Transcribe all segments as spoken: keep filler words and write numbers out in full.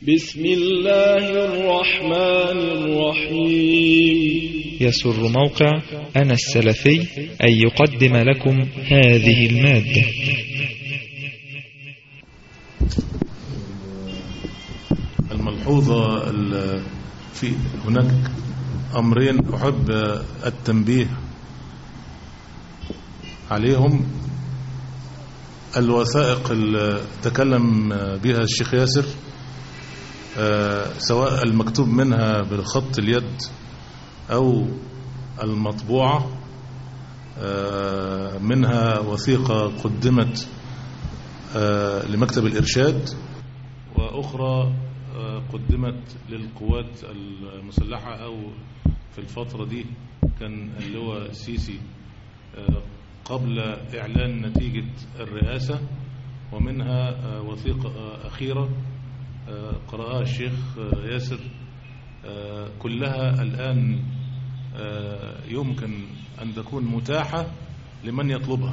بسم الله الرحمن الرحيم. يسر موقع أنا السلفي أن يقدم لكم هذه المادة. الملحوظة في هناك أمرين أحب التنبيه عليهم. الوثائق اللي تكلم بها الشيخ ياسر، سواء المكتوب منها بالخط اليد أو المطبوعة، منها وثيقة قدمت لمكتب الإرشاد، وأخرى قدمت للقوات المسلحة، أو في الفترة دي كان اللواء السيسي قبل إعلان نتيجة الرئاسة، ومنها وثيقة أخيرة قرأها الشيخ ياسر. كلها الآن يمكن أن تكون متاحة لمن يطلبها.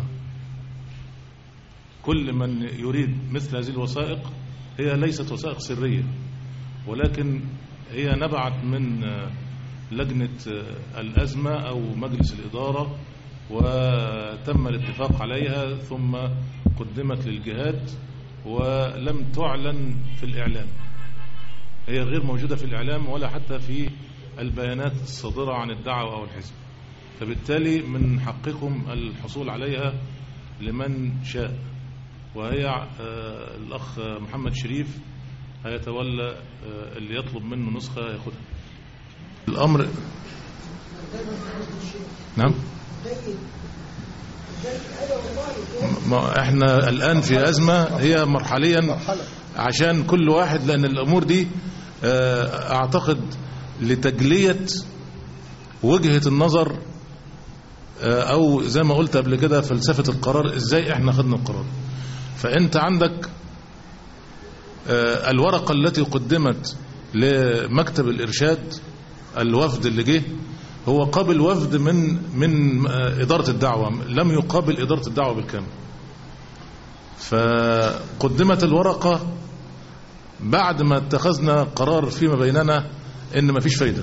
كل من يريد مثل هذه الوثائق، هي ليست وثائق سرية، ولكن هي نبعت من لجنة الأزمة أو مجلس الإدارة، وتم الاتفاق عليها ثم قدمت للجهات ولم تعلن في الإعلام. هي غير موجودة في الإعلام ولا حتى في البيانات الصادرة عن الدعوة أو الحزب، فبالتالي من حقكم الحصول عليها لمن شاء. وهي الأخ محمد شريف هيتولى اللي يطلب منه نسخة ياخدها. الأمر نعم، ما احنا الآن في أزمة هي مرحليا عشان كل واحد، لأن الأمور دي أعتقد لتجلية وجهة النظر، أو زي ما قلت قبل كده فلسفة القرار، إزاي احنا خدنا القرار. فأنت عندك الورقة التي قدمت لمكتب الإرشاد، الوفد اللي جه هو قابل وفد من من إدارة الدعوة، لم يقابل إدارة الدعوة بالكامل. فقدمت الورقة بعد ما اتخذنا قرار فيما بيننا إن ما فيش فايدة.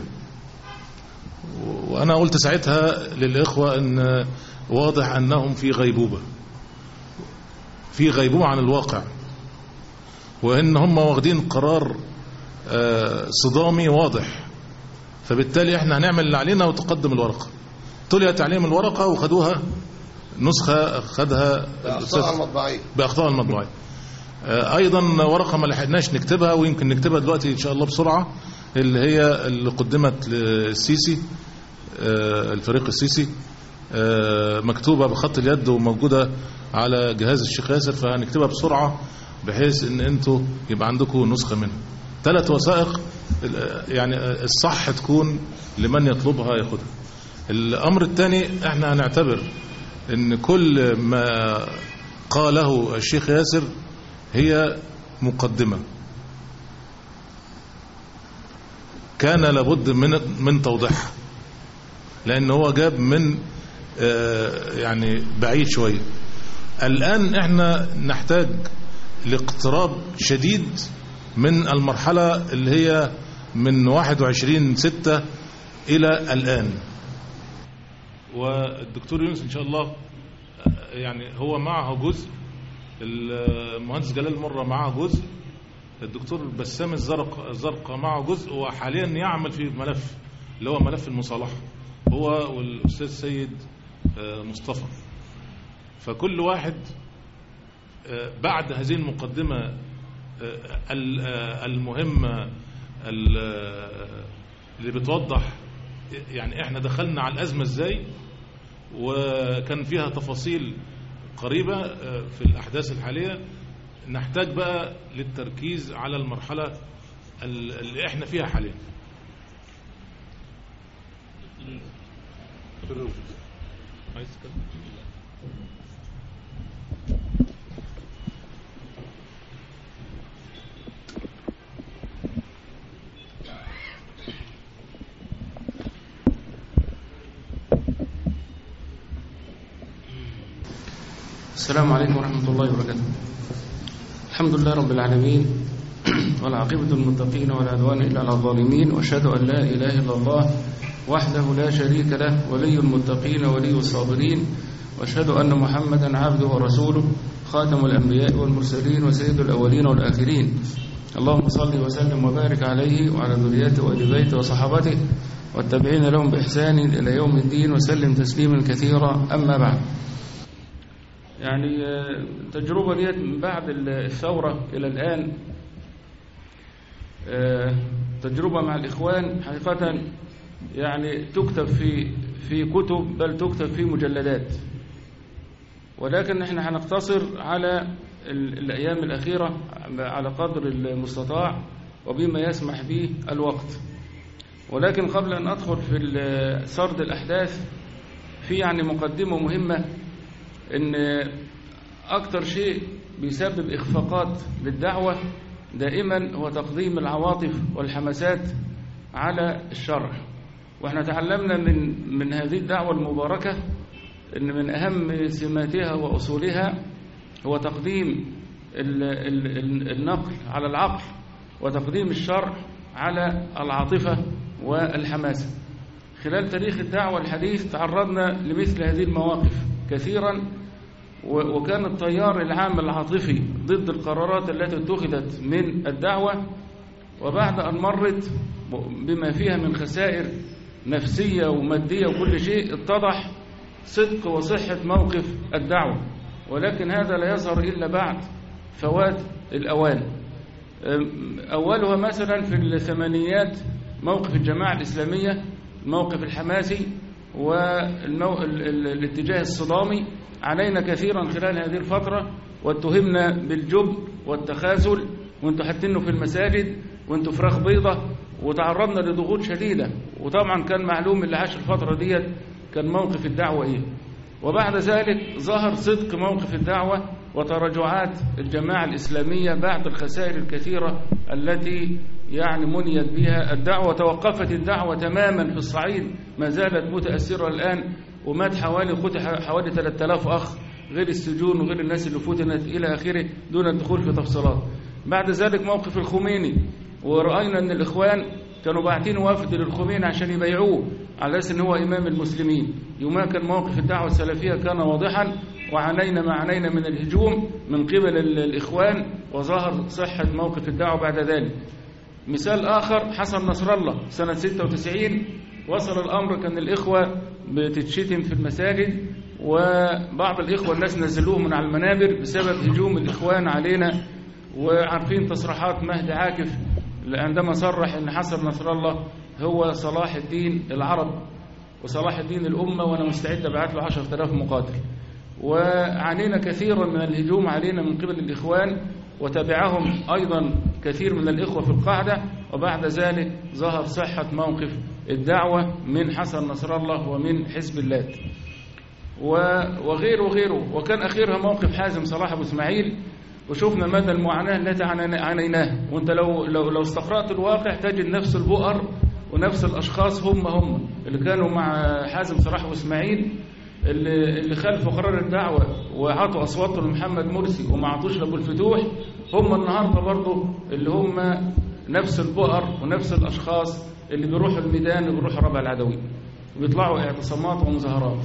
وأنا قلت ساعتها للإخوة إن واضح أنهم في غيبوبة في غيبوبة عن الواقع، وإن هم واخدين قرار صدامي واضح. فبالتالي احنا هنعمل اللي علينا وتقدم الورقة. تلي تعليم الورقة وخدوها نسخة، خدها بأخطاء المطبعية بأخطاء المطبعية. أيضا ورقة ما لحقناش نكتبها، ويمكن نكتبها دلوقتي إن شاء الله بسرعة، اللي هي اللي قدمت للسيسي، الفريق السيسي، مكتوبة بخط اليد وموجودة على جهاز الشيخ ياسر. فهنكتبها بسرعة بحيث ان انتوا يبقى عندكم نسخة منها. ثلاث وثائق، يعني الصح تكون لمن يطلبها ياخدها. الامر الثاني، احنا هنعتبر ان كل ما قاله الشيخ ياسر هي مقدمة، كان لابد من من توضيحها، لان هو جاب من يعني بعيد شوية. الان احنا نحتاج لاقتراب شديد من المرحلة اللي هي من واحد وعشرين ستة إلى الآن. والدكتور يونس إن شاء الله يعني هو معه جزء، المهندس جلال مرة معه جزء، الدكتور بسام الزرق الزرقاء معه جزء، وحاليا يعمل في ملف اللي هو ملف المصالحة، هو والأستاذ سيد مصطفى. فكل واحد بعد هذه المقدمة المهمة اللي بتوضح يعني احنا دخلنا على الأزمة ازاي، وكان فيها تفاصيل قريبة في الأحداث الحالية، نحتاج بقى للتركيز على المرحلة اللي احنا فيها حاليا. السلام عليكم ورحمة الله وبركاته. الحمد لله رب العالمين، والعاقبة للمتقين ولا عدوان إلا على الظالمين، وأشهد أن لا إله إلا الله وحده لا شريك له ولي المتقين ولي الصابرين، وأشهد أن محمدا عبده ورسوله خاتم الأنبياء والمرسلين وسيد الأولين والآخرين. اللهم صل وسلم وبارك عليه وعلى ذريته وآل بيته وصحابته والتابعين لهم بإحسان إلى يوم الدين وسلم تسليما كثيرا. أما بعد، يعني التجربة ديت من بعد الثورة إلى الآن تجربة مع الإخوان حقيقة يعني تكتب في في كتب، بل تكتب في مجلدات، ولكن احنا هنقتصر على الأيام الأخيرة على قدر المستطاع وبما يسمح به الوقت. ولكن قبل أن أدخل في سرد الأحداث، في يعني مقدمة مهمة، إن أكتر شيء بيسبب إخفاقات للدعوة دائما هو تقديم العواطف والحماسات على الشرع. وإحنا تعلمنا من من هذه الدعوة المباركة إن من أهم سماتها وأصولها هو تقديم النقل على العقل وتقديم الشرع على العاطفة والحماسة. خلال تاريخ الدعوة الحديث تعرضنا لمثل هذه المواقف كثيرا، وكان التيار العام العاطفي ضد القرارات التي اتخذت من الدعوة، وبعد أن مرت بما فيها من خسائر نفسية ومادية وكل شيء، اتضح صدق وصحة موقف الدعوة. ولكن هذا لا يظهر إلا بعد فوات الأوان. أولها مثلا في الثمانينيات موقف الجماعة الإسلامية، الموقف الحماسي والاتجاه الصدامي. علينا كثيرا خلال هذه الفترة واتهمنا بالجبن والتخاذل، وانتوا حاطينه في المساجد وانتوا فراخ بيضة، وتعرضنا لضغوط شديدة. وطبعا كان معلوم اللي عاش الفترة ديت كان موقف الدعوة ايه. وبعد ذلك ظهر صدق موقف الدعوة وتراجعات الجماعة الإسلامية بعد الخسائر الكثيرة التي يعني منيت بها الدعوة. توقفت الدعوة تماما في الصعيد، ما زالت متأثرة الآن، ومات حوالي فتح حوالي ثلاثة آلاف أخ، غير السجون وغير الناس اللي فتنت إلى آخره دون الدخول في تفصيلات. بعد ذلك موقف الخميني، ورأينا أن الإخوان كانوا باعتين وافد للخميني عشان يبيعوه على أساس أن هو إمام المسلمين. يوما كان موقف الدعوة السلفية كان واضحا، وعانينا ما عانينا من الهجوم من قبل الإخوان، وظهر صحة موقف الدعوة بعد ذلك. مثال آخر حسن نصر الله سنة ستة وتسعين، وصل الأمر كان الإخوة بتتشتم في المساجد، وبعض الإخوة الناس نزلوه من على المنابر بسبب هجوم الإخوان علينا. وعارفين تصريحات مهدي عاكف عندما صرح أن حسن نصر الله هو صلاح الدين العرب وصلاح الدين الأمة، وأنا مستعد أبعث له عشرة آلاف مقاتل. وعانينا كثيرا من الهجوم علينا من قبل الإخوان، وتبعهم أيضا كثير من الإخوة في القاعدة. وبعد ذلك ظهر صحة موقف الدعوة من حسن نصر الله ومن حزب الله وغيره وغيره. وكان أخيرها موقف حازم صلاح أبو إسماعيل، وشوفنا مدى المعاناة التي عانيناها. وانت لو, لو, لو استقرأت الواقع تجد نفس البؤر ونفس الأشخاص هم هم اللي كانوا مع حازم صلاح أبو إسماعيل، اللي, اللي خلفوا قرار الدعوة وعطوا أصواتهم لمحمد مرسي وما عطوش لأبو الفتوح، هم النهاردة برضو اللي هم نفس البؤر ونفس الأشخاص اللي بيروحوا الميدان وبيروحوا ربع العدوي وبيطلعوا اعتصامات ومظاهرات.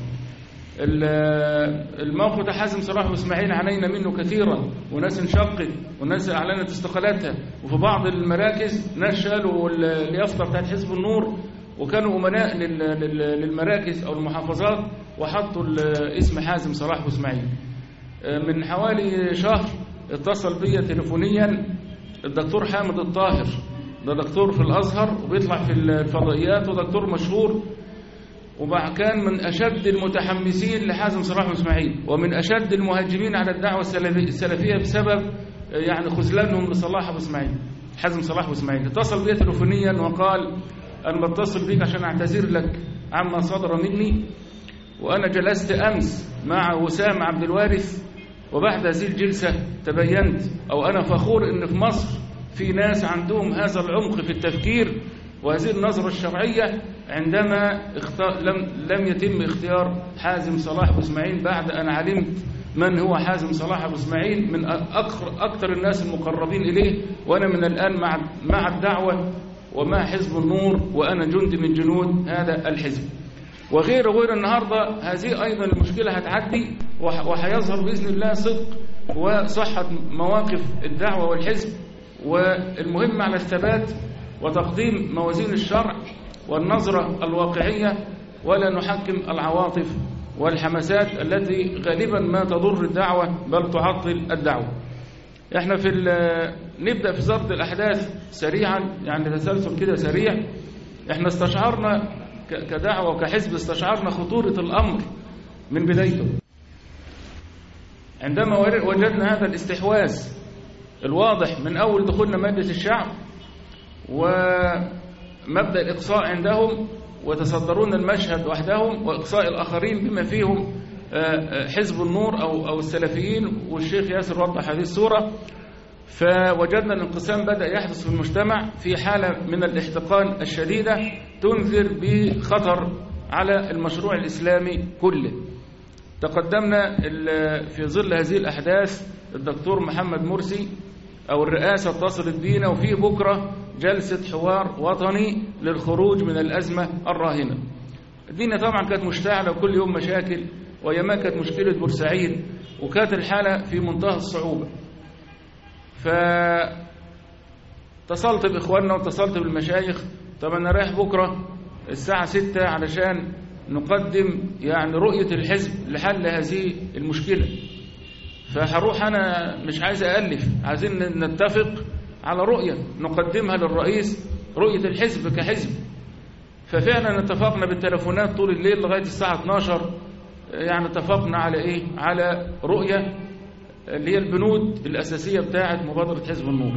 الموقف ده حازم صلاح أبو إسماعيل علينا منه كثيرا، وناس انشقت وناس أعلنت استقالاتها، وفي بعض المراكز ناس شالوا اليافطة بتاعت حزب النور وكانوا أمناء للمراكز أو المحافظات وحطوا اسم حازم صلاح أبو إسماعيل. من حوالي شهر اتصل بي تليفونيا الدكتور حامد الطاهر، ده دكتور في الأزهر وبيطلع في الفضائيات ودكتور مشهور، وكان من أشد المتحمسين لحازم صلاح أبو إسماعيل ومن أشد المهاجمين على الدعوة السلفية بسبب يعني خذلانهم لصلاح أبو إسماعيل حازم صلاح أبو إسماعيل. اتصل بي تليفونيا وقال أنا بتصل بيك عشان أعتذر لك عما صدر مني، وأنا جلست أمس مع وسام عبد الوارث، وبعد هذه الجلسة تبينت أو أنا فخور إن في مصر في ناس عندهم هذا العمق في التفكير وهذه النظرة الشرعية عندما اختار لم لم يتم اختيار حازم صلاح أبو إسماعيل بعد أن علمت من هو حازم صلاح أبو إسماعيل من أكثر الناس المقربين إليه، وأنا من الآن مع مع الدعوة ومع حزب النور، وأنا جندي من جنود هذا الحزب. وغير غير النهاردة هذه أيضا المشكلة هتعدي، وهيظهر بإذن الله صدق وصحة مواقف الدعوة والحزب، والمهم على الثبات وتقديم موازين الشرع والنظرة الواقعية، ولا نحكم العواطف والحماسات التي غالبا ما تضر الدعوة بل تعطل الدعوة. احنا في نبدأ في ضبط الأحداث سريعا، يعني تسلسل كده سريع. احنا استشعرنا كدعوة وكحزب استشعرنا خطورة الأمر من بدايته عندما وجدنا هذا الاستحواذ الواضح من أول دخولنا مجلس الشعب ومبدأ الإقصاء عندهم، وتصدرون المشهد وحدهم وإقصاء الآخرين بما فيهم حزب النور أو أو السلفيين، والشيخ ياسر وضح هذه الصورة. فوجدنا الانقسام بدأ يحدث في المجتمع في حالة من الاحتقان الشديدة تنذر بخطر على المشروع الإسلامي كله. تقدمنا في ظل هذه الأحداث الدكتور محمد مرسي أو الرئاسة اتصلت بينا، وفي بكرة جلسة حوار وطني للخروج من الأزمة الراهنة. الدنيا طبعا كانت مشتعلة وكل يوم مشاكل، وياما كانت مشكلة بورسعيد، وكانت الحالة في منتهى الصعوبة. فاتصلت بإخواننا واتصلت بالمشايخ، طب أنا رايح بكرة الساعة ستة علشان نقدم يعني رؤية الحزب لحل هذه المشكلة، فهروح أنا مش عايز أألف، عايزين نتفق على رؤية نقدمها للرئيس، رؤية الحزب كحزب. ففعلا اتفقنا بالتلفونات طول الليل لغاية الساعة اثناشر، يعني اتفقنا على إيه؟ على رؤية اللي هي البنود الأساسية بتاعة مبادرة حزب النور.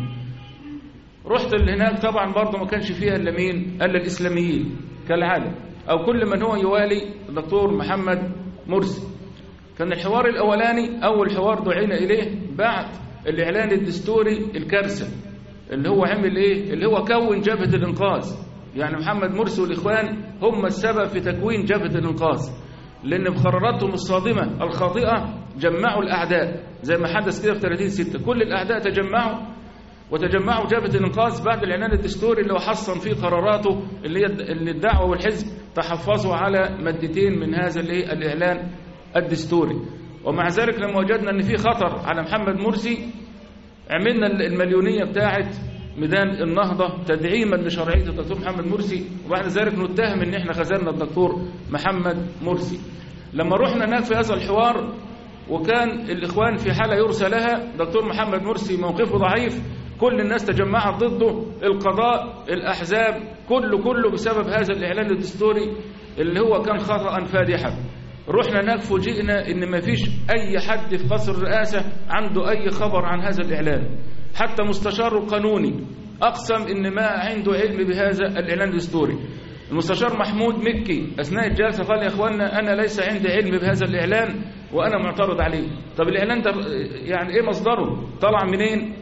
رحت هناك طبعا برضه ما كانش فيها إلا مين؟ إلا الإسلاميين كالعادة، أو كل من هو يوالي الدكتور محمد مرسي. كان الحوار الأولاني أول حوار دعينا إليه بعد الإعلان الدستوري الكارثة اللي هو عمل إيه؟ اللي هو كون جبهة الإنقاذ. يعني محمد مرسي والإخوان هم السبب في تكوين جبهة الإنقاذ، لأن بقراراتهم الصادمة الخاطئة جمعوا الأعداء زي ما حدث كده في ثلاثين ستة. كل الأعداء تجمعوا وتجمعوا جبهة الإنقاذ بعد الإعلان الدستوري اللي هو حصن فيه قراراته اللي هي اللي الدعوة والحزب تحفظوا على مادتين من هذا اللي الإعلان الدستوري. ومع ذلك لما وجدنا أن في خطر على محمد مرسي عملنا المليونية بتاعت ميدان النهضة تدعيما لشرعية الدكتور محمد مرسي، وبعد ذلك نتهم ان احنا خذلنا الدكتور محمد مرسي. لما رحنا هناك في هذا الحوار وكان الإخوان في حالة يرسى لها، دكتور محمد مرسي موقفه ضعيف، كل الناس تجمعت ضده، القضاء، الأحزاب، كله كله بسبب هذا الإعلان الدستوري اللي هو كان خطأ فادحا. رحنا هناك فوجئنا ان ما فيش اي حد في قصر الرئاسة عنده اي خبر عن هذا الإعلان، حتى مستشار القانوني أقسم إن ما عنده علم بهذا الإعلان الدستوري. المستشار محمود مكي أثناء الجلسة قال يا إخواننا أنا ليس عندي علم بهذا الإعلان وأنا معترض عليه. طب الإعلان ده يعني إيه مصدره؟ طلع منين؟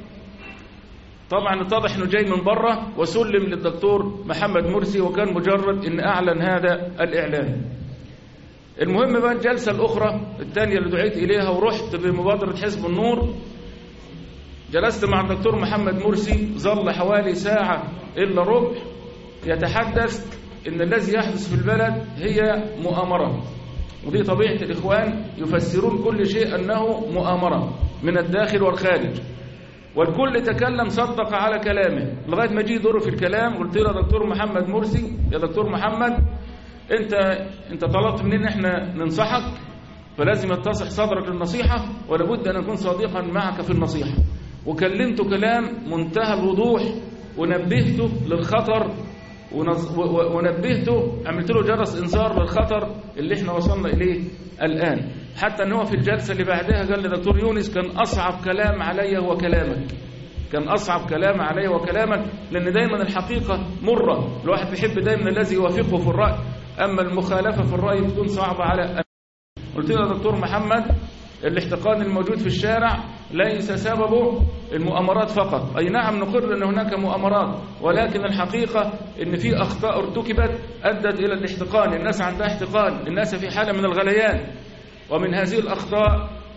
طبعا اتضح إنه جاي من بره وسلم للدكتور محمد مرسي، وكان مجرد إن أعلن هذا الإعلان. المهم بقى الجلسة الأخرى الثانية اللي دعيت إليها ورحت بمبادرة حزب النور، جلست مع الدكتور محمد مرسي ظل حوالي ساعة إلا ربع يتحدث إن الذي يحدث في البلد هي مؤامرة، ودي طبيعة الإخوان يفسرون كل شيء أنه مؤامرة من الداخل والخارج، والكل تكلم صدق على كلامه لغاية ما جي دوره في الكلام. قلت له يا دكتور محمد مرسي، يا دكتور محمد أنت أنت طلبت مننا إحنا ننصحك، فلازم يتسع صدرك للنصيحة ولابد أن أكون صادقا معك في النصيحة. وكلمته كلام منتهى الوضوح ونبهته للخطر ونبهته، عملت له جرس انذار للخطر اللي احنا وصلنا اليه الان. حتى ان هو في الجلسه اللي بعدها قال لي دكتور يونس كان اصعب كلام علي هو كلامك، كان اصعب كلام علي هو كلامك، لان دايما الحقيقه مره، الواحد بيحب دايما الذي يوافقه في الراي، اما المخالفه في الراي بتكون صعبه على. قلت له يا دكتور محمد الاحتقان الموجود في الشارع ليس سببه المؤامرات فقط، أي نعم نقر أن هناك مؤامرات، ولكن الحقيقة أن في أخطاء ارتكبت أدت إلى الاحتقان. الناس عندها احتقان، الناس في حالة من الغليان، ومن هذه الأخطاء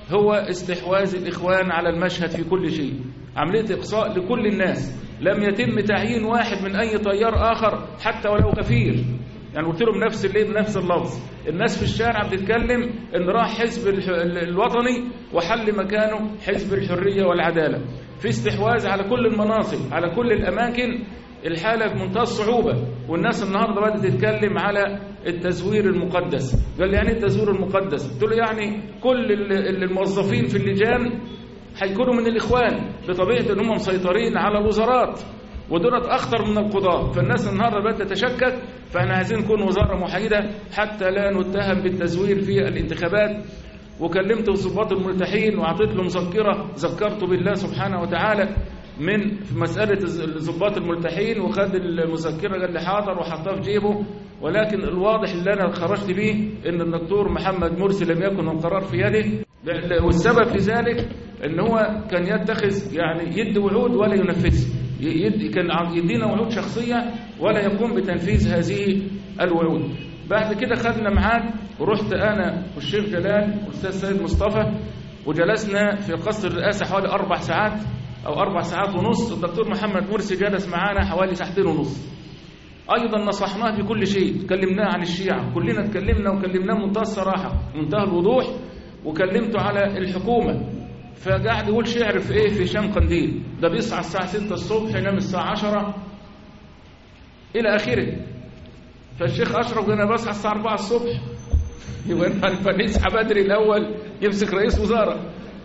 هو استحواذ الإخوان على المشهد في كل شيء، عملية إقصاء لكل الناس. لم يتم تعيين واحد من أي تيار آخر حتى ولو كفير. يعني قلت لهم نفس الليل بنفس اللفظ، الناس في الشارع بتتكلم ان راح حزب الوطني وحل مكانه حزب الحرية والعدالة. في استحواذ على كل المناصب على كل الأماكن، الحالة في منتهى الصعوبة. والناس النهاردة بدأت تتكلم على التزوير المقدس. قال لي يعني التزوير المقدس؟ قلت له يعني كل الموظفين في اللجان هيكونوا من الإخوان بطبيعة أنهم مسيطرين على الوزارات، ودولت أخطر من القضاء. فالناس النهاردة بدأت تتشكك، فاحنا عايزين نكون وزارة محايدة حتى لا نتهم بالتزوير في الانتخابات. وكلمت الضباط الملتحين وأعطيت له مذكرة ذكرت بالله سبحانه وتعالى من مسألة الضباط الملتحين، وخد المذكرة قال لي حاضر وحطها في جيبه. ولكن الواضح اللي أنا خرجت به إن الدكتور محمد مرسي لم يكن القرار في يده، والسبب في ذلك إن هو كان يتخذ يعني يدي وعود ولا ينفذها. يدي كان يدينا وعود شخصية ولا يقوم بتنفيذ هذه الوعود. بعد كده خدنا ميعاد ورحت أنا والشيخ جلال والأستاذ سيد مصطفى وجلسنا في قصر الرئاسة حوالي أربع ساعات أو أربع ساعات ونص. الدكتور محمد مرسي جلس معانا حوالي ساعتين ونص. أيضا نصحناه في كل شيء، تكلمناه عن الشيعة، كلنا تكلمنا وكلمناه منتهى الصراحة منتهى الوضوح، وكلمته على الحكومة. فقاعد يقول شعر في ايه في شام قنديل، ده بيصحى الساعة ستة الصبح ينام الساعة عشرة إلى آخره. فالشيخ أشرف قال أنا بصحى الساعة أربعة الصبح، يبقى فنصحى بدري الأول يمسك رئيس وزارة.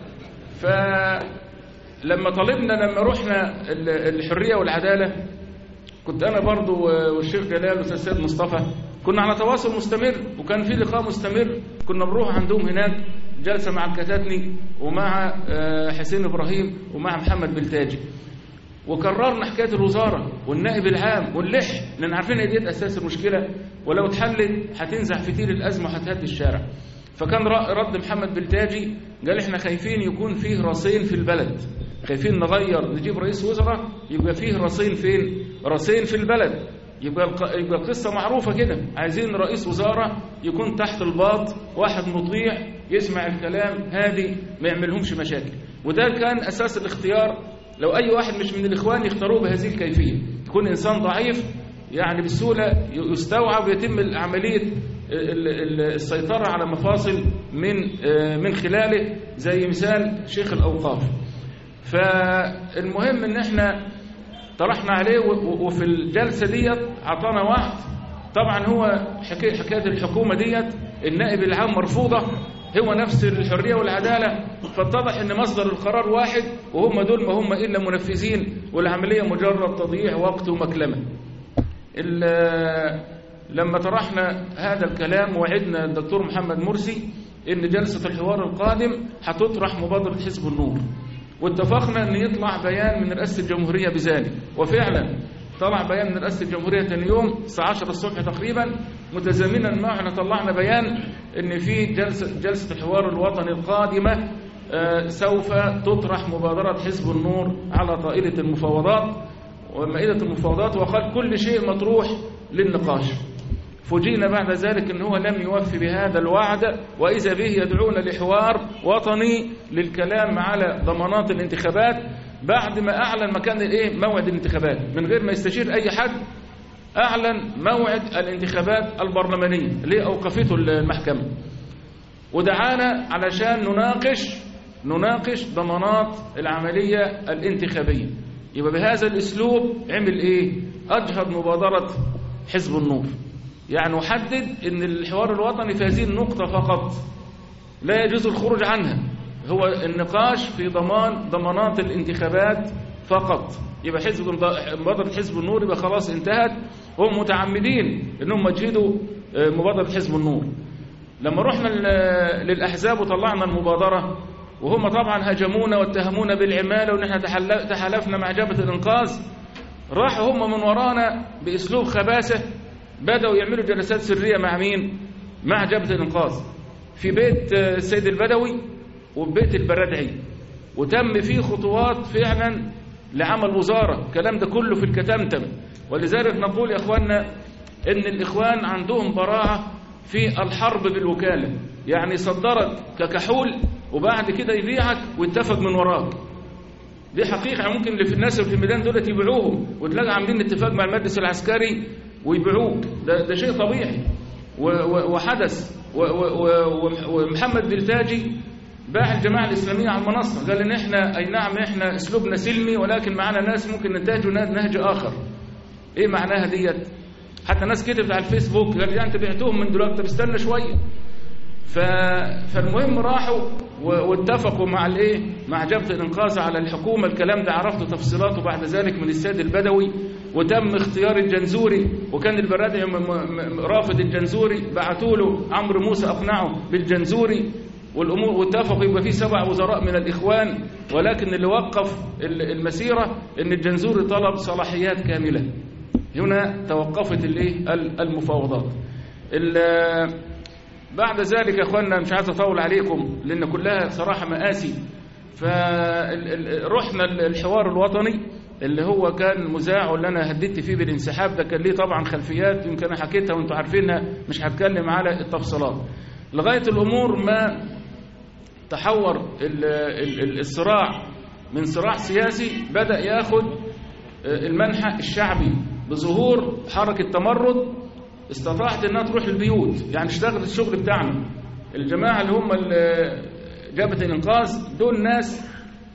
فلما طلبنا لما رحنا الحرية والعدالة، كنت أنا برضو والشيخ جلال والأستاذ سيد مصطفى كنا على تواصل مستمر، وكان في لقاء مستمر. كنا بنروح عندهم هناك جلسة مع الكتاتني ومع حسين إبراهيم ومع محمد بلتاجي، وكررنا حكاية الوزارة والنائب العام واللح، لأن عارفين هي دي أساس المشكلة، ولو اتحلت هتنزع فتيل الأزمة وهتهدي الشارع. فكان رد محمد بلتاجي قال احنا خايفين يكون فيه راسين في البلد، خايفين نغير نجيب رئيس وزراء يبقى فيه راسين فين؟ راسين في البلد. يبقى يبقى القصة معروفة كده، عايزين رئيس وزارة يكون تحت الباط، واحد مطيع يسمع الكلام هادي ما يعملهمش مشاكل. وده كان أساس الاختيار. لو أي واحد مش من الإخوان يختاروه بهذه الكيفية، يكون إنسان ضعيف يعني بسهولة يستوعب ويتم عملية السيطرة على مفاصل من من خلاله، زي مثال شيخ الأوقاف. فالمهم إن احنا طرحنا عليه، وفي الجلسة ديت عطانا وعد. طبعا هو حكاية, حكاية الحكومة ديت النائب العام مرفوضة، هو نفس الحرية والعدالة. فاتضح ان مصدر القرار واحد، وهم دول ما هم إلا منفذين، والعملية مجرد تضييع وقت ومكلمة. لما طرحنا هذا الكلام وعدنا الدكتور محمد مرسي ان جلسة الحوار القادم هتطرح مبادرة حزب النور، واتفقنا ان يطلع بيان من رئاسة الجمهورية بذلك. وفعلا طلع بيان من رئاسة الجمهورية ثاني يوم الساعة عشرة الصبح تقريبا، متزامنا معه احنا طلعنا بيان ان في جلسة جلسة الحوار الوطني القادمة آه سوف تطرح مبادرة حزب النور على طائلة المفاوضات ومائدة المفاوضات، وقال كل شيء مطروح للنقاش. فوجئنا بعد ذلك ان هو لم يوفي بهذا الوعد، واذا به يدعونا لحوار وطني للكلام على ضمانات الانتخابات بعد ما اعلن مكان الايه موعد الانتخابات، من غير ما يستشير اي حد. اعلن موعد الانتخابات البرلمانيه اللي اوقفته المحكمه، ودعانا علشان نناقش نناقش ضمانات العمليه الانتخابيه. يبقى بهذا الاسلوب عمل ايه؟ اجهض مبادره حزب النور، يعني وحدد ان الحوار الوطني في هذه النقطة فقط لا يجوز الخروج عنها، هو النقاش في ضمان ضمانات الانتخابات فقط. يبقى حزب مبادرة حزب النور يبقى خلاص انتهت، هم متعمدين انهم يجهدوا مبادرة حزب النور. لما رحنا للأحزاب وطلعنا المبادرة، وهم طبعا هجمونا واتهمونا بالعمالة وان احنا تحالفنا مع جبهة الانقاذ، راحوا هم من ورانا باسلوب خباثة، بدأوا يعملوا جلسات سرية مع مين؟ مع جبهة الإنقاذ في بيت السيد البدوي وبيت البردعي، وتم فيه خطوات فعلا لعمل وزارة. الكلام ده كله في الكتمتم. ولذلك نقول يا إخواننا إن الإخوان عندهم براعة في الحرب بالوكالة، يعني صدرت ككحول وبعد كده يبيعك ويتفق من وراك. دي حقيقة، ممكن اللي في الناس اللي في الميدان دول يبيعوهم وتلاقي عاملين اتفاق مع المجلس العسكري ويبيعوك. ده, ده شيء طبيعي وحدث. ومحمد بلتاجي باع الجماعة الإسلامية على المنصة، قال إن إحنا أي نعم إحنا أسلوبنا سلمي ولكن معنا ناس ممكن ننتهجوا نهج آخر. إيه معناها ديت؟ حتى ناس كتبت على الفيسبوك قال لي أنت بعتوهم من دلوقتي، طب استنى شوية. ف... فالمهم راحوا واتفقوا مع الايه مع جبهة الانقاذ على الحكومة. الكلام ده عرفته تفصيلاته بعد ذلك من السيد البدوي، وتم اختيار الجنزوري، وكان البرادعي رافض الجنزوري، بعتوا له عمرو موسى اقنعه بالجنزوري، والامور واتفقوا يبقى في سبع وزراء من الاخوان. ولكن اللي وقف المسيرة ان الجنزوري طلب صلاحيات كاملة. هنا توقفت الايه المفاوضات. بعد ذلك يا اخوانا مش عايز اطول عليكم لان كلها صراحه مآسي. فرحنا الحوار الوطني اللي هو كان مذاع واللي انا هددت فيه بالانسحاب، ده كان ليه طبعا خلفيات يمكن انا حكيتها وانتم عارفينها، مش هتكلم على التفصيلات. لغايه الامور ما تحور الصراع من صراع سياسي بدا ياخد المنحى الشعبي بظهور حركه تمرد استطاعت انها تروح البيوت، يعني اشتغلت الشغل بتاعنا. الجماعه اللي هم جبهة الانقاذ دول ناس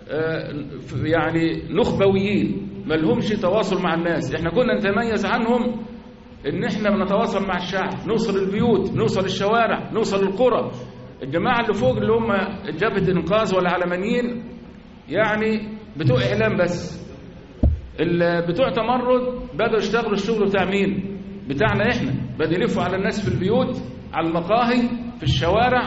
يعني نخبويين ما لهمش تواصل مع الناس. احنا كنا نتميز عنهم ان احنا بنتواصل مع الشعب، نوصل البيوت، نوصل الشوارع، نوصل القرى. الجماعه اللي فوق اللي هم جبهة الانقاذ والعلمانيين يعني بتوع اعلام بس. بتوع تمرد بدأوا يشتغلوا الشغل بتاع مين؟ بتاعنا احنا. بدأوا يلفوا على الناس في البيوت، على المقاهي، في الشوارع.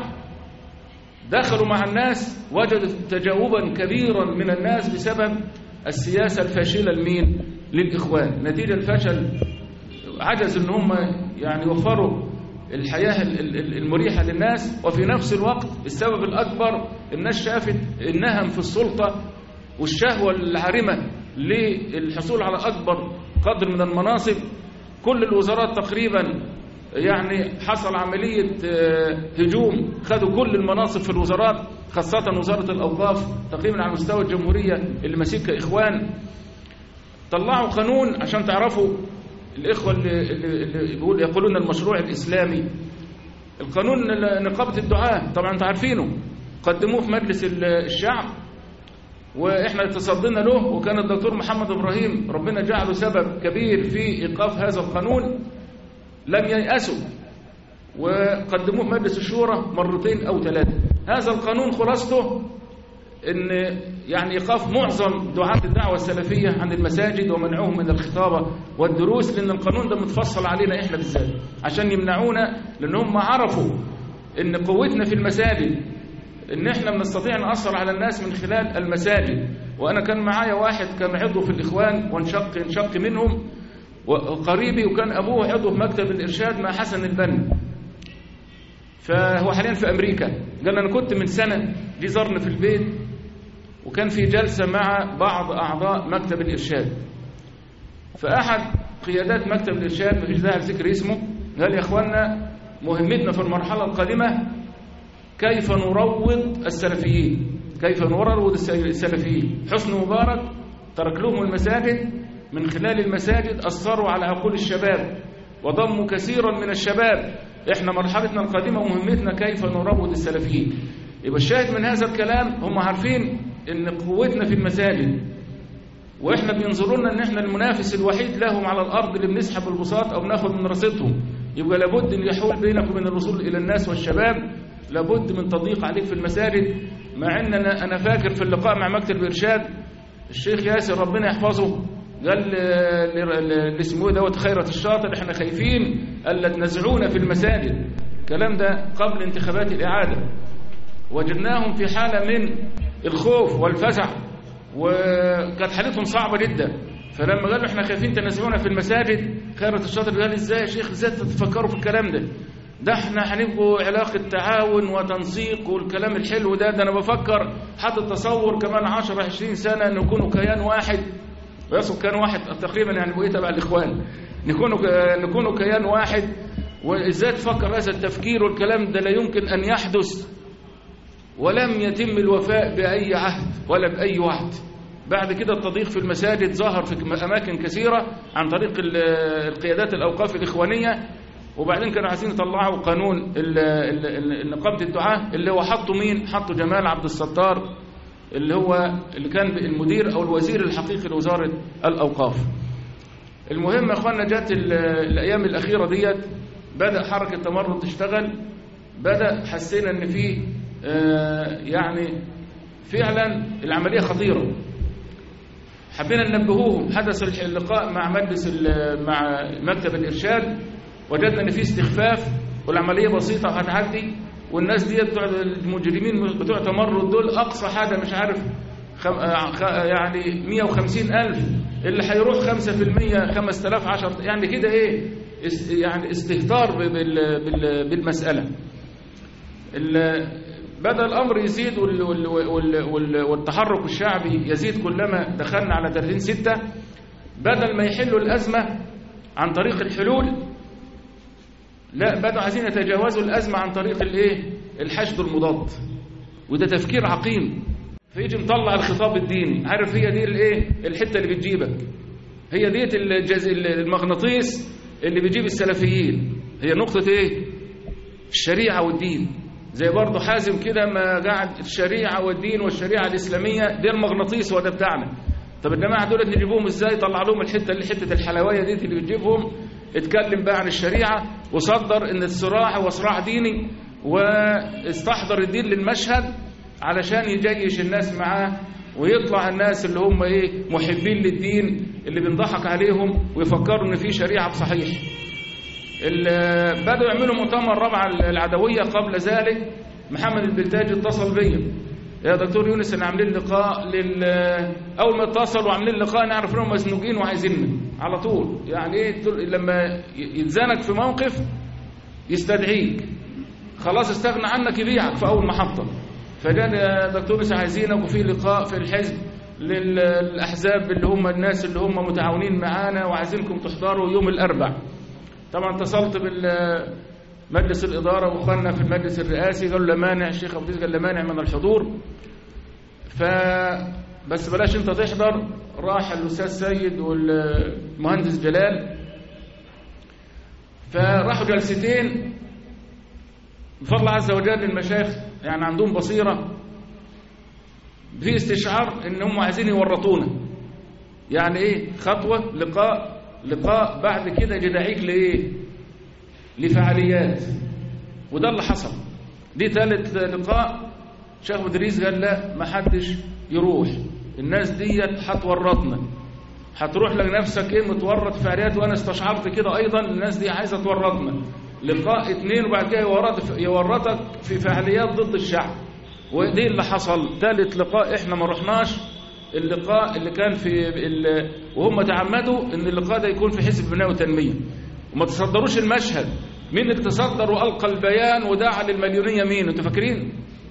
دخلوا مع الناس، وجدوا تجاوبا كبيرا من الناس بسبب السياسة الفاشلة لمين؟ للإخوان. نتيجة الفشل عجز ان هم يعني يوفروا الحياة المريحة للناس، وفي نفس الوقت السبب الأكبر الناس شافت النهم في السلطة والشهوة العارمة للحصول على أكبر قدر من المناصب. كل الوزارات تقريبا يعني حصل عملية هجوم، خدوا كل المناصب في الوزارات، خاصة وزارة الأوقاف تقريبا على مستوى الجمهورية اللي ماسكها إخوان. طلعوا قانون عشان تعرفوا الإخوة اللي, اللي بيقول يقولون المشروع الإسلامي. القانون نقابة الدعاة طبعا انتوا عارفينه، قدموه في مجلس الشعب وإحنا تصدينا له، وكان الدكتور محمد إبراهيم ربنا جعله سبب كبير في إيقاف هذا القانون. لم ييأسوا وقدموه في مجلس الشورى مرتين أو ثلاثة. هذا القانون خلاصته إن يعني إيقاف معظم دعاة الدعوة السلفية عن المساجد ومنعوهم من الخطابة والدروس، لأن القانون ده متفصل علينا إحنا بالذات عشان يمنعونا، لأن هم عرفوا إن قوتنا في المساجد، إن إحنا بنستطيع نأثر على الناس من خلال المساجد. وأنا كان معايا واحد كان عضو في الإخوان وانشق انشق منهم وقريبي، وكان أبوه عضو في مكتب الإرشاد مع حسن البنا، فهو حاليا في أمريكا. قال أنا كنت من سنة جي زارنا في البيت وكان في جلسة مع بعض أعضاء مكتب الإرشاد، فأحد قيادات مكتب الإرشاد مفيش داعي لذكر اسمه قال يا أخوانا مهمتنا في المرحلة القادمة كيف نروض السلفيين، كيف نروض السلفيين. حسني مبارك ترك لهم المساجد، من خلال المساجد أثروا على عقول الشباب وضموا كثيرا من الشباب. احنا مرحلتنا القادمة ومهمتنا كيف نروض السلفيين. يبقى الشاهد من هذا الكلام هم عارفين ان قوتنا في المساجد، واحنا بينظروا لنا ان احنا المنافس الوحيد لهم على الارض اللي بنسحب البساط او بناخد من رصيدهم. يبقى لابد ان يحول بينك وبين الوصول الى الناس والشباب، لابد من تضييق عليك في المساجد. مع ان انا انا فاكر في اللقاء مع مكتب الارشاد الشيخ ياسر ربنا يحفظه قال اللي اسمه دوت خيرة الشاطر احنا خايفين الا تنزعونا في المساجد. الكلام ده قبل انتخابات الإعادة، وجدناهم في حالة من الخوف والفزع وكانت حالتهم صعبة جدا. فلما قالوا احنا خايفين تنزعونا في المساجد، خيرة الشاطر قال ازاي يا شيخ ازاي تفكروا في الكلام ده؟ ده احنا هنبقوا علاقة تعاون وتنسيق والكلام الحلو ده. ده انا بفكر حاطط تصور كمان عشرة عشرين سنة نكونوا كيان واحد، ويصل كيان واحد تقريبا يعني بقية تبع الإخوان، نكونوا نكونوا كيان واحد. وازاي تفكر هذا التفكير والكلام ده لا يمكن أن يحدث ولم يتم الوفاء بأي عهد ولا بأي وعد. بعد كده التضييق في المساجد ظهر في أماكن كثيرة عن طريق القيادات الأوقاف الإخوانية، وبعدين كانوا عايزين يطلعوا قانون نقابة الدعاة اللي هو حطوا مين؟ حطوا جمال عبد الستار اللي هو اللي كان المدير أو الوزير الحقيقي لوزارة الأوقاف. المهم يا أخوانا، جات الأيام الأخيرة ديت بدأ حركة تمرد تشتغل، بدأ حسينا إن فيه آه يعني فعلا العملية خطيرة. حبينا ننبهوهم. حدث اللقاء مع مجلس مع مكتب الإرشاد، وجدنا إن فيه استخفاف والعملية بسيطة وهتعدي، والناس دي بتوع المجرمين بتوع تمرد دول أقصى حاجة مش عارف خم يعني مئة وخمسين ألف، اللي هيروح خمسة في المئة خمسة آلاف عشرة، يعني كده إيه يعني استهتار بالمسألة. بدأ الأمر يزيد والتحرك الشعبي يزيد كلما دخلنا على ثلاثين ستة. بدل ما يحلوا الأزمة عن طريق الحلول، لا بدأوا عايزين يتجاوزوا الأزمة عن طريق الايه الحشد المضاد، وده تفكير عقيم. فيجي مطلع الخطاب الديني، عارف هي دي الايه الحتة اللي بتجيبك، هي ديت المغناطيس اللي بيجيب السلفيين، هي نقطة ايه الشريعة والدين. زي برضه حازم كده ما قاعد الشريعة والدين والشريعة الإسلامية دي المغناطيس وده بتاعنا. طب الجماعة دول نجيبهم ازاي؟ طلع لهم الحتة اللي حتة الحلوية دي اللي بتجيبهم، اتكلم بقى عن الشريعة وصدر ان الصراع هو صراع ديني، واستحضر الدين للمشهد علشان يجيش الناس معاه، ويطلع الناس اللي هم ايه محبين للدين اللي بنضحك عليهم ويفكروا ان في شريعة بصحيح. بدأوا يعملوا مؤتمر رابعة العدوية. قبل ذلك محمد البلتاجي اتصل بيا، يا دكتور يونس احنا عاملين لقاء لل اول ما اتصلوا عاملين لقاء نعرف انهم مسنوجين وعايزيننا على طول. يعني ايه لما يتزنق في موقف يستدعيك، خلاص استغنى عنك يبيعك في اول محطة. فجاء يا دكتور يونس عايزينك، وفي لقاء في الحزب للاحزاب اللي هم الناس اللي هم متعاونين معانا وعايزينكم تحضروا يوم الاربع. طبعا اتصلت بالمجلس الإدارة واخواننا في المجلس الرئاسي، قالوا لا مانع، الشيخ أبو قال لا مانع من الحضور، فبس بلاش انت تحضر. راح الأستاذ سيد والمهندس جلال، فراحوا جلستين بفضل عز وجل. المشايخ يعني عندهم بصيرة في استشعار ان هم عايزين يورطونا. يعني ايه خطوة لقاء لقاء بعد كده جدعيك لإيه لفعاليات، وده اللي حصل. دي ثالث لقاء. شيخ مدريس قال لا ما حدش يروح، الناس دي هتورطنا، هتروح لنفسك ايه متورط في فعاليات، وانا استشعرت كده ايضا الناس دي عايزه تورطنا. لقاء اثنين وبعد كده يورط يورطك في فعاليات ضد الشعب، ودي اللي حصل. ثالث لقاء احنا ما رحناش، اللقاء اللي كان في وهم تعمدوا ان اللقاء ده يكون في حزب بناء وتنمية، وما تصدروش المشهد. مين اللي تصدر والقى البيان ودعا للمليونية؟ مين انتوا فاكرين؟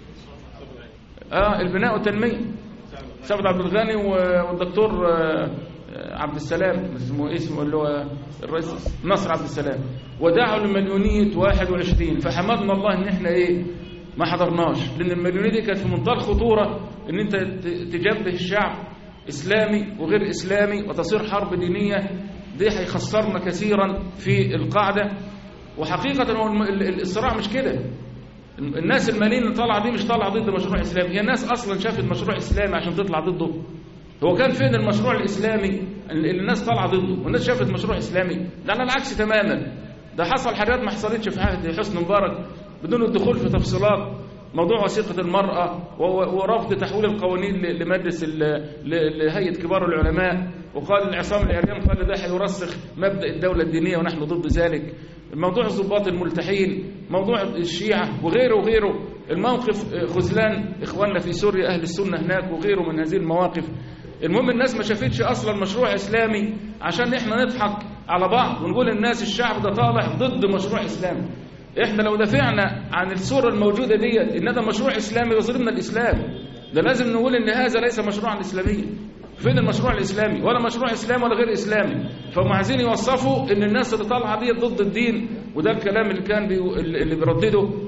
اه البناء والتنمية، سعد عبد الغني والدكتور عبد السلام اسمه اسمه اللي هو الرئيس نصر عبد السلام، ودعوا لمليونية واحد وعشرين. فحمدنا الله ان احنا ايه ما حضرناش، لان المليونية دي كانت في منتهى الخطورة، ان انت تجبه الشعب اسلامي وغير اسلامي وتصير حرب دينية. دي هيخسرنا كثيرا في القاعدة. وحقيقة الصراع مش كده، الناس المالين اللي طالعه دي مش طالعه ضد مشروع اسلامي، هي الناس اصلا شافت مشروع اسلامي عشان تطلع ضده. هو كان فين المشروع الاسلامي اللي الناس طالعه ضده والناس شافت مشروع اسلامي؟ ده على العكس تماما، ده حصل حاجات ما حصلتش في عهد حسني مبارك. بدون الدخول في تفصيلات موضوع وثيقة المرأة ورفض تحويل القوانين لمجلس لهيئة كبار العلماء، وقال العصام العريان قال ده هيرسخ مبدأ الدولة الدينية ونحن ضد ذلك. موضوع الضباط الملتحين، موضوع الشيعة وغيره وغيره، الموقف خذلان إخواننا في سوريا أهل السنة هناك وغيره من هذه المواقف. المهم الناس ما شافتش أصلا مشروع إسلامي عشان إحنا نضحك على بعض ونقول الناس الشعب ده طالع ضد مشروع إسلامي. إحنا لو دافعنا عن الصورة الموجودة ديت إن هذا مشروع إسلامي وظلمنا الإسلام، ده لازم نقول إن هذا ليس مشروعا إسلاميا. فين المشروع الإسلامي؟ ولا مشروع إسلامي ولا غير إسلامي. فهم عايزين يوصفوا إن الناس اللي طالعة دي ضد الدين، وده الكلام اللي كان بي... اللي بيردده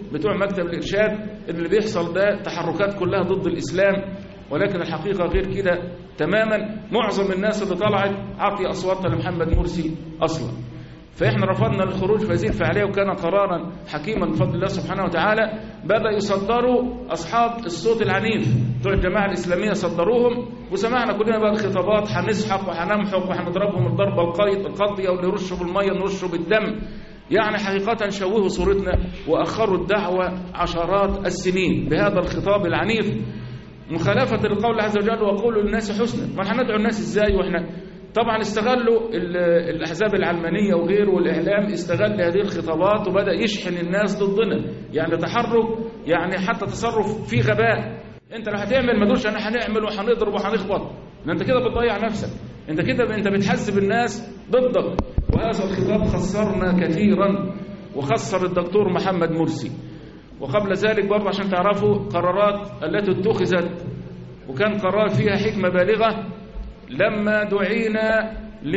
بتوع مكتب الإرشاد اللي بيحصل ده تحركات كلها ضد الإسلام، ولكن الحقيقة غير كده تماما. معظم الناس اللي طلعت عطي أصواتها لمحمد مرسي أصلا. فإحنا رفضنا الخروج في هذه الفعالية، وكان قرارا حكيما بفضل الله سبحانه وتعالى. بدأ يصدروا أصحاب الصوت العنيف بتوع الجماعة الإسلامية، صدروهم، وسمعنا كلنا بقى الخطابات: هنسحق وهنمحق وهنضربهم الضربة القاضية، واللي يرشوا بالمية نرشوا بالدم. يعني حقيقة شوهوا صورتنا وأخروا الدعوة عشرات السنين بهذا الخطاب العنيف، مخالفة لقول الله عز وجل: وقولوا للناس حسنا. ما هندعو الناس إزاي وإحنا طبعا استغلوا الأحزاب العلمانية وغيره والإعلام، استغل هذه الخطابات وبدأ يشحن الناس ضدنا. يعني تحرك، يعني حتى تصرف فيه غباء. انت لو هتعمل ما تقولش انا هنعمل وهنضرب وهنخبط، انت كده بتضيع نفسك، انت كده انت بتحزب الناس ضدك. وهذا الخطاب خسرنا كثيرا وخسر الدكتور محمد مرسي. وقبل ذلك برضه عشان تعرفوا قرارات التي اتخذت، وكان قرار فيها حكمة بالغة لما دعينا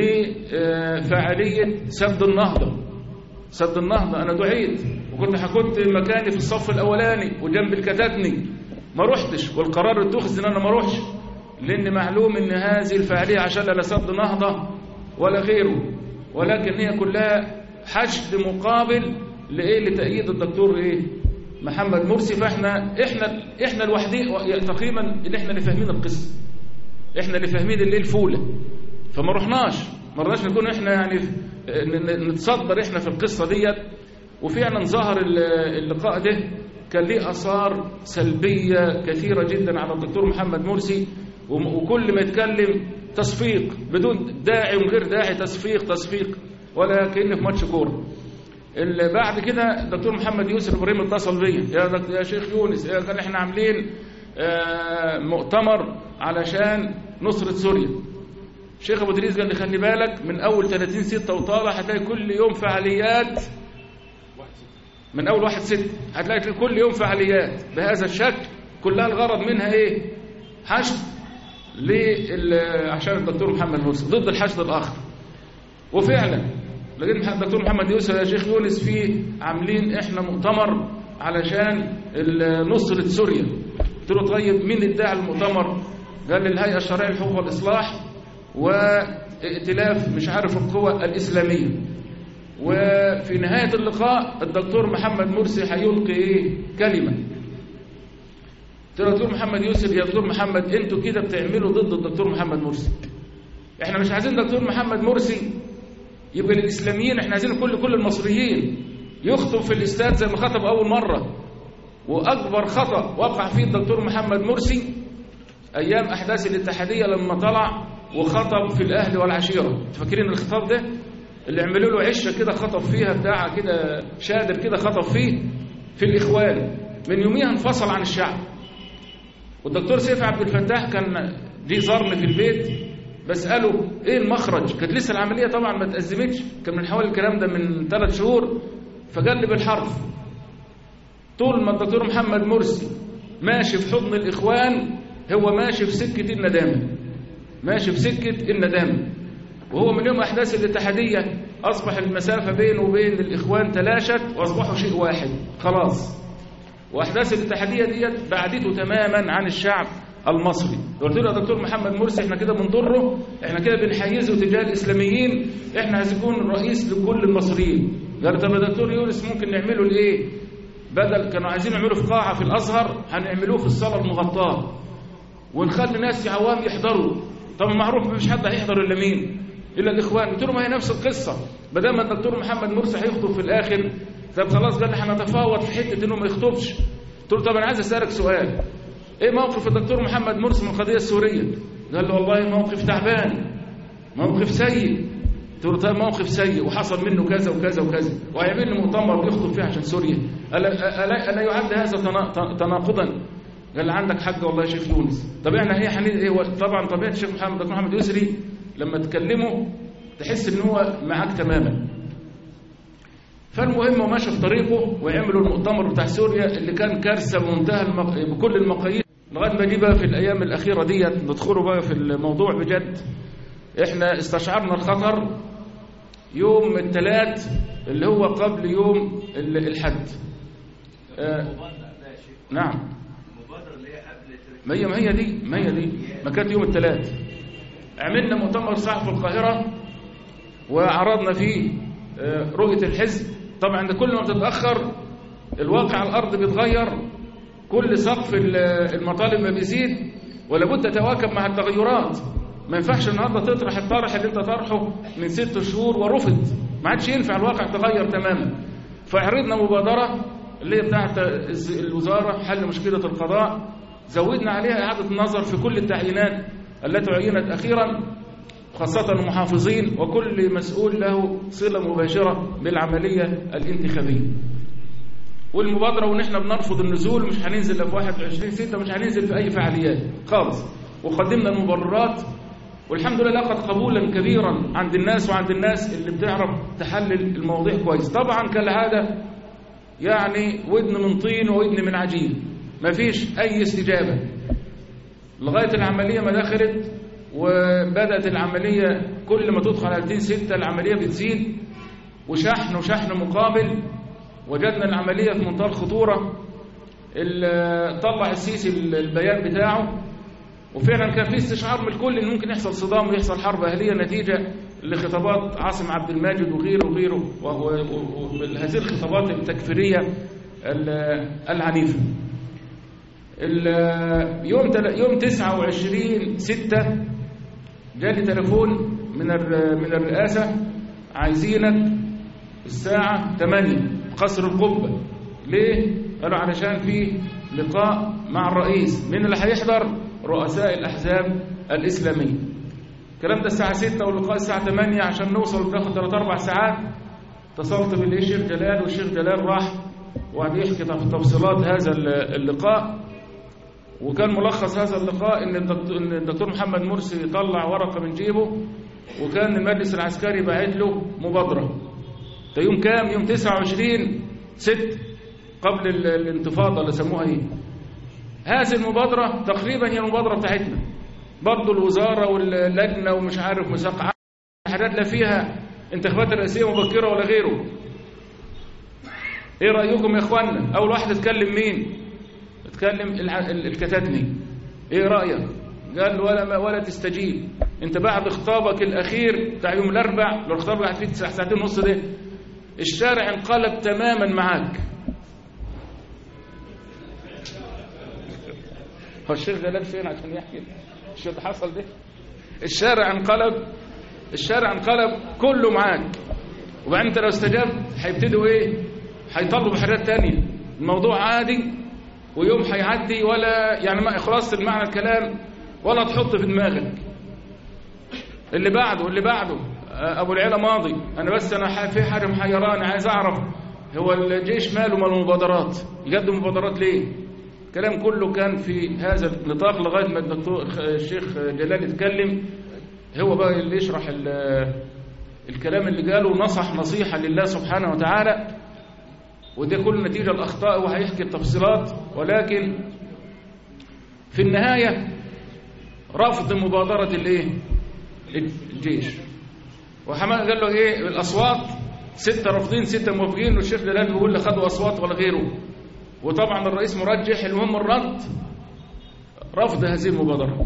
لفعالية سد النهضة. سد النهضة أنا دعيت، وكنت كنت مكاني في الصف الأولاني وجنب الكتاتني، ما رحتش، والقرار اتخذ ان انا ما اروحش، لان معلوم ان هذه الفعاليه عشان لا سد نهضه ولا غيره، ولكن هي كلها حشد مقابل لايه؟ لتأييد الدكتور ايه؟ محمد مرسي. فاحنا احنا احنا الوحيدين تقريبا اللي احنا اللي فاهمين القصه، احنا اللي فاهمين الليل فوله، فما رحناش، ما رضاش نكون احنا يعني نتصدر احنا في القصه ديت. وفعلا ظهر اللقاء ده كان ليه آثار سلبية كثيرة جدا على الدكتور محمد مرسي، وكل ما يتكلم تصفيق بدون داعي وغير داعي، تصفيق تصفيق ولا كأنه في ماتش كورة. بعد كده الدكتور محمد يوسف إبراهيم اتصل بيا: يا يا شيخ يونس، كان احنا عاملين مؤتمر علشان نصرة سوريا. الشيخ أبو دريس قال لي: خلي بالك من أول ثلاثين ستة وطالع هتلاقي كل يوم فعاليات، من أول واحد ست هتلاقي كل يوم فعاليات بهذا الشكل، كلها الغرض منها إيه؟ حشد عشان الدكتور محمد مرسي ضد الحشد الآخر. وفعلا لقيت الدكتور محمد يوسف: يا شيخ يونس، في عاملين إحنا مؤتمر علشان نصرة سوريا. قلت له: طيب مين ادعى المؤتمر؟ قال لي: الهيئة الشرعية للحقوق والإصلاح وائتلاف مش عارف القوى الإسلامية. وفي نهاية اللقاء الدكتور محمد مرسي هيلقي ايه؟ كلمة. قلت له: دكتور محمد يوسف، يا دكتور محمد، انتوا كده بتعملوا ضد الدكتور محمد مرسي. احنا مش عايزين دكتور محمد مرسي يبقى للإسلاميين، احنا عايزين كل كل المصريين يخطب في الاستاد زي ما خطب أول مرة. وأكبر خطأ وقع فيه الدكتور محمد مرسي أيام أحداث الاتحادية لما طلع وخطب في الأهل والعشيرة. فاكرين الخطاب ده اللي عملوا له عشة كده خطب فيها بتاع كده شادر كده خطب فيه في الإخوان؟ من يوميها انفصل عن الشعب. والدكتور سيف عبد الفتاح كان دي زارني في البيت بسأله ايه المخرج، كانت لسه العملية طبعا ما تأزمتش، كان من حوالي الكلام ده من ثلاث شهور. فقال لي بالحرف: طول ما الدكتور محمد مرسي ماشي في حضن الإخوان هو ماشي في سكة الندامة، ماشي في سكة الندامة. وهو من يوم أحداث الاتحادية أصبح المسافة بينه وبين الإخوان تلاشت وأصبحوا شيء واحد خلاص. وأحداث الاتحادية ديت بعدته تماما عن الشعب المصري. قلت له: يا دكتور محمد مرسي، احنا كده بنضره، احنا كده بنحيزه تجاه الإسلاميين، احنا عايزين نكون الرئيس لكل المصريين. قال: طب يا دكتور يونس ممكن نعمله لإيه؟ بدل كانوا عايزين يعملوا في قاعة في الأزهر، هنعملوه في الصالة المغطاة ونخلي ناس عوام يحضروا. طب معروف مفيش حد هيحضر إلا مين؟ إلا الإخوان. قلت له: ما هي نفس القصة، ما دام الدكتور محمد مرسي هيخطب في الآخر، طب خلاص. قال لي: هنتفاوض في حتة إنه ما يخطبش. قلت له: طب أنا عايز أسألك سؤال، إيه موقف الدكتور محمد مرسي من القضية السورية؟ قال له: والله موقف تعبان، موقف سيء. قلت له: طيب موقف سيء وحصل منه كذا وكذا وكذا، وهيعمل له مؤتمر ويخطب فيه عشان سوريا، ألا ألا يعد هذا تناقضا؟ قال لي: عندك حق والله يا شيخ يونس. طب احنا ايه حنين ايه؟ طبعا طبيعه الشيخ محمد دكتور محمد يسري لما تكلمه تحس ان هو معاك تماما. فالمهم وماشي في طريقه ويعملوا المؤتمر بتاع سوريا اللي كان كارثه بمنتهى المق... بكل المقاييس، لغايه ما جه بقى في الايام الاخيره ديت ندخلوا بقى في الموضوع بجد. احنا استشعرنا الخطر يوم الثلاث اللي هو قبل يوم الحد. آه نعم ما هي ما هي دي ما هي دي ما كانت يوم الثلاث عملنا مؤتمر صحفي في القاهرة وعرضنا فيه آه رؤية الحزب. طبعا ده كل ما بتتأخر الواقع على الأرض بيتغير، كل سقف المطالب ما بيزيد، ولا بد تواكب مع التغيرات. ما ينفعش النهارده تطرح الطرح اللي انت طرحه من ست شهور ورفض، ما عادش ينفع، الواقع تغير تماما. فعرضنا مبادرة اللي هي بتاعت الوزارة حل مشكلة القضاء، زودنا عليها إعادة النظر في كل التعيينات التي عينت أخيرا، خاصة المحافظين وكل مسؤول له صلة مباشرة بالعملية الانتخابية. والمبادرة وان احنا بنرفض النزول، مش هننزل في واحد وعشرين ستة، مش هننزل في أي فعاليات خالص، وقدمنا المبررات والحمد لله لقد قبولا كبيرا عند الناس وعند الناس اللي بتعرف تحلل المواضيع كويس. طبعا كالعادة يعني ودن من طين وودن من عجين، ما فيش أي استجابة لغاية العملية ما دخلت وبدأت العملية. كل ما تدخل على ألفين وستة العملية بتزيد وشحن وشحن مقابل. وجدنا العملية في منتهى الخطورة. طلع السيسي البيان بتاعه، وفعلا كان في استشعار من الكل ان ممكن يحصل صدام ويحصل حرب اهليه نتيجه لخطابات عاصم عبد الماجد وغيره وغيره وهذه الخطابات التكفيريه العنيفه. يوم يوم تسعة وعشرين ستة جالي تليفون من من الرئاسه، عايزينك الساعه ثمانية قصر القبه. ليه؟ قالوا علشان في لقاء مع الرئيس. مين اللي هيحضر؟ رؤساء الأحزاب الإسلامية. الكلام ده الساعة ستة واللقاء الساعة ثمانية، عشان نوصل بناخد ثلاث أربع ساعات. اتصلت بالشيخ جلال والشيخ جلال راح وقعد يحكي تفصيلات هذا اللقاء. وكان ملخص هذا اللقاء ان الدكتور, إن الدكتور محمد مرسي طلع ورقة من جيبه، وكان المجلس العسكري باعت له مبادرة. ده يوم كام؟ يوم تسعة وعشرين ستة قبل الانتفاضة اللي سموها ايه. هذه المبادرة تقريبا هي المبادرة بتاعتنا برضو، الوزارة واللجنة ومش عارف مساق حاجات لا فيها انتخابات رئاسية مبكرة ولا غيره. ايه رأيكم يا اخوانا؟ اول واحد اتكلم مين؟ اتكلم الكتاتني. ايه رأيك؟ قال ولا ولا تستجيب انت بعد خطابك الاخير بتاع يوم الاربع، لو الخطاب قاعد فيه ساعتين ونص ده الشارع انقلب تماما معاك. هو الشيخ جلال فين عشان يحكي الشيء اللي حصل ده؟ الشارع انقلب، الشارع انقلب كله معاك. وبعدين انت لو استجبت هيبتدوا ايه؟ هيطلبوا بحاجات تانية. الموضوع عادي ويوم هيعدي، ولا يعني ما خلاص المعنى الكلام ولا تحط في دماغك. اللي بعده واللي بعده ابو العلا ماضي. انا بس انا في حاجه محيراني، عايز اعرف هو الجيش ماله مال المبادرات؟ يقدم مبادرات ليه؟ الكلام كله كان في هذا النطاق لغايه ما الدكتور الشيخ جلال يتكلم، هو بقى اللي يشرح الكلام اللي قاله، نصح نصيحه لله سبحانه وتعالى. وده كل نتيجه الاخطاء وهيحكي التفصيلات. ولكن في النهايه رفض مبادره الايه؟ الجيش. وحماد قال له ايه؟ الاصوات سته رافضين سته موافقين، والشيخ جلال بيقول له خدوا اصوات ولا غيره. وطبعا الرئيس مرجح. المهم الرد رفض هذه المبادرة.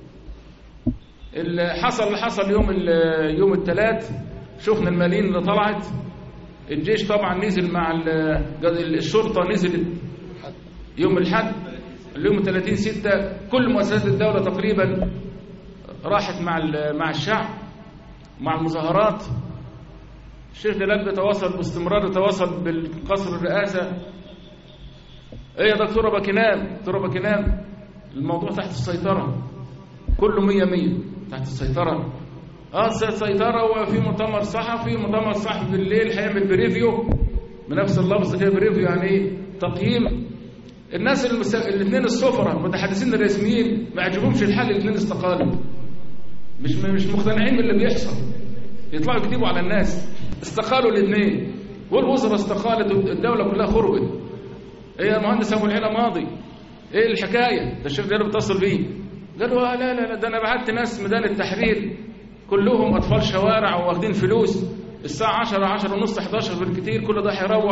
اللي حصل اللي حصل يوم يوم الثلاث، شفنا الملايين اللي طلعت. الجيش طبعا نزل مع الشرطة، نزلت يوم الحد اليوم ثلاثين ستة. كل مؤسسات الدولة تقريبا راحت مع مع الشعب مع المظاهرات. الشيخ جلال بيتواصل باستمرار، يتواصل بالقصر الرئاسة. ايه يا دكتوره باكينام؟ دكتوره باكينام الموضوع تحت السيطره، كله مية مية تحت السيطره. اه السيطره. وفي مؤتمر صحفي، مؤتمر صحفي بالليل هيعمل بريفيو بنفس اللفظ كده، بريفيو يعني ايه؟ تقييم. الناس المس... الاثنين السفراء المتحدثين الرسميين ما عجبهمش الحل، الاثنين استقالوا، مش مش مقتنعين باللي بيحصل، يطلعوا يكتبوا على الناس. استقالوا الاثنين، والوزراء استقالت، الدوله كلها خربت. ايه يا مهندس ابو العلا ماضي؟ ايه الحكايه؟ ده الشيخ جلال بيتصل بيه، قالوا لا لا لا ده انا بعت ناس ميدان التحرير كلهم اطفال شوارع واخدين فلوس، الساعه عشرة عشرة ونص حداشر بالكتير، كل ده هيروح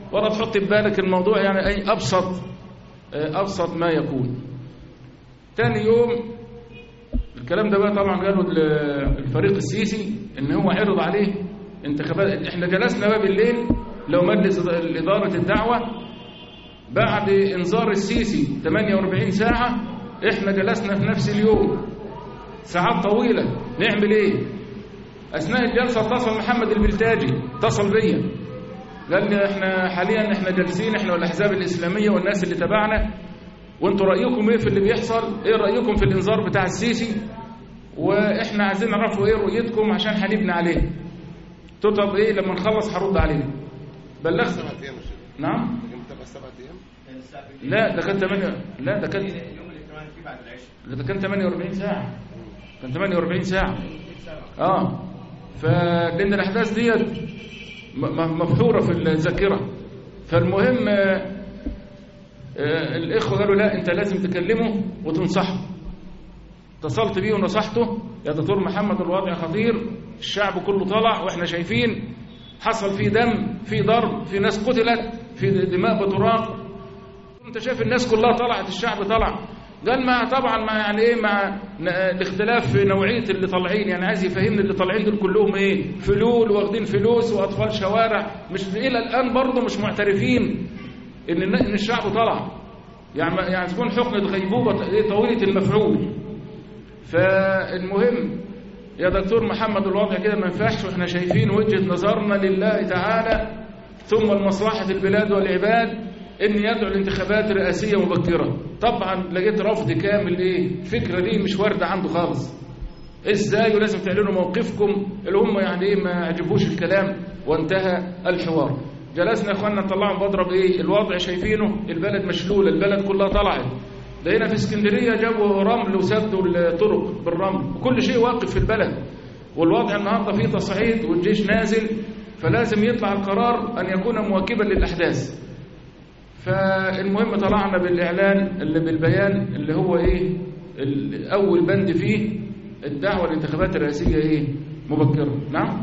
ولا تحط ببالك الموضوع يعني أي أبسط أبسط ما يكون. تاني يوم الكلام ده بقى طبعا قالوا الفريق السيسي إن هو عرض عليه انتخابات. إحنا جلسنا بقى بالليل لو مجلس إدارة الدعوة بعد إنذار السيسي ثمانية وأربعين ساعة، إحنا جلسنا في نفس اليوم ساعات طويلة. نعمل إيه؟ أثناء الجلسة اتصل محمد البلتاجي، اتصل بيا قال لي إحنا حاليا إحنا جالسين إحنا والأحزاب الإسلامية والناس اللي تبعنا، وأنتوا رأيكم إيه في اللي بيحصل؟ إيه رأيكم في الإنذار بتاع السيسي؟ وإحنا عايزين نعرفوا إيه رؤيتكم عشان هنبني عليه. قلت طب إيه لما نخلص هرد علينا. بلغت سبعة أيام. نعم؟ تبقى سبعة أيام؟ لا ده كان ثمانية لا ده كان اليوم اللي كمان فيه بعد العشاء. ده كان ثمانية وأربعين ساعة. كان ثمانية وأربعين ساعة. اه فلأن الأحداث ديت مفحورة في الذاكرة. فالمهم آه آه الإخوة قالوا لا أنت لازم تكلمه وتنصحه. اتصلت بيه ونصحته، يا دكتور محمد الوضع خطير، الشعب كله طلع وإحنا شايفين حصل فيه دم، فيه ضرب، في ناس قتلت، في دماء بتراق، انت شايف الناس كلها طلعت، الشعب طلع. قال مع طبعا مع يعني ايه مع الاختلاف في نوعيه اللي طالعين، يعني عايز يفهمني اللي طالعين دول كلهم ايه فلول واخدين فلوس واطفال شوارع، مش الى الان برضه مش معترفين ان ان الشعب طلع، يعني يعني تكون حقنه غيبوبه طويله المفعول. فالمهم يا دكتور محمد الوضع كده ما ينفعش، واحنا شايفين وجهه نظرنا لله تعالى ثم لمصلحه البلاد والعباد ان يدعو لانتخابات رئاسيه مبكره. طبعا لقيت رفض كامل. ايه الفكره دي مش وارده عنده خالص، ازاي ولازم تعلنوا موقفكم اللي هم يعني ايه ما عجبوش الكلام، وانتهى الحوار. جلسنا يا اخوانا نطلعوا بضرب ايه الوضع شايفينه، البلد مشلوله، البلد كلها طلعت. ده هنا في اسكندريه جابوا رمل وسدوا الطرق بالرمل وكل شيء واقف في البلد، والوضع النهارده فيه تصعيد والجيش نازل، فلازم يطلع القرار ان يكون مواكبا للاحداث. فالمهم طلعنا بالإعلان اللي بالبيان اللي هو إيه أول بند فيه الدعوة للانتخابات الرئاسية إيه مبكرة. نعم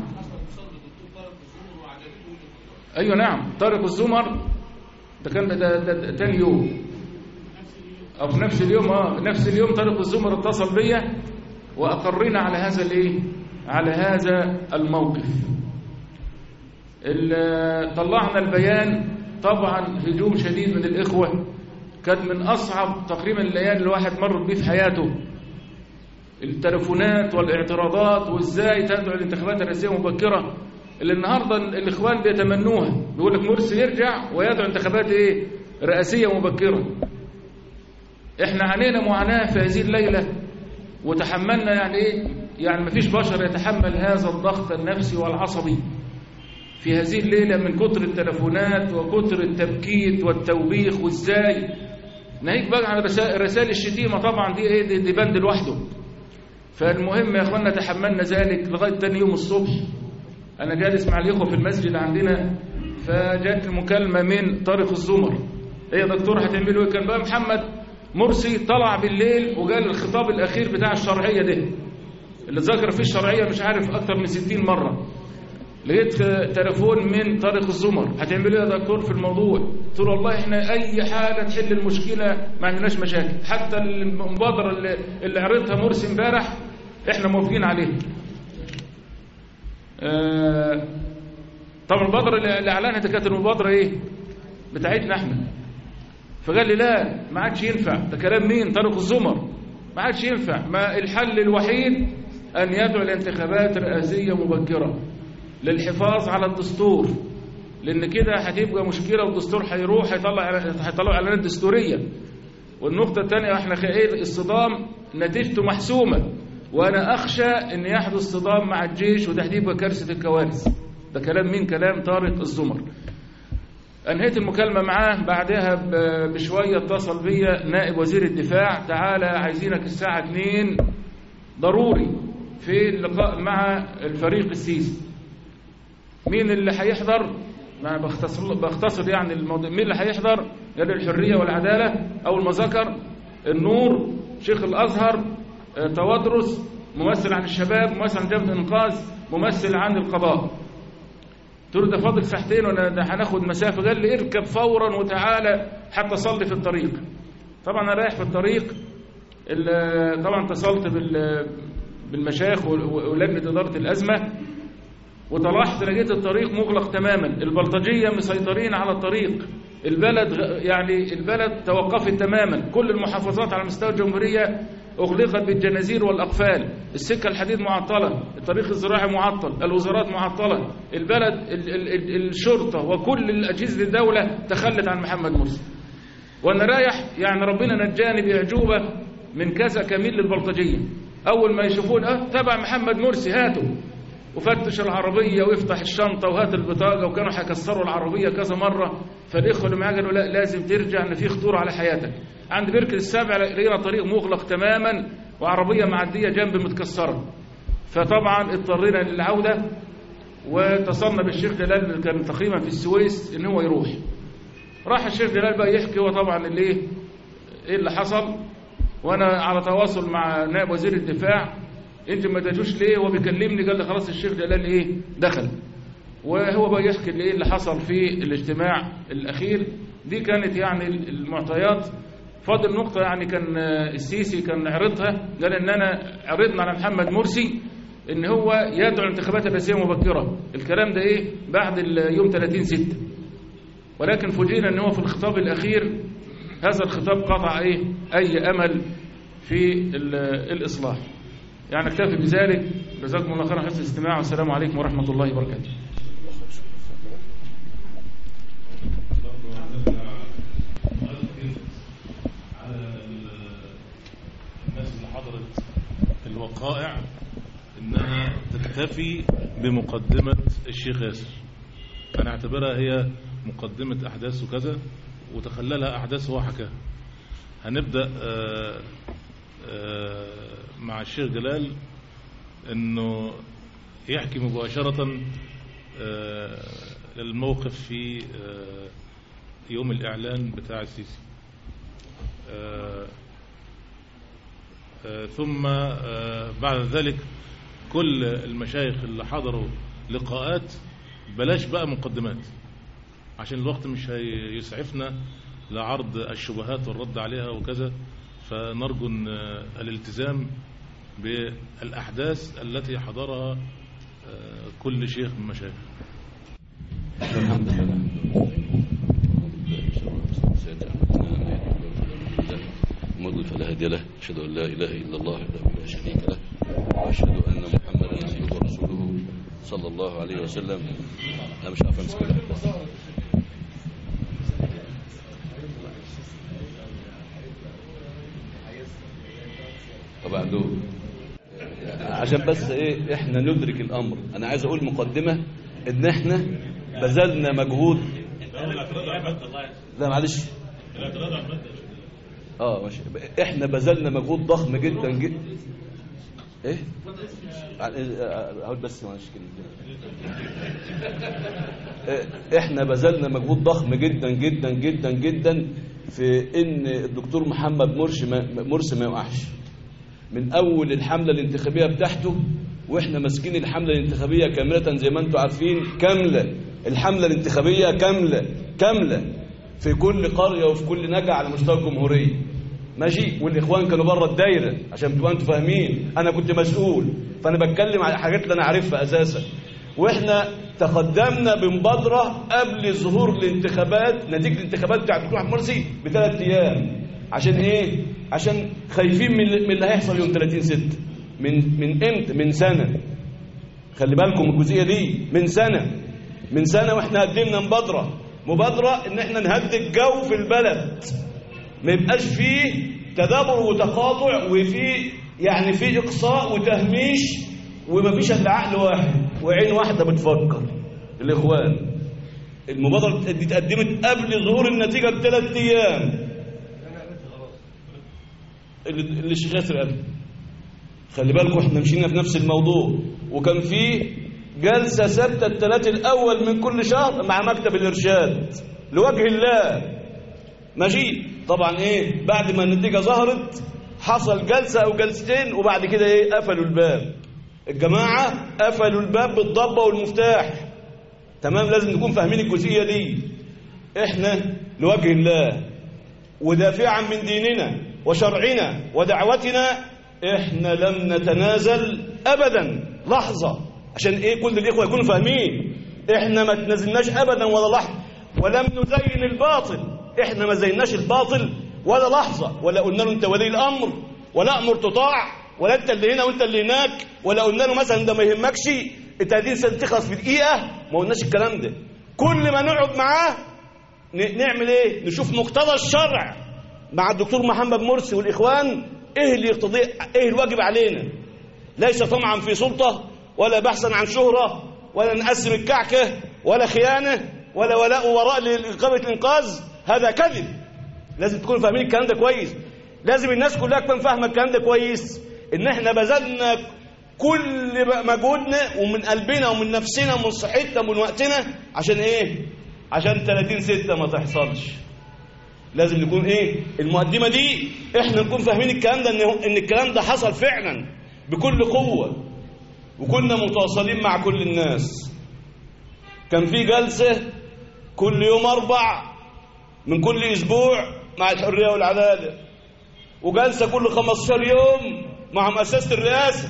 أيوة نعم طارق الزمر ده كان ده, ده, ده تاني يوم أو في نفس اليوم آه نفس اليوم طارق الزمر اتصل بيا وأقرنا على هذا الإيه على هذا الموقف. طلعنا البيان. طبعا هجوم شديد من الإخوة، كان من أصعب تقريبا الليالي الواحد مر بيه في حياته، التلفونات والاعتراضات وإزاي تدعو الانتخابات الرئاسية مبكرة اللي النهاردة الإخوان بيتمنوها، بيقول لك مرسي يرجع ويدعو انتخابات إيه رئاسية مبكرة. إحنا علينا معاناة في هذه الليلة وتحملنا يعني إيه يعني ما فيش بشر يتحمل هذا الضغط النفسي والعصبي في هذه الليلة من كتر التلفونات وكتر التبكيت والتوبيخ. وازاي ناهيك بقى على رسائل الشتيمة، طبعا دي ايه دي, دي بند لوحده. فالمهم يا اخوانا تحملنا ذلك لغاية تاني يوم الصبح. انا جالس مع الاخوة في المسجد عندنا، فجات المكالمة من طارق الزمر، ايه يا دكتور هتعملوا ايه؟ كان بقى محمد مرسي طلع بالليل وقال الخطاب الاخير بتاع الشرعية ده اللي ذكر فيه الشرعية مش عارف اكتر من ستين مرة. لقيت تليفون من طارق الزمر، هتعملوا ايه يا دكتور في الموضوع؟ قلت له والله احنا اي حاجه تحل المشكله ما عندناش مشاكل، حتى المبادره اللي, اللي عرضتها مرسي امبارح احنا موافقين عليها. آه طبعا المبادره اللي اعلنها دي كانت المبادره ايه بتاعتنا احنا. فقال لي لا ما عادش ينفع، ده كلام مين؟ طارق الزمر. ما عادش ينفع، ما الحل الوحيد ان يدعو لانتخابات رئاسيه مبكره للحفاظ على الدستور، لان كده هتبقى مشكله والدستور هيروح هيطلع هيطلعوا اعلانات دستوريه. والنقطه الثانيه احنا خايف الصدام نتيجته محسومه، وانا اخشى ان يحدث صدام مع الجيش وده هتبقى كارثه الكوارث. ده كلام مين؟ كلام طارق الزمر. انهيت المكالمه معاه، بعدها بشويه اتصل بيا نائب وزير الدفاع، تعالى عايزينك الساعه اتنين ضروري في اللقاء مع الفريق السيسي. مين اللي هيحضر؟ ما بختصر بختصر يعني الموضوع. مين اللي هيحضر؟ قال الحريه والعداله، اول ما ذكر النور، شيخ الازهر، توادرس، ممثل عن الشباب، ممثل عن جبهه الانقاذ، ممثل عن القضاء. قلت له ده فاضل ساعتين ولا ده هناخد مسافة. قال لي اركب فورا وتعالى حتى صلي في الطريق. طبعا أنا رايح في الطريق، طبعا اتصلت بالمشايخ ولجنة إدارة الأزمة، وطلعت لقيت الطريق مغلق تماما، البلطجية مسيطرين على الطريق، البلد يعني البلد توقفت تماما، كل المحافظات على مستوى الجمهورية أغلقت بالجنازير والأقفال، السكة الحديد معطلة، الطريق الزراعي معطل، الوزارات معطلة، البلد ال ال ال الشرطة وكل أجهزة الدولة تخلت عن محمد مرسي. وأنا رايح يعني ربنا نجاني بإعجوبة من كذا كمين للبلطجية، أول ما يشوفون أه تبع محمد مرسي هاتوا، وفتش العربية ويفتح الشنطة وهات البطاقة، وكانوا هيكسروا العربية كذا مرة. فالإخوة اللي معاه قالوا لا لازم ترجع، إن في خطورة على حياتك. عند بركة السابع لقينا طريق مغلق تماما وعربية معدية جنب متكسرة، فطبعا اضطرينا للعودة، واتصلنا بالشيخ جلال اللي كان تقريبا في السويس إن هو يروح. راح الشيخ جلال بقى يحكي هو طبعا اللي ايه ايه اللي حصل، وانا على تواصل مع نائب وزير الدفاع، انت ما تجوش ليه؟ هو بيكلمني قال لي خلاص الشيخ جلال ايه دخل، وهو بقى يحكي ايه اللي حصل في الاجتماع الاخير. دي كانت يعني المعطيات. فاضل نقطة يعني كان السيسي كان عرضها، قال ان انا عرضنا على محمد مرسي ان هو يدعو الانتخابات الرئاسية مبكرة. الكلام ده ايه بعد يوم ثلاثين ستة، ولكن فوجئنا ان هو في الخطاب الاخير هذا الخطاب قطع ايه اي امل في الاصلاح. يعني اكتفي بذلك. جزاكم الله خيرا حسن الاستماع، والسلام عليكم ورحمة الله وبركاته. الناس اللي حضرت الوقائع انها تكتفي بمقدمة الشيخ ياسر، انا اعتبرها هي مقدمة احداث وكذا، وتخللها احداث هو حكاها. هنبدأ آآ آآ مع الشيخ جلال انه يحكي مباشرة الموقف في يوم الاعلان بتاع السيسي، ثم بعد ذلك كل المشايخ اللي حضروا لقاءات بلاش بقى مقدمات عشان الوقت مش هيسعفنا لعرض الشبهات والرد عليها وكذا، فنرجو الالتزام بالأحداث التي حضرها كل شيخ من المشايخ. الحمد لله. مضل فلا هادي له، أشهد أن لا إله إلا الله وحده لا شريك له، وأشهد أن محمدا عبده ورسوله صلى الله عليه وسلم. أنا مش عارف أمسك الأحداث. طبعا دول عشان بس ايه احنا ندرك الامر. انا عايز اقول مقدمه ان احنا بذلنا مجهود. لا معلش اه ماشي. احنا بذلنا مجهود ضخم جدا جدا. ايه اقول بس معلش احنا بذلنا مجهود ضخم جدا جدا جدا جدا في ان الدكتور محمد مرسي ما مرسي ما يوقعش من اول الحمله الانتخابيه بتاعته، واحنا ماسكين الحمله الانتخابيه كامله زي ما انتم عارفين، كامله الحمله الانتخابيه كامله كامله في كل قريه وفي كل نجع على مستوى الجمهوريه ماشي. والاخوان كانوا بره الدايره عشان تبقوا انتوا فاهمين، انا كنت مسؤول فانا بتكلم على حاجات اللي انا عارفها اساسا. واحنا تقدمنا بمبادره قبل ظهور الانتخابات، نتيجه الانتخابات بتاعت الدكتور محمد مرسي بثلاث ايام. عشان ايه؟ عشان خايفين من اللي هيحصل يوم ثلاثين ستة. من من امتى؟ من سنه. خلي بالكم الجزئيه دي من سنه من سنه واحنا قدمنا مبادره مبادره ان احنا نهدي الجو في البلد، ما يبقاش فيه تدابر وتقاطع وفي يعني في اقصاء وتهميش، وما فيش الا عقل واحد وعين واحده بتفكر. الاخوان المبادره دي اتقدمت قبل ظهور النتيجه بثلاث ايام. اللي الشيخ ياسر قال خلي بالكم احنا مشينا في نفس الموضوع، وكان في جلسه ثابته الثلاث الاول من كل شهر مع مكتب الارشاد لوجه الله ماشي. طبعا ايه بعد ما النتيجه ظهرت حصل جلسه او جلستين، وبعد كده ايه قفلوا الباب. الجماعه قفلوا الباب بالضبه والمفتاح تمام. لازم نكون فاهمين الجزئية دي. احنا لوجه الله ودافعا من ديننا وشرعنا ودعوتنا احنا لم نتنازل ابدا لحظة. عشان ايه؟ كل الاخوة يكونوا فاهمين احنا ما تنازلناش ابدا ولا لحظة، ولم نزين الباطل. احنا ما زيناش الباطل ولا لحظة، ولا قلنا له انت ولي الامر ولا امر تطاع، ولا انت اللي هنا وانت اللي هناك، ولا قلنا له مثلا ده ما يهمكش التهديد تخلص في دقيقة. ما قلناش الكلام ده. كل ما نقعد معاه نعمل ايه؟ نشوف مقتضى الشرع مع الدكتور محمد مرسي والاخوان ايه اللي يقتضي، ايه الواجب علينا. ليس طمعا في سلطة ولا بحثا عن شهرة ولا نقسم الكعكة ولا خيانة ولا ولاء وراء لإقامة الإنقاذ. هذا كذب. لازم تكونوا فاهمين الكلام ده كويس. لازم الناس كلها تكون فاهمة الكلام ده كويس، ان احنا بذلنا كل مجهودنا ومن قلبنا ومن نفسنا ومن صحتنا ومن وقتنا. عشان ايه؟ عشان ثلاثين ستة ما تحصلش. لازم نكون ايه المقدمة دي، احنا نكون فاهمين الكلام ده، ان الكلام ده حصل فعلا بكل قوة، وكنا متواصلين مع كل الناس. كان في جلسة كل يوم أربع من كل أسبوع مع الحرية والعدالة، وجلسة كل خمستاشر يوم مع مؤسسة الرئاسة،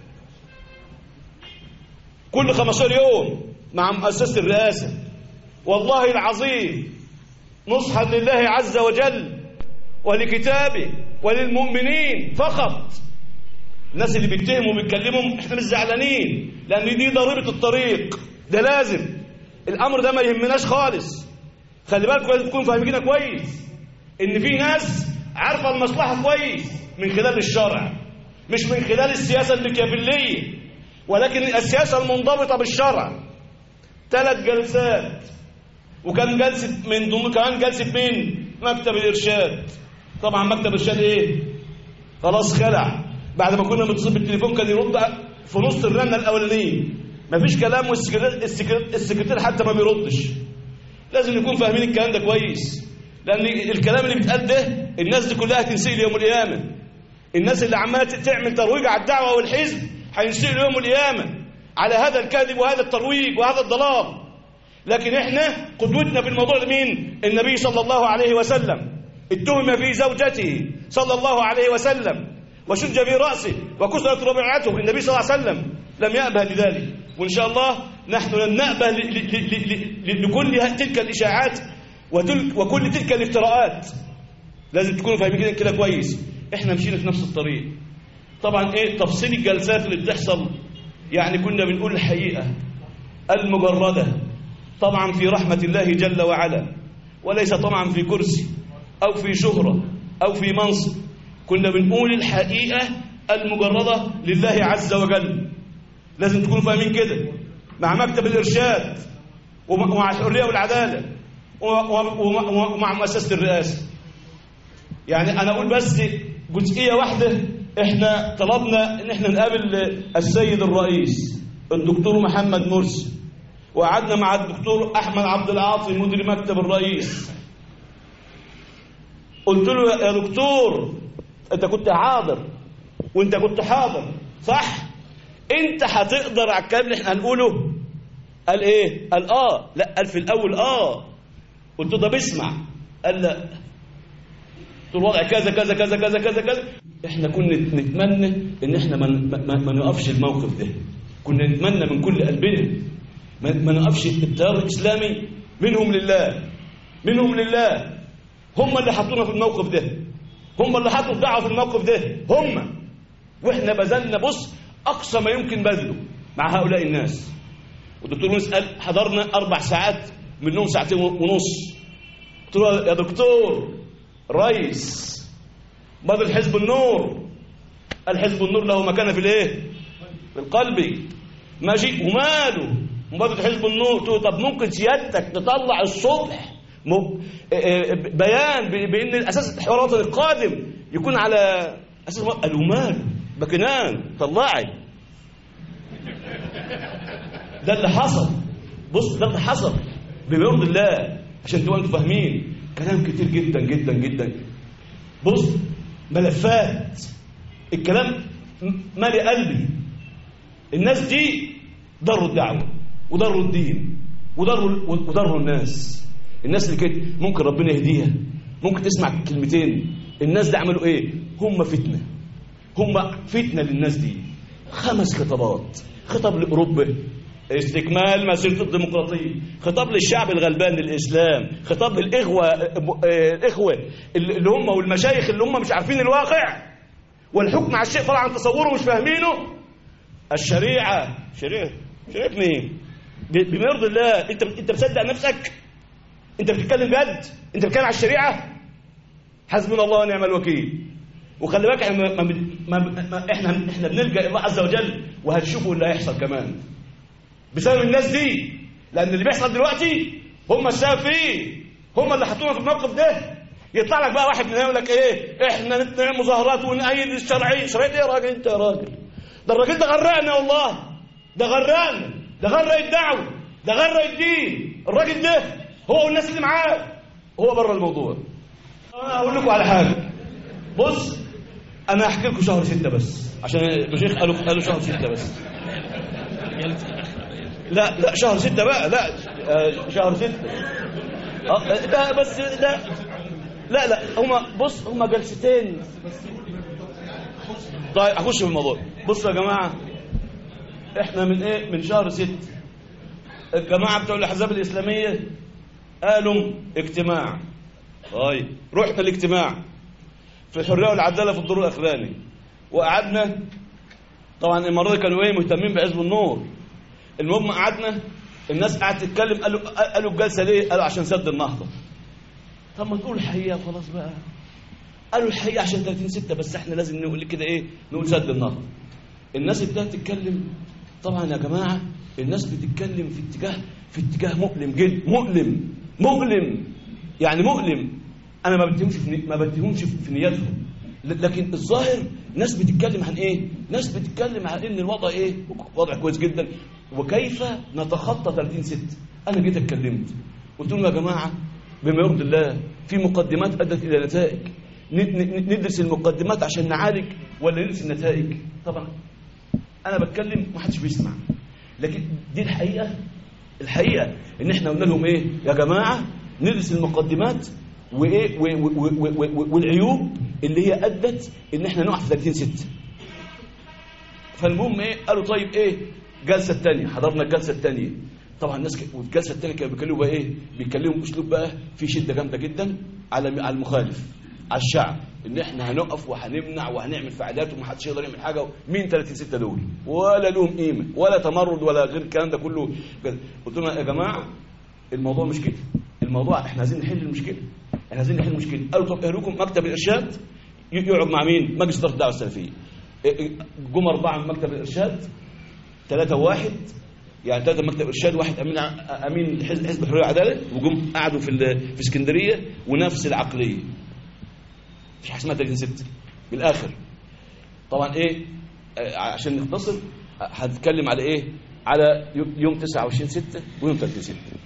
كل خمستاشر يوم مع مؤسسة الرئاسة. والله العظيم نصحا لله عز وجل ولكتابه وللمؤمنين فقط. الناس اللي بيتهموا وبيتكلموا احنا مش زعلانين، لان دي ضريبة الطريق، ده لازم. الامر ده ما يهمناش خالص. خلي بالكم لازم تكونوا فاهمين كويس ان في ناس عارفه المصلحه كويس من خلال الشرع، مش من خلال السياسه الميكافيليه، ولكن السياسه المنضبطه بالشرع. ثلاث جلسات، وكان جلسه من ضمن كمان جلسه مين؟ مكتب الارشاد. طبعا مكتب الارشاد ايه؟ خلاص خلع. بعد ما كنا بنتصل بالتليفون كان يرد في نص الرنه الاولانيه، مفيش كلام، والسكرتير حتى ما بيردش. لازم نكون فاهمين الكلام ده كويس، لان الكلام اللي بيتقال ده الناس دي كلها هتنسئل يوم القيامه. الناس اللي عماله تعمل ترويج على الدعوه والحزب هينسئل يوم القيامه على هذا الكذب وهذا الترويج وهذا الضلال. لكن احنا قدوتنا في الموضوع ده مين؟ النبي صلى الله عليه وسلم. اتهم في زوجته صلى الله عليه وسلم وشج في رأسه وكسرت ربيعته. النبي صلى الله عليه وسلم لم يأبه لذلك، وإن شاء الله نحن لن نأبه لكل تلك الإشاعات وكل تلك الافتراءات. لازم تكونوا فاهمين كده كويس. احنا مشينا في نفس الطريق. طبعا ايه تفصيل الجلسات اللي بتحصل؟ يعني كنا بنقول الحقيقة المجردة، طبعا في رحمة الله جل وعلا، وليس طبعا في كرسي أو في شهرة أو في منصب. كنا بنقول الحقيقة المجردة لله عز وجل. لازم تكونوا فاهمين كده. مع مكتب الإرشاد ومع الحرية والعدالة ومع مؤسسة الرئاسة. يعني أنا أقول بس جزئية واحدة. إحنا طلبنا إن إحنا نقابل السيد الرئيس الدكتور محمد مرسي، وقعدنا مع الدكتور أحمد عبد العاطي مدير مكتب الرئيس. قلت له يا دكتور أنت كنت حاضر وأنت كنت حاضر صح؟ أنت هتقدر على الكلام اللي إحنا هنقوله؟ قال إيه؟ قال آه. لا قال في الأول آه. قلت له طب اسمع. قال لا. قلت له الوضع كذا كذا كذا كذا كذا كذا. إحنا كنا نتمنى إن إحنا ما ما ما نقفش الموقف ده. كنا نتمنى من كل قلبنا ما, ما نقفش. التيار الإسلامي منهم لله، منهم لله. هم اللي حطونا في الموقف ده، هم اللي حطوا الدعوة في الموقف ده، هم. وإحنا بذلنا بص أقصى ما يمكن بذله مع هؤلاء الناس. والدكتور يونس قال حضرنا أربع ساعات منهم ساعتين ونص. قلت له يا دكتور رئيس بدل حزب النور. قال حزب النور له مكانه في الايه؟ في القلب. ماشي وماله مبادرة حزب النور. قلت له طب ممكن سيادتك تطلع الصبح بيان بان الاساس الحوار الوطني القادم يكون على اساس. قالوا ماله بكنان طلعي. ده اللي حصل. بص ده اللي حصل بمرض الله، عشان تبقوا انتوا فاهمين. كلام كتير جدا جدا جدا. بص ملفات الكلام مالي قلبي. الناس دي ضروا الدعوه وضروا الدين وضروا وضروا الناس. الناس اللي كانت ممكن ربنا يهديها، ممكن تسمع كلمتين، الناس دي عملوا ايه؟ هم فتنه، هم فتنه للناس دي. خمس خطابات: خطاب لاوروبا استكمال مسيره الديمقراطيه، خطاب للشعب الغلبان للاسلام، خطاب للاخوه الاخوه اللي هم والمشايخ اللي هم مش عارفين الواقع والحكم على الشيء طبعا تصوره مش فاهمينه. الشريعه شريعه شريعه مين؟ بما يرضي الله. انت انت مصدق نفسك؟ انت بتتكلم جد؟ انت بتتكلم على الشريعه؟ حسبنا الله ونعم الوكيل. وخلي بالك احنا ما ما ما احنا احنا بنلجا الى الله عز وجل، وهتشوفوا اللي هيحصل كمان بسبب الناس دي، لان اللي بيحصل دلوقتي هم السبب فيه، هم اللي حطونا في الموقف ده. يطلع لك بقى واحد منهم يقول لك ايه؟ احنا نعمل مظاهرات ونأيد الشرعيه. شرعيه ايه يا راجل انت يا راجل؟ ده الراجل ده غرقنا والله، ده غرقنا، ده غرق الدعوه، ده غرق الدين. الراجل ده هو والناس اللي معاه هو بره الموضوع. انا هقول لكم على حاجه. بص انا هحكي لكم شهر ستة بس، عشان المشايخ قالوا قالوا شهر ستة بس. لا لا شهر ستة بقى، لا آه شهر ستة اه ده بس ده لا لا هما بص هما جلستين. طيب اخش في الموضوع. بصوا يا جماعه، احنا من ايه؟ من شهر ستة الجماعه بتوع الاحزاب الاسلاميه قالوا اجتماع. طيب رحنا الاجتماع في الحريه والعداله في الدور الاخراني، وقعدنا. طبعا المره دي كانوا ايه؟ مهتمين بحزب النور. المهم قعدنا، الناس قعدت تتكلم. قالوا قالوا الجلسه ليه؟ قالوا عشان سد النهضه. طب ما نقول الحقيقه خلاص بقى. قالوا الحقيقه عشان ثلاثين ستة، بس احنا لازم نقول كده ايه؟ نقول سد النهضه. الناس ابتدت تتكلم. طبعا يا جماعه الناس بتتكلم في اتجاه في اتجاه مؤلم جدا، مؤلم مؤلم يعني مؤلم. انا ما بتهمش في ما بتهمش في نياتهم، لكن الظاهر ناس بتتكلم عن ايه؟ ناس بتتكلم عن ان الوضع ايه؟ وضع كويس جدا، وكيف نتخطى ثلاثين ستة. انا جيت اتكلمت قلت لهم يا جماعه بما يرضي الله في مقدمات ادت الى نتائج، ندرس المقدمات عشان نعالج ولا ندرس النتائج؟ طبعا انا بتكلم ما حدش بيسمع، لكن دي الحقيقه. الحقيقه ان احنا قلنا لهم ايه يا جماعه؟ ندرس المقدمات وايه والعيوب اللي هي ادت ان احنا نقع في ثلاثين ستة. فالمهم ايه؟ قالوا طيب ايه؟ الجلسه الثانيه. حضرنا الجلسه الثانيه. طبعا الناس ك... والجلسه الثانيه كانوا بيتكلموا بقى ايه؟ بيتكلموا باسلوب بقى في شده جامده جدا على على المخالف، على الشعب، ان احنا هنقف وهنمنع وهنعمل فعاليات ومحدش يقدر يعمل حاجه. مين ثلاثين ستة دول؟ ولا لهم قيمه ولا تمرد ولا غير الكلام ده كله. قلت لهم يا جماعه الموضوع مش كده، الموضوع احنا عايزين نحل المشكله، احنا عايزين نحل المشكله. قالوا طب ايه رايكم مكتب الارشاد يقعد مع مين؟ مجلس اداره الدعوه السلفيه. جم اربعه من مكتب الارشاد، ثلاثه وواحد، يعني ثلاثه مكتب ارشاد، واحد امين امين حزب الحريه والعداله، وجم قعدوا في في اسكندريه ونفس العقليه. مش حاجه اسمها ثلاثين ستة بالاخر. طبعا ايه؟ عشان نختصر هنتكلم على ايه؟ على يوم تسعة وعشرين ستة ويوم ثلاثين ستة،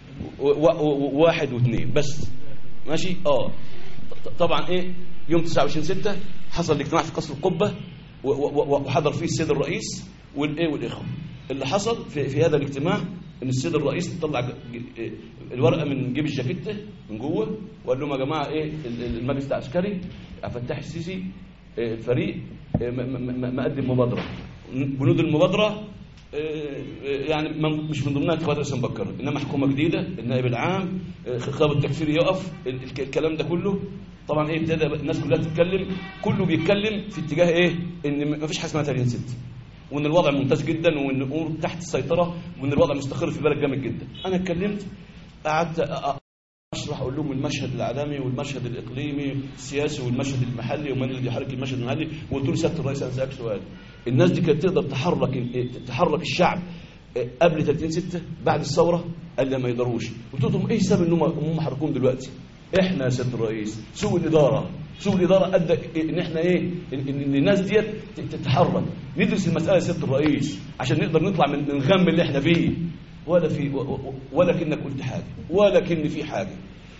واحد واثنين بس. ماشي؟ اه طبعا ايه؟ يوم تسعة وعشرين ستة حصل الاجتماع في قصر القبه، وحضر فيه السيد الرئيس والايه والاخوه. اللي حصل في, في هذا الاجتماع ان السيد الرئيس طلع الورقه من جيب الجاكيته من جوه، وقال لهم يا جماعه ايه؟ المجلس العسكري عبد الفتاح السيسي الفريق مقدم مبادره، بنود المبادره يعني مش من ضمنها انتخابات رئاسه مبكره، انما حكومه جديده، النائب العام، خطاب التكفير يقف، الكلام ده كله. طبعا ايه؟ ابتدى الناس كلها تتكلم، كله بيتكلم في اتجاه ايه؟ ان ما فيش حاجه اسمها ثلاثين ستة، وان الوضع ممتاز جدا، وان الامور تحت السيطره، وان الوضع مستقر في البلد جامد جدا. انا اتكلمت، قعدت اشرح، اقول لهم المشهد العالمي والمشهد الاقليمي السياسي والمشهد المحلي ومن اللي بيحرك المشهد المحلي. وقلت له سياده الرئيس انا اسالك سؤال، الناس دي كانت تقدر تحرك تحرك الشعب قبل ثلاثين ستة بعد الثوره؟ قال لي ما يقدروش. قلت لهم ايه السبب ان هم حركوهم دلوقتي؟ احنا يا سياده الرئيس سوء الاداره، سوء الاداره ادى ان احنا ايه؟ ان الناس ديت تتحرك. ندرس المساله يا سياده الرئيس عشان نقدر نطلع من الغم اللي احنا فيه. ولا في ولا كنك قلت حاجه ولا كن في حاجه.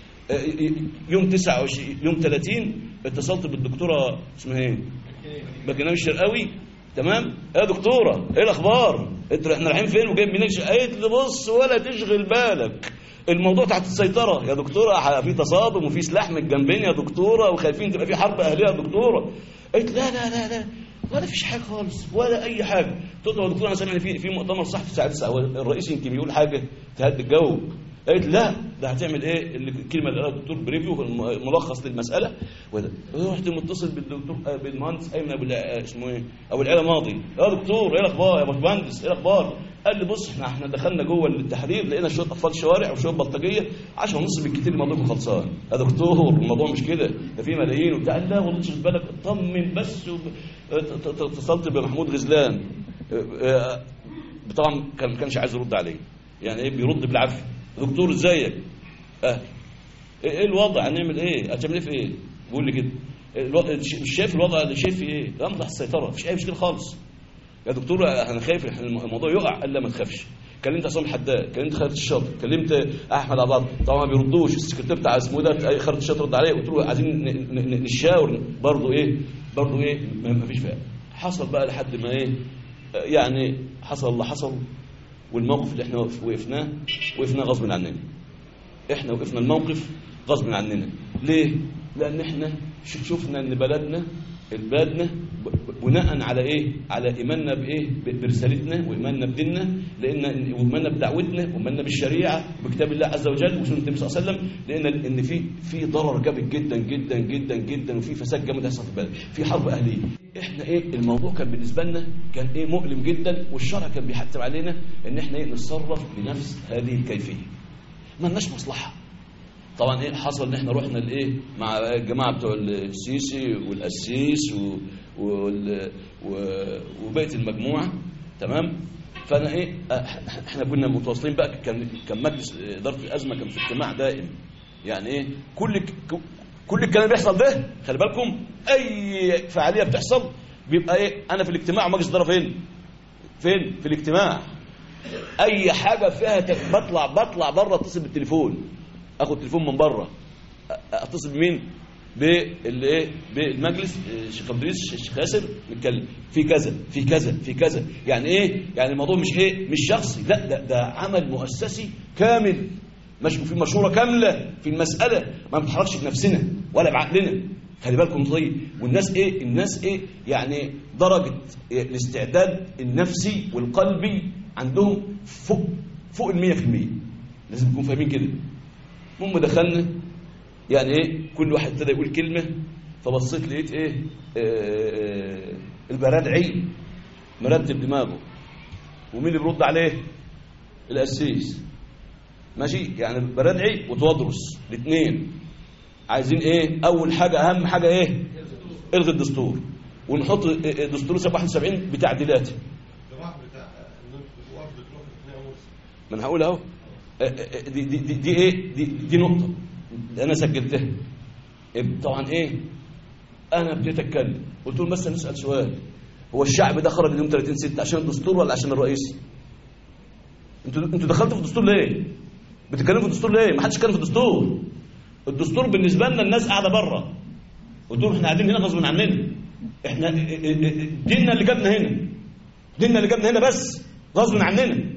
يوم تسعة وعشرين يوم ثلاثين اتصلت بالدكتوره اسمها ايه؟ بكناوي الشرقاوي، تمام. يا دكتوره ايه الاخبار؟ انت احنا رايحين فين وجايين منين؟ قالت لي بص ولا تشغل بالك، الموضوع تحت السيطره يا دكتوره، في تصادم وفي سلاح من الجنبين يا دكتوره وخايفين تبقى في حرب اهليه يا دكتوره. قالت لا لا لا لا ولا فيش حاجه خالص ولا اي حاجه. قلت له يا دكتور انا سامع في في مؤتمر صحفي الساعه تسعة الرئيس يمكن بيقول حاجه تهدي الجو. قالت لا ده هتعمل ايه الكلمه اللي قالها الدكتور بريفيو ملخص للمساله وده. رحت متصل بالدكتور بالمهندس ايمن ابو اسمه ايه ابو العلا ماضي. يا دكتور ايه الاخبار يا باشمهندس ايه الاخبار؟ قال لي بص احنا احنا دخلنا جوه التحرير لقينا شويه اطفال شوارع وشويه بلطجيه عشان ونص بالكتير الموضوع خلصان. يا دكتور الموضوع مش كده ده في ملايين وبتاع. لا والله تشغل بالك اطمن بس. اتصلت بمحمود غزلان طبعا كان ما كانش عايز يرد عليه يعني ايه بيرد بالعافيه. دكتور ازيك؟ اه ايه الوضع هنعمل ايه؟ هتعمل ايه في ايه؟ بيقول لي كده مش شايف الوضع اللي شايف فيه ايه؟ امضح السيطره مفيش اي مشكله خالص. يا دكتور انا خايف الموضوع يقع. قال لا ما تخافش. كلمت عصام الحداد، كلمت خالد الشاطر، كلمت احمد عبد طبعا ما بيردوش. السكرتير بتاع اسمه ده خالد الشاطر رد عليه قلت له عايزين نشاور برضه ايه برضه ايه ما فيش فاهم. حصل بقى لحد ما ايه يعني حصل اللي حصل. والموقف اللي احنا وقفناه وقفناه غصب عننا. احنا وقفنا الموقف غصب عننا. ليه؟ لان احنا شفنا ان بلدنا بلدنا بناء على ايه؟ على ايماننا بايه؟ برسالتنا وايماننا بديننا، لان وايماننا بدعوتنا وايماننا بالشريعه وبكتاب الله عز وجل وسنه النبي صلى الله عليه وسلم. لان ان في في ضرر جامد جدا جدا جدا جدا وفي فساد جامد هيحصل في البلد، في حرب اهليه. احنا ايه الموضوع كان بالنسبه لنا كان ايه مؤلم جدا، والشرع كان بيحتم علينا ان احنا ايه نتصرف بنفس هذه الكيفيه. ما لناش مصلحه. طبعا ايه حصل ان احنا رحنا لايه مع الجماعه بتوع السيسي والقسيس و... وال... و... وبقيه المجموعه تمام. فانا ايه احنا كنا متواصلين بقى. كان كان مجلس اداره الازمه كان في اجتماع دائم يعني ايه كل كل الكلام بيحصل ده خلي بالكم اي فعاليه بتحصل بيبقى ايه انا في الاجتماع ومجلس الاداره فين فين في الاجتماع. اي حاجه فيها بطلع بطلع بره اتصل بالتليفون اخد تليفون من بره اتصل بمين بالايه ايه بالمجلس الشيخ عبد الرئيس الشيخ ياسر نتكلم في كذا في كذا في كذا. يعني ايه يعني الموضوع مش ايه مش شخصي لا ده ده عمل مؤسسي كامل مش في مشوره كامله في المساله. ما بنتحركش بنفسنا ولا بعقلنا خلي بالكم طيب. والناس ايه الناس ايه يعني درجه الاستعداد النفسي والقلبي عندهم فوق فوق ال مية في المية. لازم نكون فاهمين كده. المهم دخلنا يعني ايه كل واحد ابتدى يقول كلمه. فبصيت لقيت ايه آه البرادعي مرتب دماغه. ومين اللي بيرد عليه؟ القسيس ماشي. يعني البرادعي وتوادرس الاثنين عايزين ايه اول حاجه اهم حاجه ايه الغي الدستور ونحط دستور سنه واحد وسبعين بتعديلاته. ما انا هقول اهو دي, دي, دي, دي ايه دي, دي نقطه انا سجلتها. طبعا ايه انا بديت اتكلم قلت لهم بس نسال سؤال. هو الشعب ده خرج اليوم ثلاثين ستة عشان الدستور ولا عشان الرئيس؟ انتوا انتوا دخلتوا في الدستور ليه؟ بتتكلموا في الدستور ليه؟ ما حدش اتكلم في الدستور. الدستور بالنسبه لنا الناس قاعده بره. قلت لهم احنا قاعدين هنا غصب عننا. احنا ديننا اللي جابنا هنا. ديننا اللي جابنا هنا بس غصب عننا.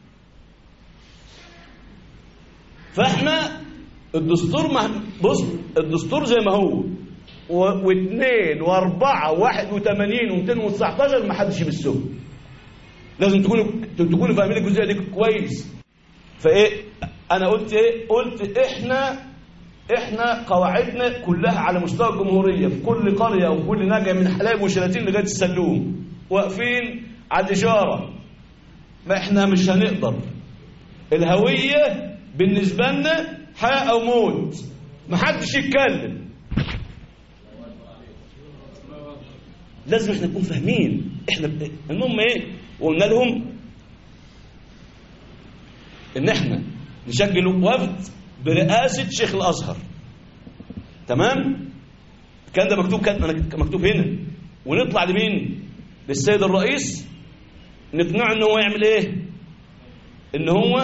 فاحنا الدستور مع... بص الدستور زي ما هو واثنين واربعة واحد وثمانين ومئتين وتسعتاشر ما حدش يمسهم. لازم تكونوا تكونوا فاهمين الجزئيه دي كويس. فايه انا قلت ايه قلت احنا احنا قواعدنا كلها على مستوى الجمهوريه في كل قريه وفي كل نجع من حلايب وشلاتين لغايه السلوم واقفين على الاشاره. ما احنا مش هنقدر. الهويه بالنسبه لنا حياه او موت. ما حدش يتكلم. لازم احنا نكون فاهمين احنا المهم ايه. وقلنا لهم ان احنا نشكل وفد برئاسه شيخ الازهر تمام. كان ده مكتوب كان مكتوب هنا. ونطلع لمين؟ للسيد الرئيس نقنعه ان هو يعمل ايه؟ ان هو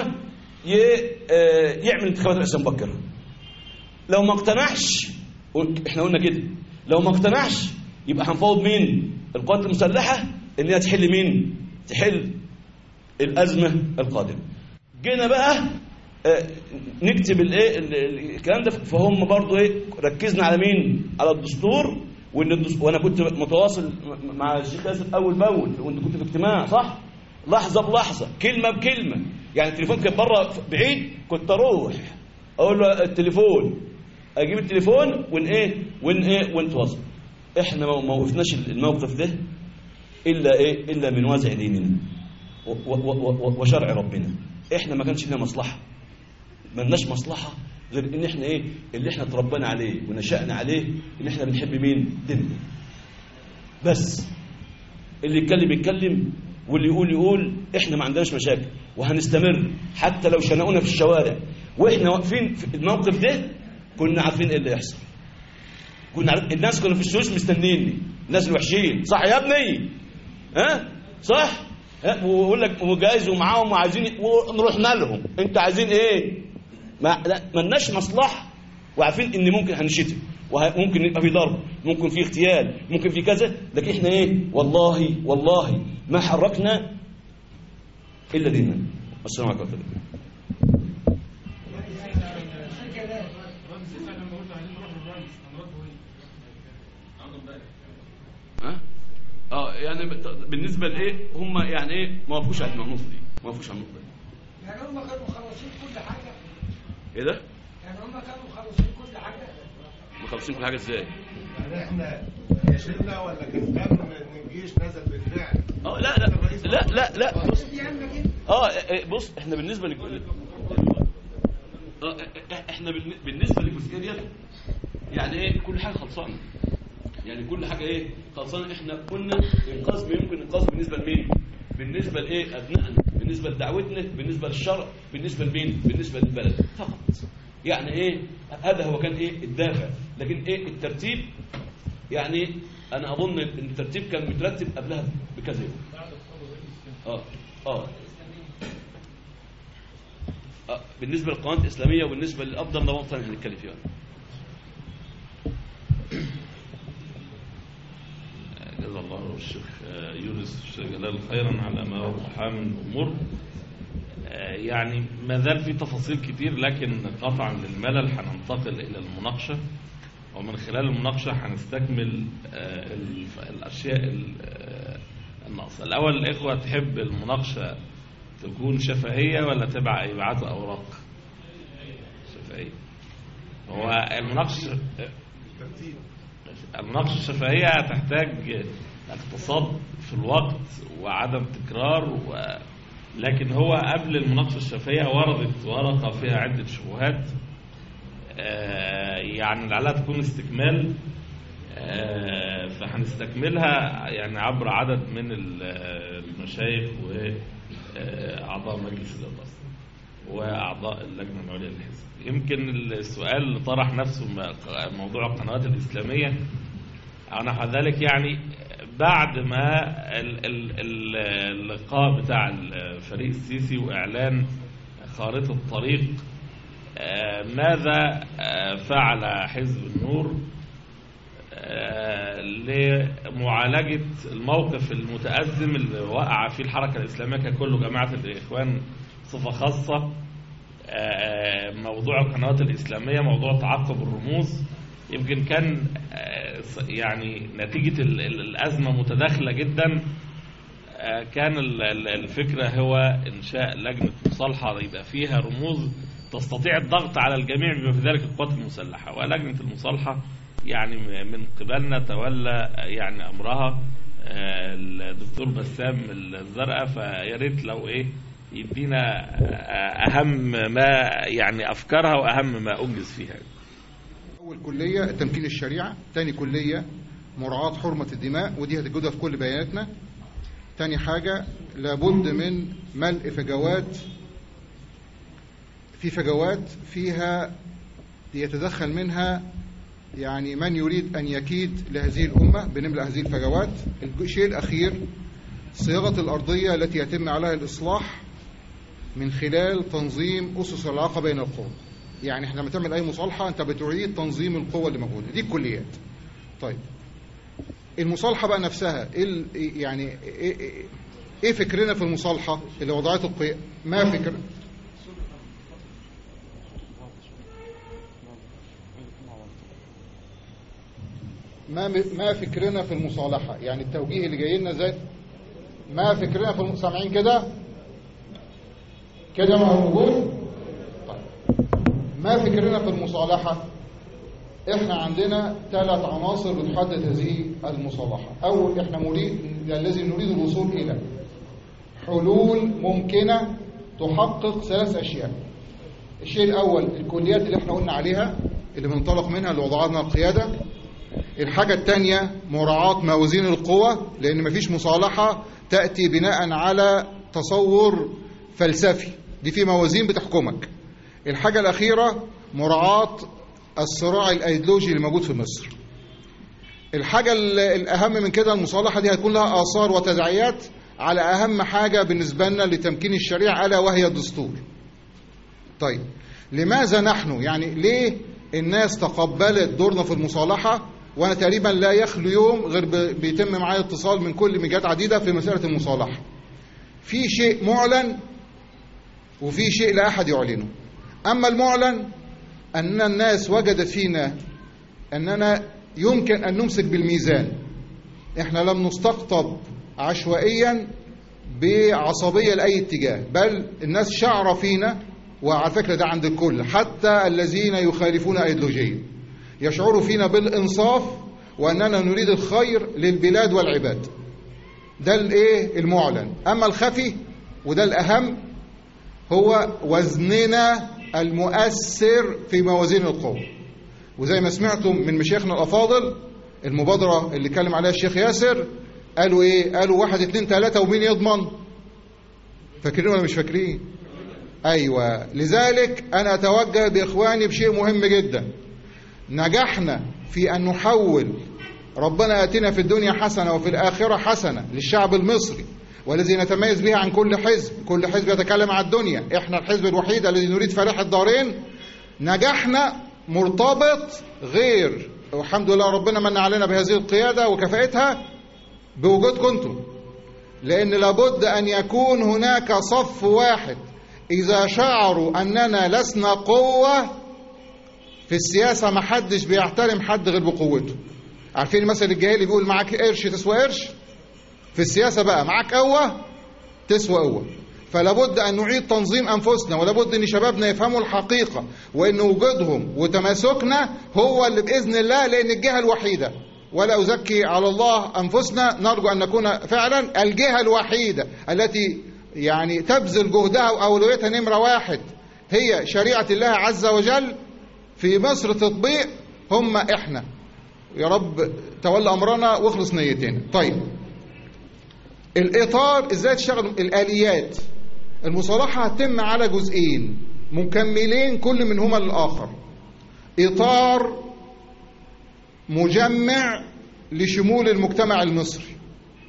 يعمل انتخابات رئاسيه مبكره. لو ما اقتنعش احنا قلنا كده لو ما اقتنعش يبقى هنفوض مين؟ القوات المسلحه ان هي تحل مين؟ تحل الازمه القادمه. جينا بقى آه نكتب الايه الكلام ده، فهم برضو ايه ركزنا على مين؟ على الدستور. وان الدستور، وانا كنت متواصل مع الشيخ ياسر اول باول، وانت كنت في اجتماع صح؟ لحظه بلحظه، كلمه بكلمه. يعني التليفون كان بره بعيد، كنت اروح اقول له التليفون، اجيب التليفون ون ايه ون ايه ونتواصل. احنا ما وقفناش الموقف ده الا ايه الا من وازع ديننا وشرع ربنا. احنا ما كانش لنا مصلحه، ما لناش مصلحه غير ان احنا ايه اللي احنا تربينا عليه ونشأنا عليه، ان احنا بنحب مين؟ ديننا بس. اللي يتكلم يتكلم واللي يقول يقول. احنا ما عندناش مشاكل وهنستمر حتى لو شنقونا في الشوارع. واحنا واقفين في الموقف ده كنا عارفين ايه اللي يحصل. كنا عارف... الناس كانوا في السويس مستنيني، الناس الوحشين صح يا ابني؟ ها صح؟ ها ويقول لك وجايز ومعاهم وعايزين ونروحنا لهم. انت عايزين ايه؟ ما لا مالناش مصلحه، وعارفين ان ممكن هنشتم وممكن يبقى في ضرب، ممكن في اغتيال، ممكن في كذا، لكن احنا ايه والله والله ما حركنا الا ديننا. السلام عليكم ورحمه الله. ها اه يعني بالنسبه لايه هم يعني ايه ما وقفوش على النقطه دي، ما وقفوش على النقطه دي. يعني هم كانوا خلاصين كل حاجه. ايه ده؟ يعني هم كانوا خلاصين كل حاجه. مخلصين كل حاجه ازاي؟ يعني احنا شلنا ولا كان قبل ما الجيش نزل بالفعل؟ اه لا لا لا لا لا بص اه بص احنا بالنسبه لك اه احنا بالنسبه للجزئيه دي يعني ايه كل حاجه خلصانه. يعني كل حاجه ايه خلصانه. احنا قلنا انقاذ ما يمكن انقاذ بالنسبه لمين؟ بالنسبه لايه ابنائنا، بالنسبه لدعوتنا، بالنسبه للشرع، بالنسبه لمين؟ بالنسبه للبلد فقط. يعني ايه هذا هو كان ايه الدافع. لكن ايه الترتيب يعني انا اظن ان الترتيب كان مترتب قبلها بكذا يوم. اه اه اه بالنسبه للقوانين الاسلاميه وبالنسبه للافضل ده نقطه ثانيه هنتكلم فيها. جزا الله الشيخ يونس الشيخ جلال خيرا على ما وضحاه من الامور. يعني ما زال في تفاصيل كتير، لكن قطعا للملل هننتقل الى المناقشه، ومن خلال المناقشه هنستكمل الاشياء الناقصه. الاول الاخوه تحب المناقشه تكون شفهيه ولا تبع يبعثوا اوراق؟ شفهيه. هو المناقشه المناقشه الشفهيه تحتاج اقتصاد في الوقت وعدم تكرار و... لكن هو قبل المناقشه الشفهيه وردت ورقه فيها عده شبهات آه يعني لعلها تكون استكمال آه فهنستكملها يعني عبر عدد من المشايخ واعضاء مجلس الاداره واعضاء اللجنه العليا للحزب. يمكن السؤال اللي طرح نفسه موضوع القنوات الاسلاميه او نحو ذلك، يعني بعد ما اللقاء بتاع الفريق السيسي واعلان خارطه الطريق ماذا فعل حزب النور لمعالجه الموقف المتأزم اللي وقع فيه الحركه الاسلاميه ككل جماعه الاخوان صفه خاصه؟ موضوع القنوات الاسلاميه، موضوع تعقب الرموز، يمكن كان يعني نتيجة الأزمة متداخلة جدا. كان الفكرة هو إنشاء لجنة مصالحة يبقى فيها رموز تستطيع الضغط على الجميع بما في ذلك القوات المسلحة، ولجنة المصالحة يعني من قبلنا تولى يعني أمرها الدكتور بسام الزرقاء. فياريت لو إيه يدينا أهم ما يعني أفكارها وأهم ما أنجز فيها. أول كلية تمكين الشريعة، تاني كلية مراعاة حرمة الدماء، ودي هتجدها في كل بياناتنا. تاني حاجة لابد من ملء فجوات، في فجوات فيها يتدخل منها يعني من يريد أن يكيد لهذه الأمة، بنملأ هذه الفجوات. الشيء الأخير صياغة الأرضية التي يتم عليها الإصلاح من خلال تنظيم أسس العلاقة بين القوى. يعني احنا لما تعمل اي مصالحه انت بتريد تنظيم القوه اللي موجوده دي الكليات. طيب المصالحة بقى نفسها إيه يعني إيه, إيه فكرنا في المصالحة اللي وضعته القيادة؟ ما فكر ما ما فكرنا في المصالحة، يعني التوجيه اللي جاي لنا زي ما فكرنا في الم... سامعين كده كده ما هو موجود. طيب ما فكرنا في المصالحة؟ احنا عندنا ثلاث عناصر بتحدد هذه المصالحة. اول احنا مريد الذي نريد الوصول الى حلول ممكنة تحقق ثلاث اشياء. الشيء الاول الكليات اللي احنا قلنا عليها اللي بننطلق منها اللي وضعنا القيادة. الحاجة الثانية مراعاة موازين القوى، لان مفيش مصالحة تأتي بناء على تصور فلسفي، دي في موازين بتحكمك. الحاجة الأخيرة مراعاة الصراع الأيديولوجي اللي موجود في مصر. الحاجة الأهم من كده المصالحة دي هيكون لها آثار وتداعيات على أهم حاجة بالنسبة لنا لتمكين الشريعة ألا وهي الدستور. طيب لماذا نحن يعني ليه الناس تقبلت دورنا في المصالحة؟ وأنا تقريبا لا يخلو يوم غير بيتم معايا اتصال من كل مجالات عديدة في مسألة المصالحة. في شيء معلن وفي شيء لا أحد يعلنه. أما المعلن أن الناس وجدت فينا أننا يمكن أن نمسك بالميزان. إحنا لم نستقطب عشوائيا بعصبية لأي اتجاه، بل الناس شعر فينا، وعلى فكرة ده عند الكل حتى الذين يخالفون أيديولوجيا يشعروا فينا بالإنصاف وأننا نريد الخير للبلاد والعباد. ده الإيه المعلن. أما الخفي وده الأهم هو وزننا المؤثر في موازين القوى. وزي ما سمعتم من مشايخنا الأفاضل المبادرة اللي اتكلم عليها الشيخ ياسر قالوا إيه؟ قالوا واحد اتنين تلاتة ومين يضمن؟ فاكرين ولا مش فاكرين؟ أيوة. لذلك أنا أتوجه بإخواني بشيء مهم جدا. نجحنا في أن نحول ربنا آتنا في الدنيا حسنة وفي الآخرة حسنة للشعب المصري، والذي نتميز به عن كل حزب. كل حزب يتكلم عن الدنيا، احنا الحزب الوحيد الذي نريد فلاح الدارين. نجحنا مرتبط غير والحمد لله ربنا من علينا بهذه القيادة وكفاءتها بوجودكم انتم، لأن لابد أن يكون هناك صف واحد. إذا شعروا أننا لسنا قوة في السياسة ما حدش بيحترم حد غير بقوته. عارفين المثل الجاهلي بيقول معاك قرش تسوى قرش؟ في السياسة بقى معاك قوة تسوى قوة. فلابد أن نعيد تنظيم أنفسنا، ولابد أن شبابنا يفهموا الحقيقة، وأن وجودهم وتماسكنا هو اللي بإذن الله، لأن الجهة الوحيدة، ولا أزكي على الله أنفسنا، نرجو أن نكون فعلا الجهة الوحيدة التي يعني تبذل جهدها وأولويتها نمرة واحد هي شريعة الله عز وجل في مصر تطبيق، هم إحنا. يا رب تولى أمرنا واخلص نيتنا. طيب الإطار إزاي تشتغل الآليات المصالحة هتتم على جزئين مكملين كل منهما للآخر. إطار مجمع لشمول المجتمع المصري،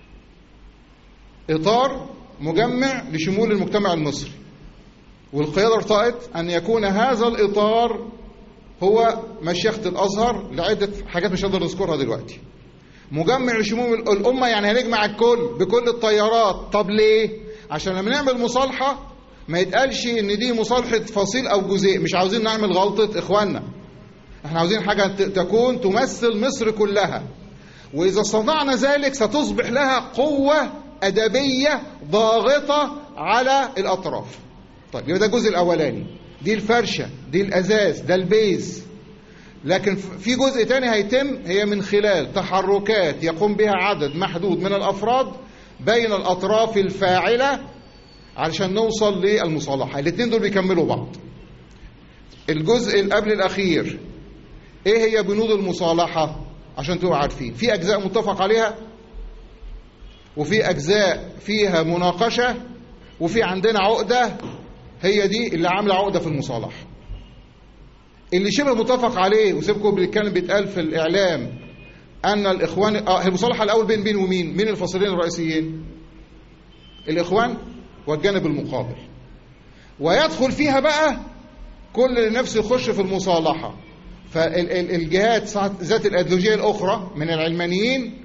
إطار مجمع لشمول المجتمع المصري، والقيادة ارتأت أن يكون هذا الإطار هو مشيخة الأزهر لعدة حاجات مش هقدر نذكرها دلوقتي. مجمع لشمول الأمة يعني هنجمع الكل بكل التيارات. طب ليه؟ عشان لما نعمل مصالحة ما يتقالش إن دي مصالحة فصيل أو جزء. مش عاوزين نعمل غلطة إخواننا، احنا عاوزين حاجة تكون تمثل مصر كلها، وإذا استطعنا ذلك ستصبح لها قوة أدبية ضاغطة على الأطراف. طيب يبقى ده الجزء الأولاني، دي الفرشة، دي الأساس، ده البيز. لكن في جزء تاني هيتم، هي من خلال تحركات يقوم بها عدد محدود من الأفراد بين الأطراف الفاعلة علشان نوصل للمصالحة. الاثنين دول بيكملوا بعض. الجزء اللي قبل الأخير ايه هي بنود المصالحة؟ عشان تبقوا عارفين في أجزاء متفق عليها، وفي أجزاء فيها مناقشة، وفي عندنا عقدة هي دي اللي عاملة عقدة في المصالحة. اللي شبه متفق عليه وسيبكم بالكلام بيتقال في الإعلام أن الإخوان آه المصالحة الأول بين بين ومين؟ مين الفصيلين الرئيسيين؟ الإخوان والجانب المقابل. ويدخل فيها بقى كل نفسه يخش في المصالحة. فالجهات ذات الأيديولوجية الأخرى من العلمانيين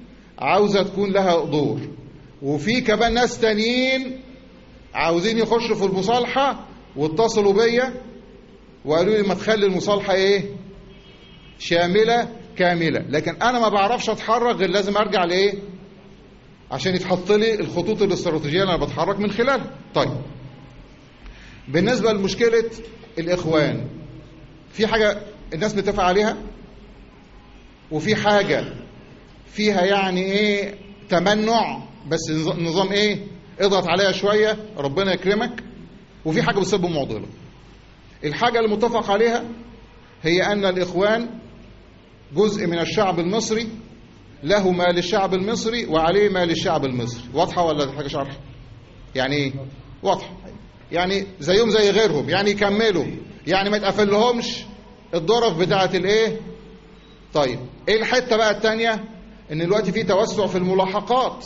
عاوزة تكون لها دور، وفي كمان ناس تانيين عاوزين يخشوا في المصالحة واتصلوا بيا وقالوا لي ما تخلي المصالحة ايه شاملة كاملة، لكن انا ما بعرفش اتحرك غير لازم ارجع لايه عشان يتحط لي الخطوط الاستراتيجية اللي انا بتحرك من خلالها. طيب بالنسبة لمشكلة الاخوان، في حاجة الناس متفق عليها وفي حاجة فيها يعني ايه تمنع، بس نظام ايه اضغط عليها شوية ربنا يكرمك، وفي حاجة بتصب معضلة. الحاجة المتفق عليها هي ان الاخوان جزء من الشعب المصري، له ما للشعب المصري وعليه ما للشعب المصري. واضحة ولا حاجة شرح؟ يعني ايه واضحة؟ يعني زيهم زي غيرهم، يعني يكملوا، يعني ما يتقفلهمش الظرف بتاعة الايه. طيب ايه الحتة بقى التانية؟ ان الوقت فيه توسع في الملاحقات،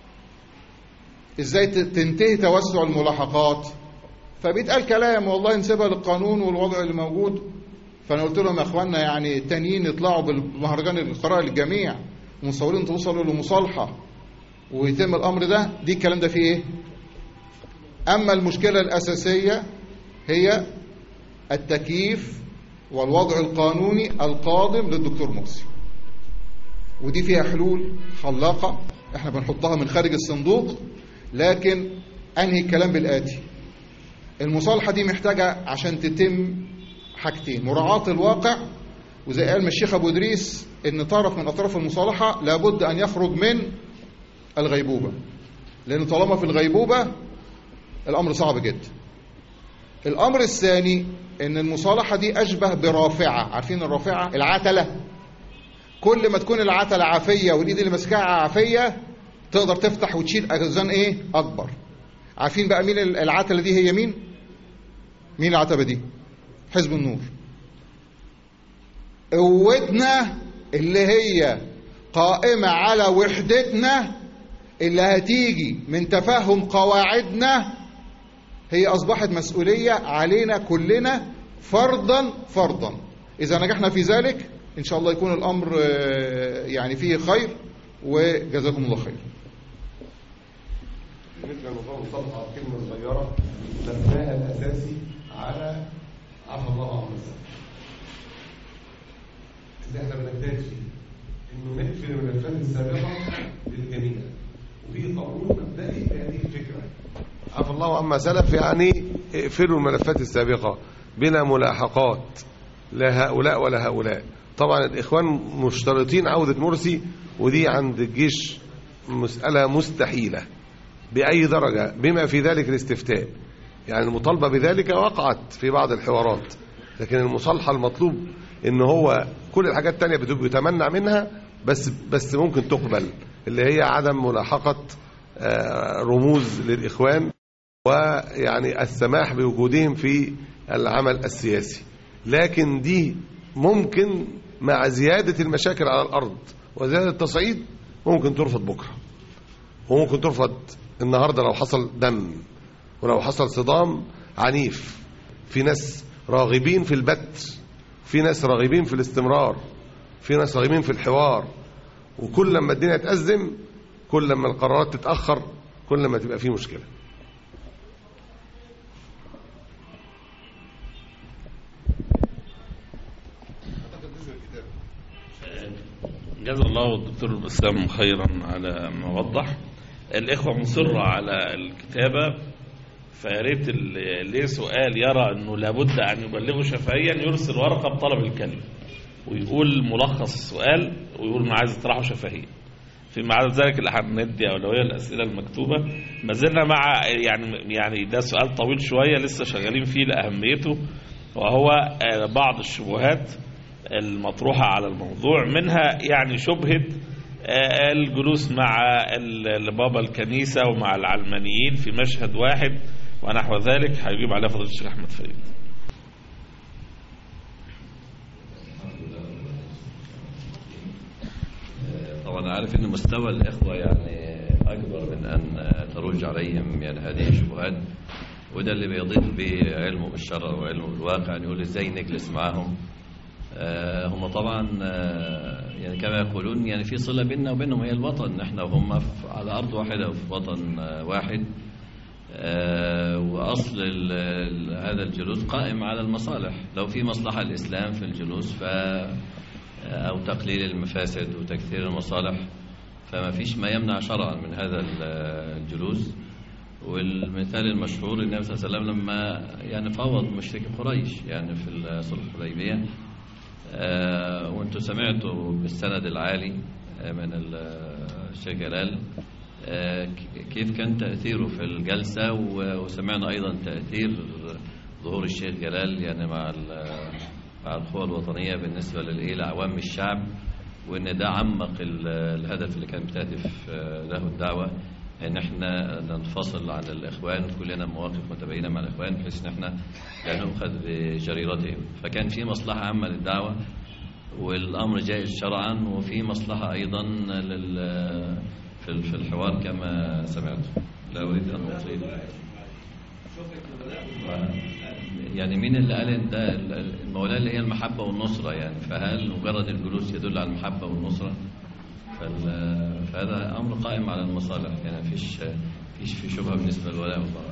ازاي تنتهي توسع الملاحقات؟ فبيتقال كلام والله نسيبها للقانون والوضع اللي موجود. فانا قلت لهم يا اخوانا يعني التانيين يطلعوا بالمهرجان القراءة للجميع ومصورين توصلوا لمصالحة ويتم الامر ده، دي الكلام ده فيه ايه؟ اما المشكلة الاساسية هي التكييف والوضع القانوني القادم للدكتور مرسي، ودي فيها حلول خلاقة احنا بنحطها من خارج الصندوق. لكن انهي الكلام بالآتي: المصالحة دي محتاجة عشان تتم حاجتين: مراعاة الواقع، وزي قال الشيخ ابو ادريس ان طرف من اطراف المصالحة لابد ان يخرج من الغيبوبة، لان طالما في الغيبوبة الامر صعب جدا. الامر الثاني ان المصالحة دي اشبه برافعة، عارفين الرافعة العتلة؟ كل ما تكون العتلة عافية والايد اللي ماسكاها عافية تقدر تفتح وتشيل اوزان ايه اكبر. عارفين بقى مين العتلة دي؟ هي مين؟ مين العتبة دي؟ حزب النور. قوتنا اللي هي قائمة على وحدتنا اللي هتيجي من تفهم قواعدنا هي أصبحت مسؤولية علينا كلنا فرضا فرضا. إذا نجحنا في ذلك إن شاء الله يكون الأمر يعني فيه خير، وجزاكم الله خير. بالنسبة لنظام الصفحة كلمة صغيرة، مبناها الأساسي على عفى الله عما سلف. اللي احنا بنحتاج فيه إنه نقفل الملفات السابقة للجميع، وفي قانون مبدئي بهذه الفكرة. عفى الله عما سلف يعني اقفلوا الملفات السابقة بلا ملاحقات لا هؤلاء ولا هؤلاء. طبعا الإخوان مشترطين عودة مرسي، ودي عند الجيش مسألة مستحيلة بأي درجة، بما في ذلك الاستفتاء. يعني المطالبة بذلك وقعت في بعض الحوارات، لكن المصالحة المطلوب إن هو كل الحاجات التانية بتمنع منها، بس بس ممكن تقبل، اللي هي عدم ملاحقة رموز للإخوان، ويعني السماح بوجودهم في العمل السياسي. لكن دي ممكن مع زيادة المشاكل على الأرض وزيادة التصعيد ممكن ترفض بكرة، وممكن ترفض النهاردة لو حصل دم ولو حصل صدام عنيف. في ناس راغبين في البت، في ناس راغبين في الاستمرار، في ناس راغبين في الحوار. وكل لما الدنيا تأزم، كل لما القرارات تتأخر، كل لما تبقى فيه مشكلة. جزا الله الدكتور بسام خيرا على ما وضح. الإخوة مصرة على الكتابة، فياريت اللي ليه سؤال يرى أنه لابد أن يبلغه شفهيا يرسل ورقة بطلب الكلمة ويقول ملخص السؤال ويقول ما عايز يطرحه شفهيا. فيما عدا ذلك اللي هندي أولوية للأسئلة المكتوبة. ما زلنا مع يعني يعني ده سؤال طويل شوية لسه شغالين فيه لأهميته، وهو بعض الشبهات المطروحة على الموضوع، منها يعني شبهة الجلوس مع بابا الكنيسة ومع العلمانيين في مشهد واحد ونحو ذلك. هيجيب عليها فضيلة الشيخ أحمد فريد. طبعا عارف ان مستوى الإخوة يعني أكبر من أن تروج عليهم يعني هذه الشبهات، وده اللي بيضيف به علمه بالشرع وعلمه بالواقع، يقول ازاي نجلس معهم. هم طبعا يعني كما يقولون يعني في صلة بيننا وبينهم، هي الوطن، نحن وهم على أرض واحدة وفي وطن واحد. وأصل هذا الجلوس قائم على المصالح. لو في مصلحة الإسلام في الجلوس ف أو تقليل المفاسد وتكثير المصالح فما فيش ما يمنع شرعا من هذا الجلوس. والمثال المشهور النبي صلى الله عليه وسلم لما يعني فاوض مشركي قريش يعني في صلح الحديبية، وانتم سمعتوا بالسند العالي من الشيخ جلال كيف كان تأثيره في الجلسة، وسمعنا أيضا تأثير ظهور الشيخ جلال يعني مع مع القوى الوطنية بالنسبة لعوام الشعب، وإن ده عمق الهدف اللي كان بتهدف له الدعوة، إن احنا ننفصل عن الإخوان، كلنا مواقف متباينة مع الإخوان بحيث إن احنا لا نؤخذ بجريرتهم. فكان في مصلحة عامة للدعوة والأمر جائز شرعا، وفي مصلحة أيضا لل في الحوار كما سمعت. لا أريد أن أطيل. يعني مين اللي قال ان ده المولاة اللي هي المحبة والنصرة يعني، فهل مجرد الجلوس يدل على المحبة والنصرة؟ فهذا أمر قائم على المصالح يعني فيش فيش في شبهة بالنسبة للولاء والبراء.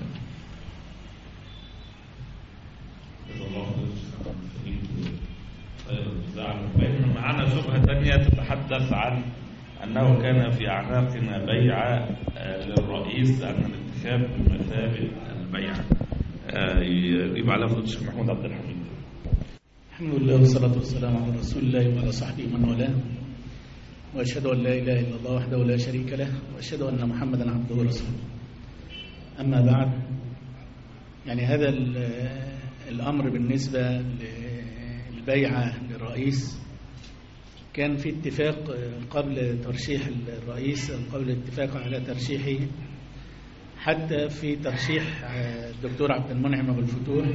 معنا شبهة ثانية تتحدث عن أنه كان في أعناقنا بيعة للرئيس عن الانتخاب بمثابة البيعة. يبقى على فضل الشيخ محمود عبد الحميد. الحمد لله والصلاة والسلام على رسول الله وعلى صحبه من والاه، وأشهد أن لا إله إلا الله وحده لا شريك له، وأشهد أن محمدا عبده ورسوله. أما بعد، يعني هذا الأمر بالنسبة للبيعة للرئيس كان في اتفاق قبل ترشيح الرئيس أو قبل الاتفاق على ترشيحه، حتى في ترشيح الدكتور عبد المنعم أبو الفتوح.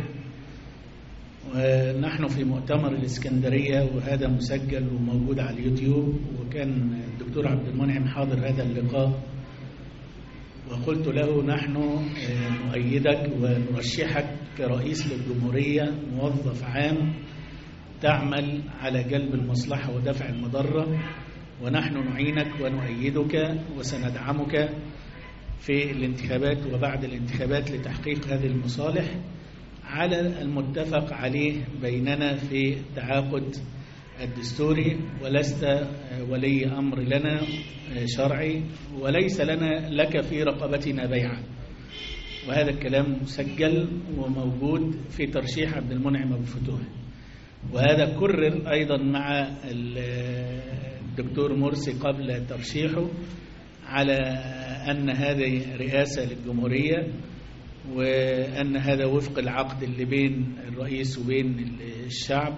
ونحن في مؤتمر الإسكندرية وهذا مسجل وموجود على اليوتيوب، وكان الدكتور عبد المنعم حاضر هذا اللقاء، وقلت له نحن نؤيدك ونرشحك كرئيس للجمهورية موظف عام تعمل على جلب المصلحة ودفع المضرة، ونحن نعينك ونؤيدك وسندعمك في الانتخابات وبعد الانتخابات لتحقيق هذه المصالح على المتفق عليه بيننا في التعاقد الدستوري، ولست ولي أمر لنا شرعي وليس لنا لك في رقبتنا بيعة. وهذا الكلام مسجل وموجود في ترشيح عبد المنعم أبو الفتوح. وهذا كرر أيضا مع الدكتور مرسي قبل ترشيحه على أن هذه رئاسة للجمهورية، وأن هذا وفق العقد اللي بين الرئيس وبين الشعب،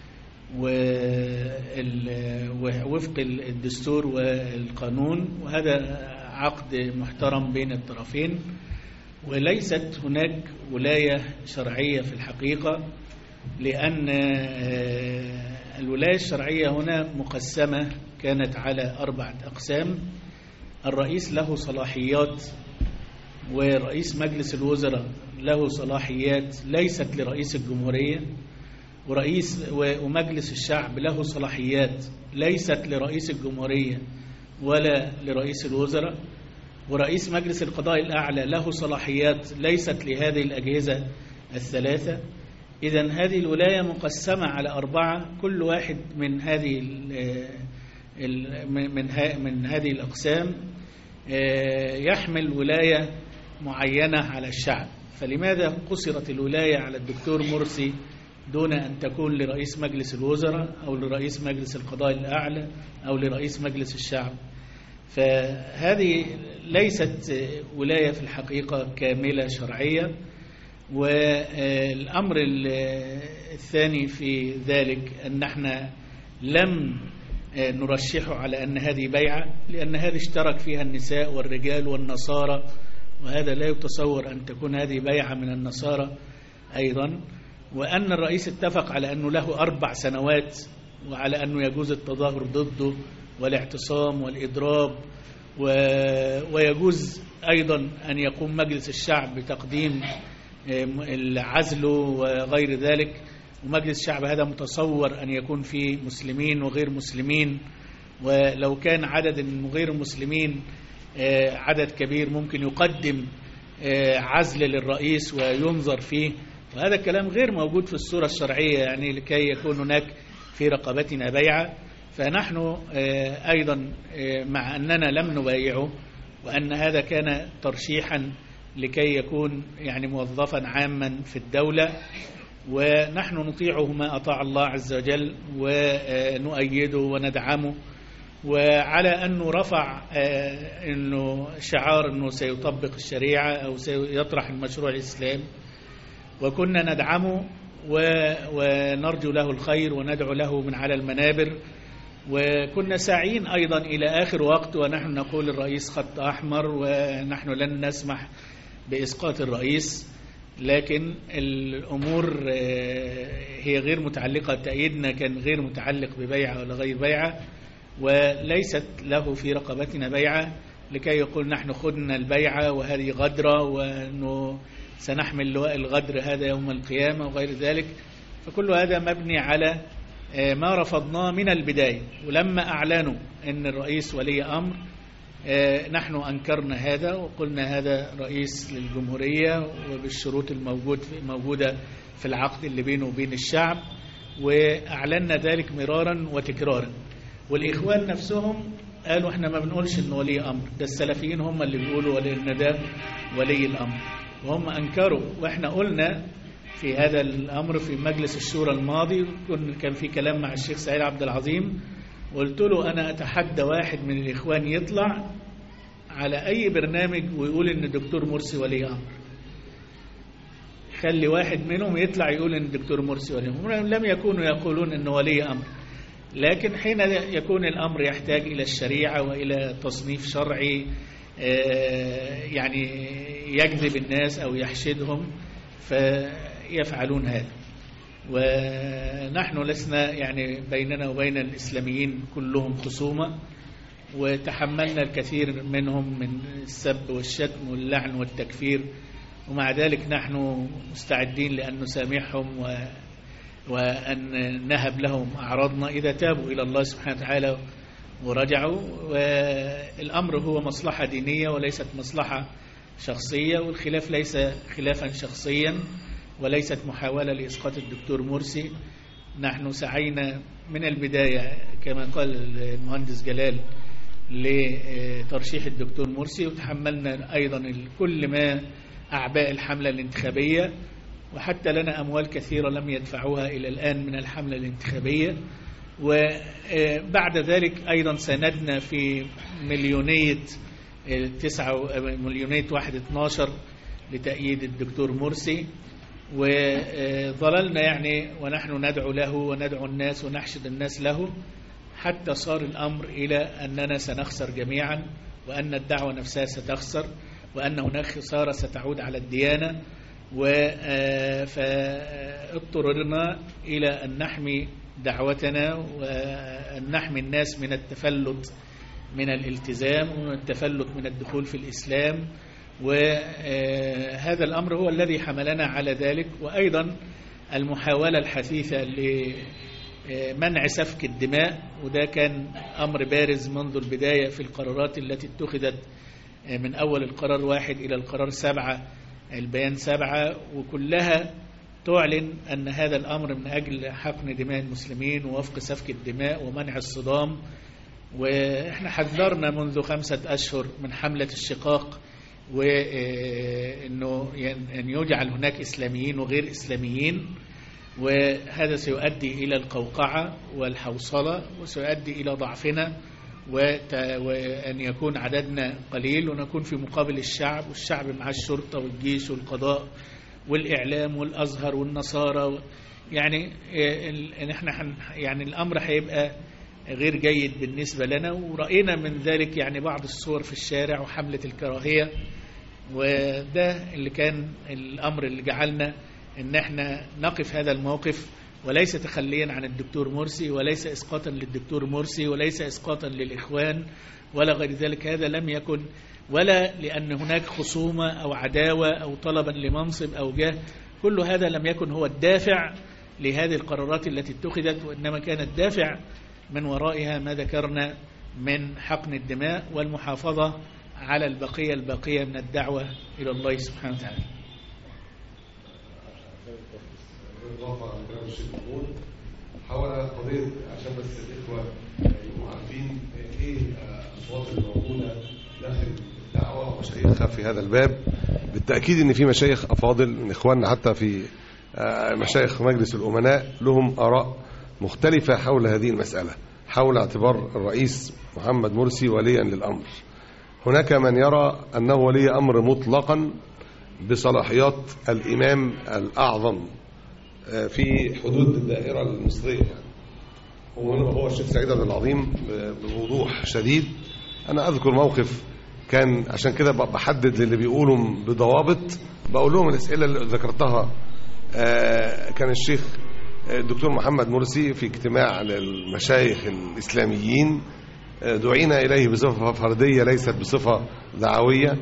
ووفق الدستور والقانون، وهذا عقد محترم بين الطرفين، وليست هناك ولاية شرعية في الحقيقة، لأن الولاية الشرعية هنا مقسمة كانت على أربعة أقسام. الرئيس له صلاحيات، ورئيس مجلس الوزراء له صلاحيات ليست لرئيس الجمهورية، ورئيس ومجلس الشعب له صلاحيات ليست لرئيس الجمهورية ولا لرئيس الوزراء، ورئيس مجلس القضاء الأعلى له صلاحيات ليست لهذه الأجهزة الثلاثة. إذن هذه الولاية مقسمة على أربعة، كل واحد من هذه من من هذه الأقسام يحمل ولاية معينة على الشعب. فلماذا قصرت الولاية على الدكتور مرسي دون أن تكون لرئيس مجلس الوزراء أو لرئيس مجلس القضاء الأعلى أو لرئيس مجلس الشعب؟ فهذه ليست ولاية في الحقيقة كاملة شرعية. والأمر الثاني في ذلك أن احنا لم نرشحه على أن هذه بيعة، لأن هذه اشترك فيها النساء والرجال والنصارى، وهذا لا يتصور أن تكون هذه بيعة من النصارى أيضا. وأن الرئيس اتفق على أنه له أربع سنوات، وعلى أنه يجوز التظاهر ضده والاعتصام والإضراب، ويجوز أيضا أن يقوم مجلس الشعب بتقديم العزل وغير ذلك. ومجلس الشعب هذا متصور أن يكون فيه مسلمين وغير مسلمين، ولو كان عدد غير المسلمين عدد كبير ممكن يقدم عزل للرئيس وينظر فيه، وهذا الكلام غير موجود في الصورة الشرعية، يعني لكي يكون هناك في رقبتنا بيعة. فنحن أيضا مع أننا لم نبايعه، وأن هذا كان ترشيحا لكي يكون يعني موظفا عاما في الدولة، ونحن نطيعه ما أطاع الله عز وجل ونؤيده وندعمه، وعلى أنه رفع أنه شعار أنه سيطبق الشريعة أو سيطرح المشروع الإسلامي، وكنا ندعمه ونرجو له الخير وندعو له من على المنابر، وكنا ساعين أيضا إلى آخر وقت ونحن نقول الرئيس خط أحمر ونحن لن نسمح بإسقاط الرئيس. لكن الأمور هي غير متعلقة، تأييدنا كان غير متعلق ببيعة ولا غير بيعة، وليست له في رقبتنا بيعة لكي يقول نحن خدنا البيعة وهذه غدرة وأنه سنحمل لواء الغدر هذا يوم القيامة وغير ذلك. فكل هذا مبني على ما رفضناه من البداية، ولما أعلنوا أن الرئيس ولي أمر نحن أنكرنا هذا وقلنا هذا رئيس للجمهورية وبالشروط الموجود موجودة في العقد اللي بينه وبين الشعب، وأعلنا ذلك مرارا وتكرارا. والإخوان نفسهم قالوا احنا ما بنقولش انه ولي أمر، ده السلفيين هم اللي بيقولوا ان ده ولي الأمر، وهم أنكروا. وإحنا قلنا في هذا الأمر في مجلس الشورى الماضي، كان في كلام مع الشيخ سعيد عبد العظيم، قلت له أنا أتحدى واحد من الإخوان يطلع على أي برنامج ويقول إن الدكتور مرسي ولي أمر، خلي واحد منهم يطلع يقول إن الدكتور مرسي ولي أمر. لم يكونوا يقولون إنه ولي أمر، لكن حين يكون الأمر يحتاج إلى الشريعة وإلى تصنيف شرعي يعني يجذب الناس أو يحشدهم فيفعلون هذا. ونحن لسنا يعني بيننا وبين الإسلاميين كلهم خصومة، وتحملنا الكثير منهم من السب والشتم واللعن والتكفير، ومع ذلك نحن مستعدين لأن نسامحهم و وأن نهب لهم أعراضنا إذا تابوا إلى الله سبحانه وتعالى ورجعوا. والأمر هو مصلحة دينية وليست مصلحة شخصية، والخلاف ليس خلافا شخصيا وليست محاولة لإسقاط الدكتور مرسي. نحن سعينا من البداية كما قال المهندس جلال لترشيح الدكتور مرسي، وتحملنا أيضا كل ما أعباء الحملة الانتخابية، وحتى لنا أموال كثيرة لم يدفعوها إلى الآن من الحملة الانتخابية. وبعد ذلك أيضا سندنا في مليونية تسعة مليونية واحد اتناشر لتأييد الدكتور مرسي، وظللنا يعني ونحن ندعو له وندعو الناس ونحشد الناس له حتى صار الأمر إلى أننا سنخسر جميعا، وأن الدعوة نفسها ستخسر، وأن هناك خسارة ستعود على الديانة. فاضطررنا إلى أن نحمي دعوتنا وأن نحمي الناس من التفلت من الالتزام ومن التفلت من الدخول في الإسلام، وهذا الأمر هو الذي حملنا على ذلك. وأيضا المحاولة الحثيثة لمنع سفك الدماء، وده كان أمر بارز منذ البداية في القرارات التي اتخذت من أول القرار واحد إلى القرار سبعة البيان سبعة، وكلها تعلن أن هذا الأمر من أجل حقن دماء المسلمين ووفق سفك الدماء ومنع الصدام. وإحنا حذرنا منذ خمسة أشهر من حملة الشقاق، وأنه أن يجعل هناك إسلاميين وغير إسلاميين، وهذا سيؤدي إلى القوقعة والحوصلة وسيؤدي إلى ضعفنا وأن يكون عددنا قليل ونكون في مقابل الشعب، والشعب مع الشرطة والجيش والقضاء والإعلام والأزهر والنصارى. يعني نحن يعني الأمر هيبقى غير جيد بالنسبة لنا، ورأينا من ذلك يعني بعض الصور في الشارع وحملة الكراهية، وده اللي كان الأمر اللي جعلنا إن احنا نقف هذا الموقف، وليس تخليا عن الدكتور مرسي، وليس إسقاطا للدكتور مرسي، وليس إسقاطا للإخوان ولا غير ذلك. هذا لم يكن، ولا لأن هناك خصومة أو عداوة أو طلبا لمنصب أو جاه، كل هذا لم يكن هو الدافع لهذه القرارات التي اتخذت، وإنما كان الدافع من ورائها ما ذكرنا من حقن الدماء والمحافظة على البقية الباقية من الدعوة إلى الله سبحانه وتعالى. بالإضافة على كلام الشيخ محمود حول قضية عشان بس الإخوة يبقوا عارفين إيه الأصوات الموجودة داخل الدعوة ومشايخها في هذا الباب. بالتأكيد إن في مشايخ أفاضل من إخواننا حتى في مشايخ مجلس الأمناء لهم آراء مختلفة حول هذه المسألة، حول اعتبار الرئيس محمد مرسي وليا للأمر. هناك من يرى أنه ولي أمر مطلقا بصلاحيات الإمام الأعظم في حدود الدائرة المصرية يعني. وهو الشيخ سعيد عبد العظيم بوضوح شديد. أنا أذكر موقف كان عشان كده بحدد للي بيقولوا بضوابط، بقول لهم الأسئلة اللي ذكرتها. كان الشيخ الدكتور محمد مرسي في اجتماع للمشايخ الإسلاميين دعينا إليه بصفة فردية ليست بصفة دعوية.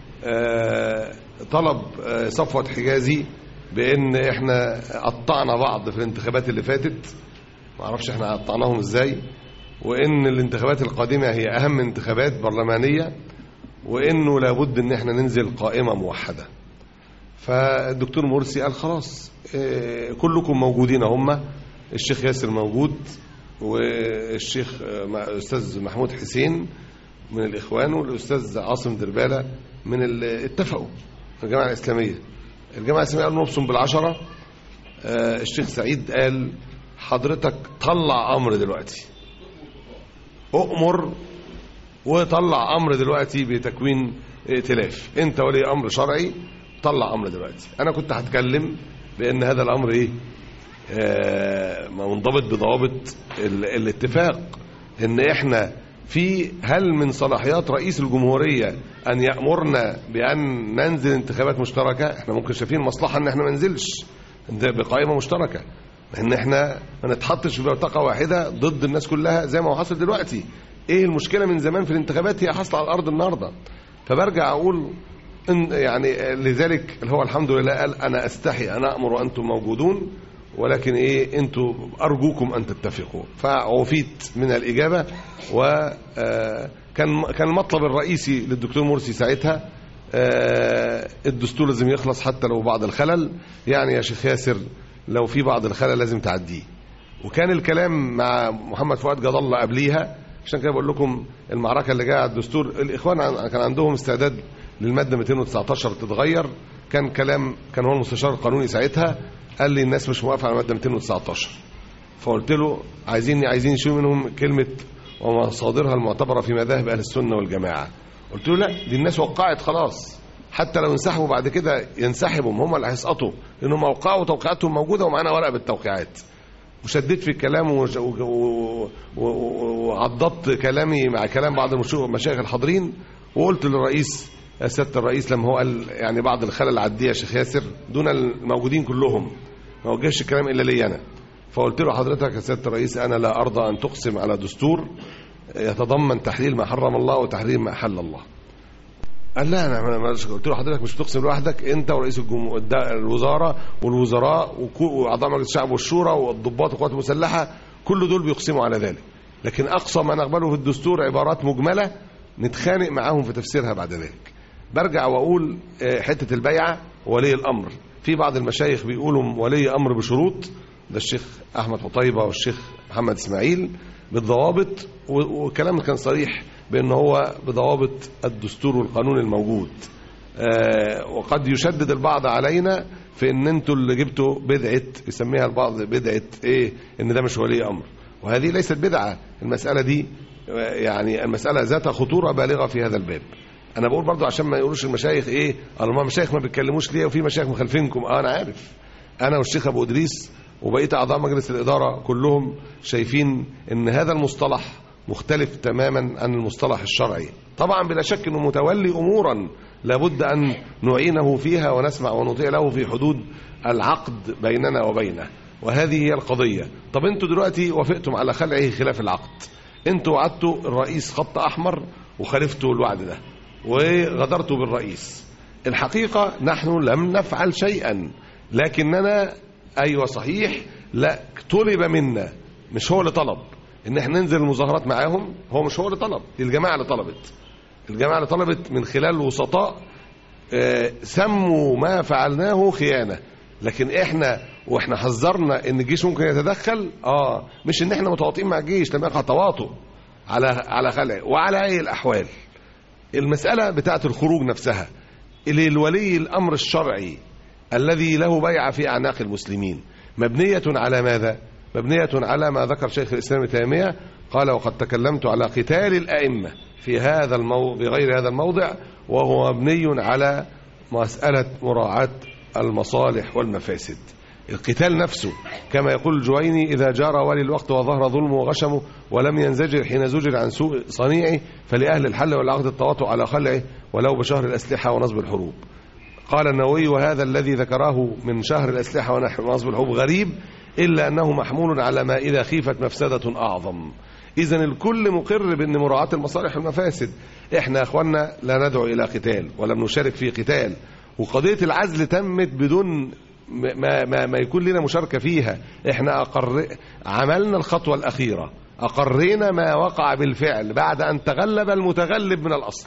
طلب صفوة حجازي بأن احنا قطعنا بعض في الانتخابات اللي فاتت، ما اعرفش احنا قطعناهم ازاي، وان الانتخابات القادمة هي اهم انتخابات برلمانية، وانه لابد ان احنا ننزل قائمة موحدة. فالدكتور مرسي قال خلاص كلكم موجودين، هم الشيخ ياسر موجود والشيخ الاستاذ محمود حسين من الاخوان والاستاذ عاصم دربالة من اتفقوا الجماعة الاسلامية. الجماعة الاسلامية قالوا نبصم بالعشرة. الشيخ سعيد قال حضرتك طلع امر دلوقتي، اؤمر وطلع امر دلوقتي بتكوين ائتلاف، انت ولي امر شرعي طلع امر دلوقتي. انا كنت هتكلم بان هذا الامر ايه آه منضبط بضوابط الاتفاق، ان احنا في هل من صلاحيات رئيس الجمهورية ان يأمرنا بان ننزل انتخابات مشتركة؟ احنا ممكن شايفين مصلحة ان احنا ما ننزلش بقائمة مشتركة، لان احنا ما نتحطش في بطاقة واحدة ضد الناس كلها زي ما هو حاصل دلوقتي. ايه المشكلة من زمان في الانتخابات؟ هي حاصلة على الارض النهاردة. فبرجع اقول إن يعني لذلك اللي هو الحمد لله قال انا استحي ان امر وانتم موجودون، ولكن ايه انتوا ارجوكم ان تتفقوا. فعوفيت من الاجابه. وكان كان المطلب الرئيسي للدكتور مرسي ساعتها الدستور لازم يخلص حتى لو بعض الخلل، يعني يا شيخ ياسر لو في بعض الخلل لازم تعديه. وكان الكلام مع محمد فؤاد جد الله قبليها. عشان كده بقول لكم المعركه اللي جايه على الدستور، الاخوان كان عندهم استعداد للماده مئتين وتسعتاشر تتغير. كان كلام كان هو المستشار القانوني ساعتها قال لي الناس مش موافقه على الماده مئتين وتسعتاشر. فقلت له عايزين عايزين يشيلوا منهم كلمه ومصادرها المعتبره في مذاهب اهل السنه والجماعه. قلت له لا، دي الناس وقعت خلاص، حتى لو انسحبوا بعد كده ينسحبوا، هم اللي هيسقطوا لانهم وقعوا وتوقيعاتهم موجوده ومعانا ورقه بالتوقيعات. وشديت في الكلام وعضدت كلامي مع كلام بعض المشايخ الحاضرين، وقلت للرئيس يا سياده الرئيس لما هو قال يعني بعض الخلل عديه يا شيخ ياسر دون الموجودين كلهم، ما وجهش الكلام الا لي انا. فقلت له حضرتك يا سياده الرئيس انا لا ارضى ان تقسم على دستور يتضمن تحليل ما حرم الله وتحريم ما احل الله. قال لا انا ما قلت له حضرتك مش بتقسم لوحدك، انت ورئيس الجمهوريه الوزاره والوزراء واعضاء مجلس الشعب والشورى والضباط والقوات المسلحه كل دول بيقسموا على ذلك. لكن اقصى ما نقبله في الدستور عبارات مجمله نتخانق معاهم في تفسيرها بعد ذلك. برجع واقول حته البيعه ولي الامر، في بعض المشايخ بيقولوا ولي امر بشروط، ده الشيخ احمد حطيبه والشيخ محمد اسماعيل بالضوابط، وكلام كان صريح بان هو بضوابط الدستور والقانون الموجود. وقد يشدد البعض علينا في ان انتوا اللي جبتوا بدعه، يسميها البعض بدعه ايه ان ده مش ولي امر، وهذه ليست بدعه. المساله دي يعني المساله ذات خطوره بالغه في هذا الباب. انا بقول برضو عشان ما يقولوش المشايخ ايه الله مشايخ ما بيتكلموش ليه وفي مشايخ مخالفينكم. اه انا عارف، انا والشيخ ابو ادريس وبقيه اعضاء مجلس الاداره كلهم شايفين ان هذا المصطلح مختلف تماما عن المصطلح الشرعي. طبعا بلا شك انه متولي امورا لابد ان نعينه فيها ونسمع ونطيع له في حدود العقد بيننا وبينه، وهذه هي القضيه. طب انتوا دلوقتي وافقتم على خلعه خلاف العقد، انتوا وعدتوا الرئيس خط احمر وخالفتوا الوعد ده وغدرتوا بالرئيس. الحقيقه نحن لم نفعل شيئا، لكننا ايوه صحيح لا طلب منا، مش هو اللي طلب، ان احنا ننزل المظاهرات معاهم، هو مش هو اللي طلب، دي الجماعه اللي طلبت. الجماعه اللي طلبت من خلال وسطاء سموا ما فعلناه خيانه، لكن احنا واحنا حذرنا ان الجيش ممكن يتدخل، اه مش ان احنا متواطئين مع الجيش، لما يقع تواطؤ على على خلع. وعلى اي الاحوال المساله بتاعه الخروج نفسها للولي الامر الشرعي الذي له بيعه في اعناق المسلمين مبنيه على ماذا؟ مبنيه على ما ذكر شيخ الاسلام ابن تيميه، قال: وقد تكلمت على قتال الائمه في هذا الموضع في غير هذا الموضع، وهو مبني على مساله مراعاه المصالح والمفاسد. القتال نفسه كما يقول الجويني: إذا جار ولي الوقت وظهر ظلمه وغشمه ولم ينزجر حين زجر عن سوء صنيعه، فلأهل الحل والعقد التواطؤ على خلعه ولو بشهر الأسلحة ونصب الحروب. قال النووي: وهذا الذي ذكره من شهر الأسلحة ونصب الحروب غريب، إلا أنه محمول على ما إذا خيفت مفسدة أعظم. إذن الكل مقر بأن مراعاة المصالح والمفاسد. إحنا يا أخوانا لا ندعو إلى قتال ولم نشارك في قتال، وقضية العزل تمت بدون ما, ما, ما يكون لنا مشاركة فيها. احنا أقر... عملنا الخطوة الأخيرة، أقرينا ما وقع بالفعل بعد أن تغلب المتغلب من الأصل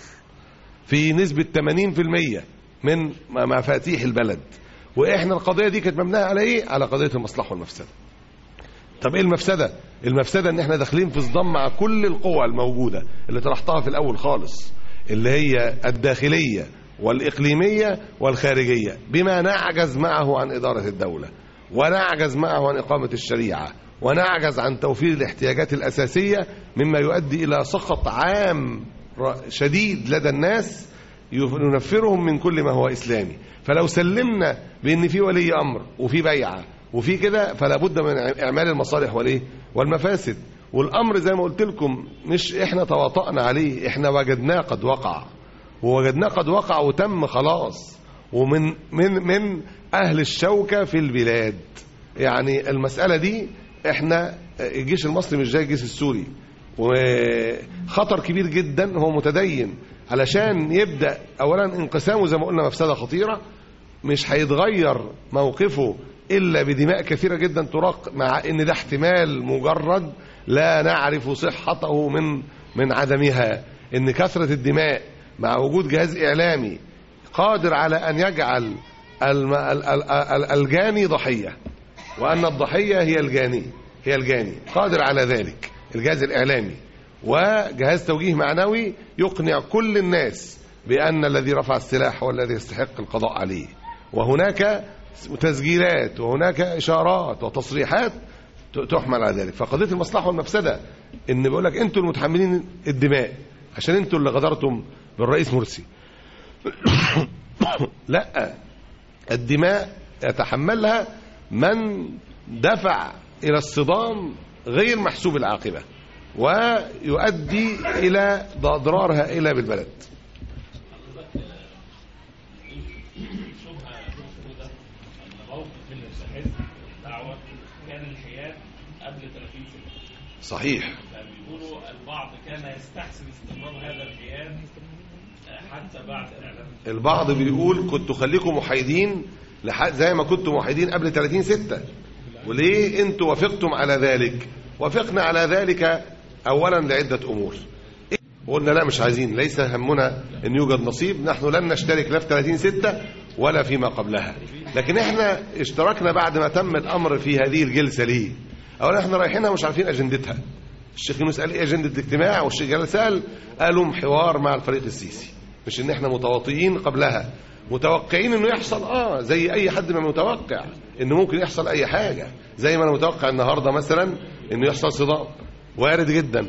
في نسبة ثمانين بالمئة من مفاتيح البلد. وإحنا القضية دي كانت مبنية على إيه؟ على قضية المصلحة والمفسدة. طب إيه المفسدة؟ المفسدة إن إحنا داخلين في صدام مع كل القوى الموجودة اللي طرحتها في الأول خالص، اللي هي الداخلية والإقليمية والخارجية، بما نعجز معه عن إدارة الدولة، ونعجز معه عن إقامة الشريعة، ونعجز عن توفير الاحتياجات الأساسية، مما يؤدي إلى سخط عام شديد لدى الناس ينفرهم من كل ما هو إسلامي. فلو سلمنا بأن في ولي أمر وفي بيعة وفي كده، فلا بد من إعمال المصالح والإيه والمفاسد. والأمر زي ما قلت لكم مش إحنا تواطأنا عليه، إحنا وجدناه قد وقع، ووجدناه قد وقع وتم خلاص، ومن من من أهل الشوكة في البلاد. يعني المسألة دي احنا الجيش المصري مش زي الجيش السوري، وخطر كبير جدا. هو متدين، علشان يبدأ أولا انقسامه زي ما قلنا مفسدة خطيرة، مش هيتغير موقفه إلا بدماء كثيرة جدا تراق، مع إن ده احتمال مجرد لا نعرف صحته من من عدمها. إن كثرة الدماء مع وجود جهاز إعلامي قادر على أن يجعل الجاني ضحية، وأن الضحية هي الجاني هي الجاني قادر على ذلك الجهاز الإعلامي، وجهاز توجيه معنوي يقنع كل الناس بأن الذي رفع السلاح هو الذي يستحق القضاء عليه. وهناك تسجيلات وهناك إشارات وتصريحات تحمل على ذلك. فقضية المصلحة والمفسدة إن بيقول لك أنتوا المتحملين الدماء عشان أنتوا اللي غدرتم بالرئيس مرسي. لا، الدماء يتحملها من دفع إلى الصدام غير محسوب العاقبة، ويؤدي إلى أضرار هائلة بالبلد. صحيح. بيقولوا البعض كان يستحسن استمرار هذا الحياد حتى بعد الاعلام. البعض بيقول كنتوا خليكم محايدين لحد زي ما كنتوا محايدين قبل ثلاثين ستة، وليه انتوا وافقتم على ذلك؟ وافقنا على ذلك اولا لعدة امور. قلنا لا، مش عايزين، ليس همنا ان يوجد نصيب، نحن لن نشترك لا في ثلاثين ستة ولا فيما قبلها، لكن احنا اشتركنا بعد ما تم الامر في هذه الجلسة. ليه؟ اولا احنا رايحينها مش عارفين اجندتها. الشيخ يونس قال ايه اجنده الاجتماع، والشيخ جلال سأل قالوا حوار مع الفريق السيسي، مش ان احنا متواطئين قبلها، متوقعين انه يحصل اه زي اي حد ما متوقع انه ممكن يحصل اي حاجه، زي ما انا متوقع النهارده مثلا انه يحصل صدام، وارد جدا.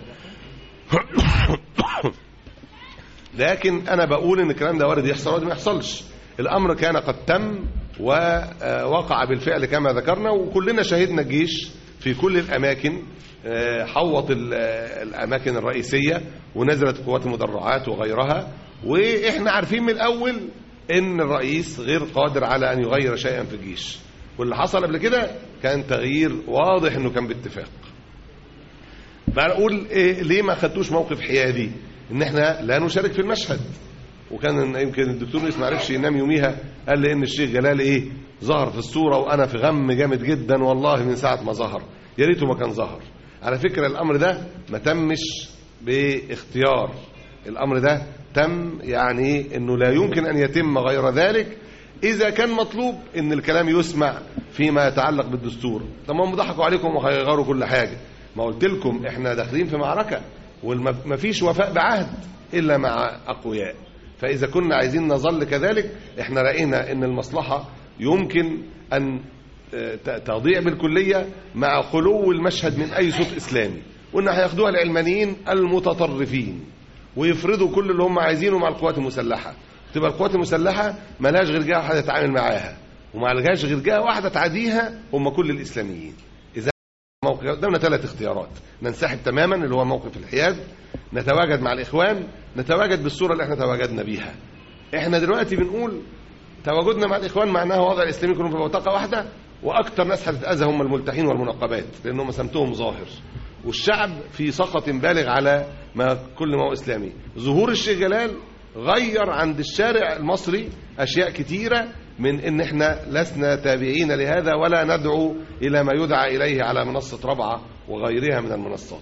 لكن انا بقول ان الكلام ده وارد يحصل وارد ما يحصلش. الامر كان قد تم ووقع بالفعل كما ذكرنا، وكلنا شاهدنا الجيش في كل الاماكن حوط الاماكن الرئيسيه، ونزلت قوات المدرعات وغيرها. واحنا عارفين من الاول ان الرئيس غير قادر على ان يغير شيئا في الجيش، واللي حصل قبل كده كان تغيير واضح انه كان باتفاق. فنقول إيه ليه ما خدتوش موقف حيادي ان احنا لا نشارك في المشهد؟ وكان يمكن الدكتور يونس ما عرفش ينام يوميها، قال لي ان الشيخ جلال ايه ظهر في الصوره وانا في غم جامد جدا والله من ساعه ما ظهر، يا ريته ما كان ظهر. على فكرة الأمر ده ما تمش باختيار، الأمر ده تم يعني أنه لا يمكن أن يتم غير ذلك إذا كان مطلوب أن الكلام يسمع فيما يتعلق بالدستور. طب ما هم ضحكوا عليكم وهيغيروا كل حاجة، ما قلت لكم إحنا داخلين في معركة وما فيش وفاء بعهد إلا مع أقوياء. فإذا كنا عايزين نظل كذلك إحنا رأينا أن المصلحة يمكن أن تضيع بالكلية مع خلو المشهد من أي صوت إسلامي، وإن هياخدوها العلمانيين المتطرفين ويفرضوا كل اللي هم عايزينه مع القوات المسلحة. تبقى القوات المسلحة ملاش غير جهة واحدة تتعامل معاها وما لهاش غير جهة واحدة تعاديها هم كل الإسلاميين. إذا موقف قدامنا ثلاث اختيارات: ننسحب تماما اللي هو موقف الحياد، نتواجد مع الإخوان، نتواجد بالصورة اللي احنا تواجدنا بيها. احنا دلوقتي بنقول تواجدنا مع الإخوان معناه وضع الإسلامي كلهم في بوتقة واحدة، وأكثر ناس هتتأذى هم الملتحين والمنقبات لأنهم سمتهم ظاهر، والشعب في سقط بالغ على ما كل ما هو إسلامي. ظهور الشيخ جلال غير عند الشارع المصري أشياء كتيرة، من إن إحنا لسنا تابعين لهذا ولا ندعو إلى ما يدعى إليه على منصة رابعة وغيرها من المنصات،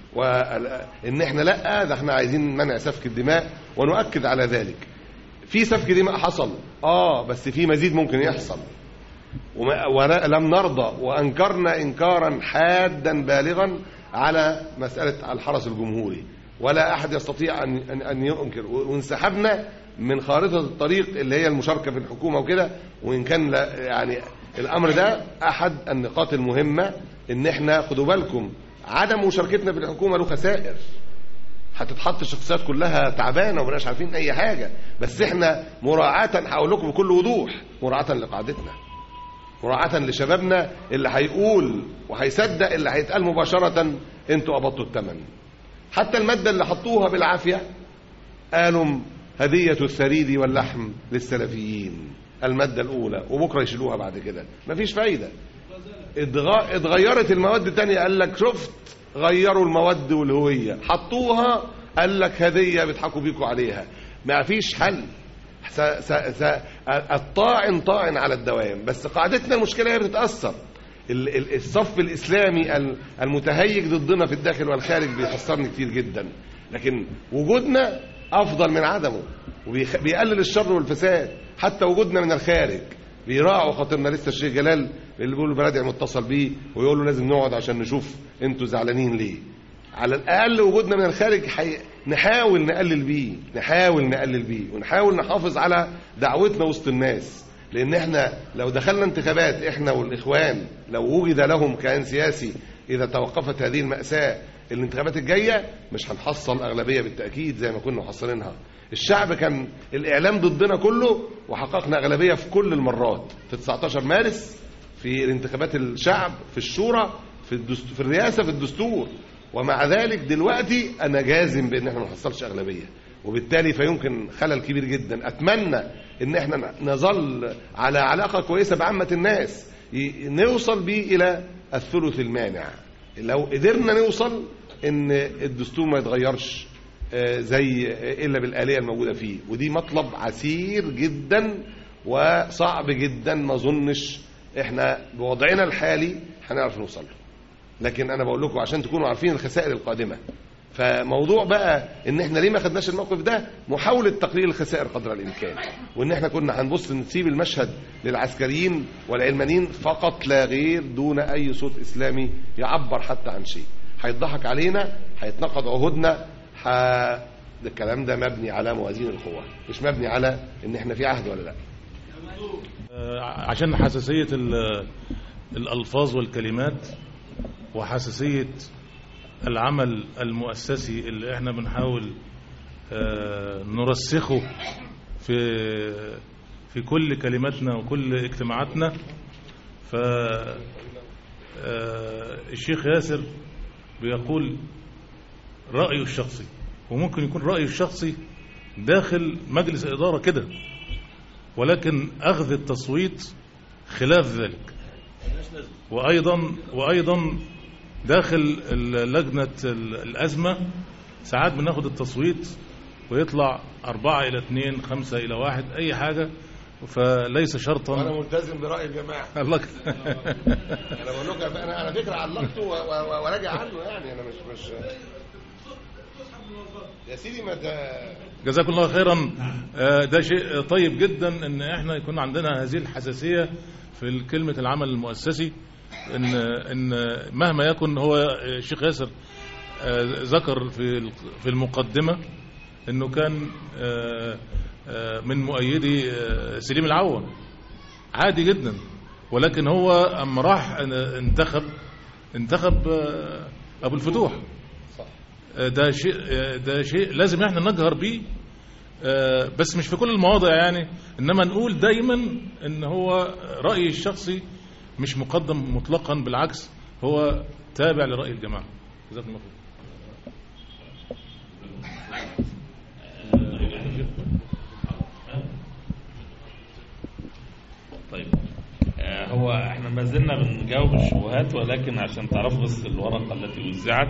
وإن إحنا لأ، ده إحنا عايزين منع سفك الدماء ونؤكد على ذلك. في سفك دماء حصل آه بس في مزيد ممكن يحصل، ولم نرضى وأنكرنا إنكارا حادا بالغا على مسألة الحرس الجمهوري، ولا أحد يستطيع أن أن ينكر، وانسحبنا من خارطة الطريق اللي هي المشاركة في الحكومة وكده. وإن كان يعني الأمر ده أحد النقاط المهمة، إن إحنا خدوا بالكم عدم مشاركتنا في الحكومة له خسائر، هتتحط الشخصيات كلها تعبانة ومناش عارفين أي حاجة، بس إحنا مراعاة هقول لكم بكل وضوح، مراعاة لقاعدتنا، مراعاة لشبابنا اللي هيقول وهيصدق اللي هيتقال مباشرة انتوا قبضتوا الثمن. حتى المادة اللي حطوها بالعافية قالوا هدية الثريد واللحم للسلفيين، المادة الأولى، وبكرة يشيلوها بعد كده، مفيش فايدة. اتغيرت المواد التانية، قال لك شفت غيروا المواد والهوية، حطوها قال لك هدية بيضحكوا بيكوا عليها، مفيش حل. س س س الطاعن طاعن على الدوام، بس قاعدتنا المشكلة هي بتتأثر. الصف الإسلامي المتهيج ضدنا في الداخل والخارج بيخسرني كتير جدا، لكن وجودنا أفضل من عدمه وبيقلل الشر والفساد. حتى وجودنا من الخارج بيراعوا خاطرنا. لسه الشيخ جلال اللي بيقول البلد متصل بيه ويقول له لازم نقعد عشان نشوف انتوا زعلانين ليه. على الأقل وجودنا من الخارج حي... نحاول نقلل بيه نحاول نقلل بيه ونحاول نحافظ على دعوتنا وسط الناس، لأن احنا لو دخلنا انتخابات احنا والإخوان، لو وجد لهم كيان سياسي إذا توقفت هذه المأساة الانتخابات الجاية، مش هنحصل أغلبية بالتأكيد زي ما كنا محصلينها. الشعب كان الإعلام ضدنا كله وحققنا أغلبية في كل المرات، في تسعة عشر مارس في الانتخابات الشعب، في الشورى، في, الدستور في الرئاسة، في الدستور. ومع ذلك دلوقتي أنا جازم بأن احنا ما نحصلش أغلبية، وبالتالي فيمكن خلل كبير جدا. أتمنى أن احنا نظل على علاقة كويسة بعامة الناس، نوصل به إلى الثلث المانع. لو قدرنا نوصل أن الدستور ما يتغيرش زي إلا بالآلية الموجودة فيه، ودي مطلب عسير جدا وصعب جدا، ما أظنش احنا بوضعنا الحالي هنعرف نوصل له. لكن أنا بقول لكم عشان تكونوا عارفين الخسائر القادمة. فموضوع بقى ان احنا ليه ما خدناش الموقف ده، محاولة تقليل الخسائر قدر الامكان، وان احنا كنا هنبص نسيب المشهد للعسكريين والعلمانيين فقط لا غير، دون اي صوت اسلامي يعبر حتى عن شيء. هيضحك علينا، هيتنقض عهودنا، ح... ده الكلام ده مبني على موازين القوى، مش مبني على ان احنا في عهد ولا لا. عشان حساسية الالفاظ والكلمات وحساسية العمل المؤسسي اللي احنا بنحاول نرسخه في في كل كلماتنا وكل اجتماعاتنا. ف الشيخ ياسر بيقول رأيه الشخصي، وممكن يكون رأيه الشخصي داخل مجلس الإدارة كده، ولكن أخذ التصويت خلاف ذلك. وأيضا وأيضا داخل لجنة الأزمة ساعات بناخد التصويت ويطلع أربعة إلى اثنين، خمسة إلى واحد، أي حاجة، فليس شرطا. انا ملتزم براي الجماعه. الله انا بقول لك انا على فكره علقته وراجع عنه، يعني انا مش مش يا سيدي ما ده. جزاكم الله خيرا. ده شيء طيب جدا ان احنا يكون عندنا هذه الحساسيه في كلمه العمل المؤسسي، ان ان مهما يكن. هو الشيخ ياسر ذكر في في المقدمه انه كان من مؤيدي سليم العوام، عادي جدا، ولكن هو اما راح انتخب انتخب ابو الفتوح. ده شيء ده شيء لازم احنا نجهر بيه، بس مش في كل المواضع يعني، انما نقول دايما ان هو رايي الشخصي مش مقدم مطلقا، بالعكس هو تابع لراي الجماعه. جزاكم الله خير. طيب هو احنا ما زلنا بنجاوب الشبهات، ولكن عشان تعرفوا بس الورقه التي وزعت،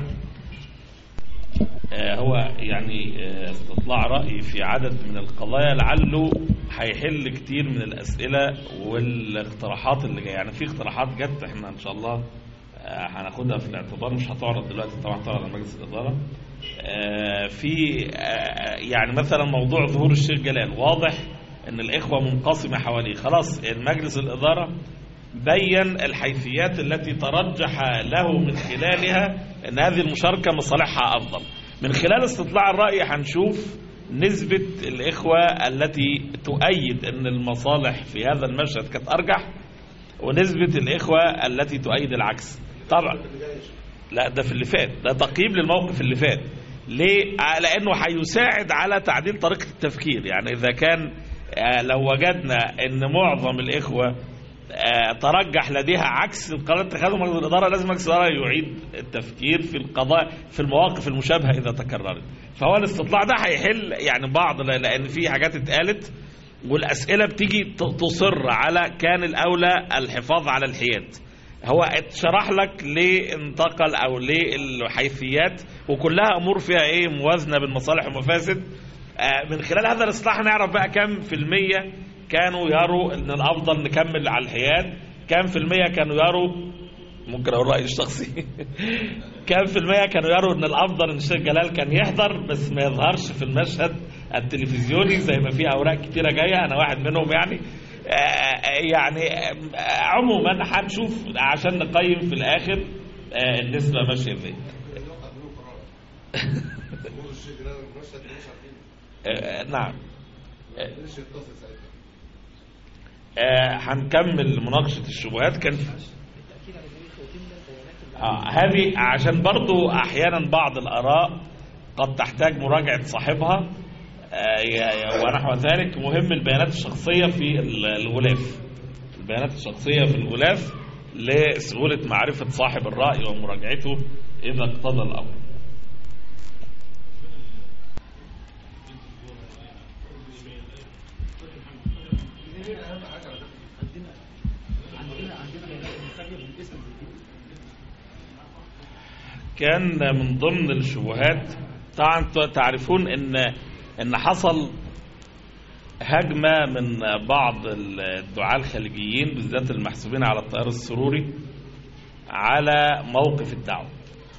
هو يعني استطلاع رأي في عدد من القضايا لعله هيحل كتير من الأسئلة والاقتراحات اللي جايه. يعني في اقتراحات جت احنا ان شاء الله هناخدها في الاعتبار، مش هتعرض دلوقتي طبعا، هتعرض على مجلس الإدارة. في يعني مثلا موضوع ظهور الشيخ جلال، واضح ان الإخوة منقسمة حواليه. خلاص المجلس الإدارة بين الحيثيات التي ترجح له من خلالها ان هذه المشاركة مصالحها أفضل. من خلال استطلاع الرأي هنشوف نسبة الإخوة التي تؤيد أن المصالح في هذا المشهد كانت أرجح، ونسبة الإخوة التي تؤيد العكس. طبعا لا، ده في اللي فات، ده تقييم للموقف اللي فات. ليه؟ لأنه هيساعد على تعديل طريقة التفكير. يعني إذا كان لو وجدنا أن معظم الإخوة ترجح لديها عكس القرار اتخاذه مجلس الإدارة، لازم مجلس الإدارة يعيد التفكير في القضاء في المواقف المشابهة إذا تكررت. فهو الاستطلاع ده هيحل يعني بعض، لأن في حاجات اتقالت والأسئلة بتيجي تصر على كان الأولى الحفاظ على الحياد. هو اتشرح لك ليه انتقل أو ليه الحيثيات، وكلها أمور فيها إيه موازنة بالمصالح والمفاسد. من خلال هذا الاصلاح نعرف بقى كم في المية كانوا يروا ان الافضل نكمل على الحياد، كم في المية كانوا يروا، ممكن اقول رايي الشخصي كم في المية كانوا يروا ان الافضل ان الشيخ جلال كان يحضر بس ما يظهرش في المشهد التلفزيوني زي ما في اوراق كتيره جايه، انا واحد منهم يعني. يعني عموما هنشوف عشان نقيم في الاخر النسبه ماشيه ازاي. نعم. هنكمل مناقشة الشبهات. كان آه هذه عشان برضو أحيانا بعض الآراء قد تحتاج مراجعة صاحبها آه ونحو ذلك. مهم البيانات الشخصية في الغلاف، البيانات الشخصية في الغلاف لسهولة معرفة صاحب الرأي ومراجعته إذا اقتضى الأمر. كان من ضمن الشبهات، طبعا تعرفون ان ان حصل هجمه من بعض الدعاة الخليجيين بالذات المحسوبين على التيار السروري على موقف الدعوه،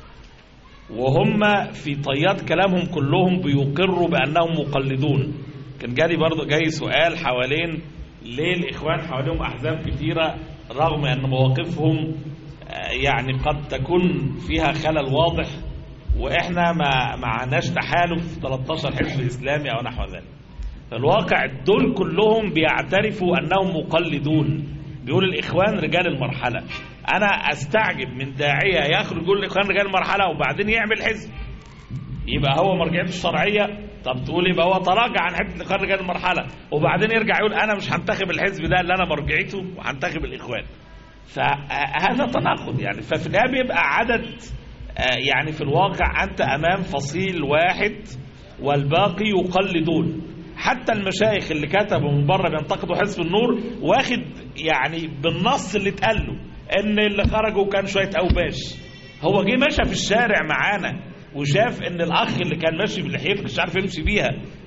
وهم في طيات كلامهم كلهم بيقروا بانهم مقلدون. كان جالي برضو جاي سؤال حوالين ليه الاخوان حواليهم احزاب كثيره رغم ان مواقفهم يعني قد تكون فيها خلل واضح، واحنا ما معناش تحالف ثلاثة عشر حزب اسلامي او نحو ذلك. فالواقع دول كلهم بيعترفوا انهم مقلدون، بيقول الاخوان رجال المرحله. انا استعجب من داعيه يخرج يقول الاخوان رجال المرحله وبعدين يعمل حزب، يبقى هو مرجعيته الشرعيه. طب تقول يبقى هو تراجع عن حته الاخوان رجال المرحله وبعدين يرجع يقول انا مش هنتخب الحزب ده اللي انا مرجعيته وهنتخب الاخوان. فهذا تناقض يعني. ففي النهايه بيبقى عدد يعني في الواقع انت امام فصيل واحد والباقي يقلدون. حتى المشايخ اللي كتبوا من بره بينتقدوا حزب النور واخد يعني بالنص اللي اتقال له ان اللي خرجوا كان شويه اوباش. هو جه مشى في الشارع معانا وشاف ان الاخ اللي كان ماشي بلحيته مش عارف يمشي بيها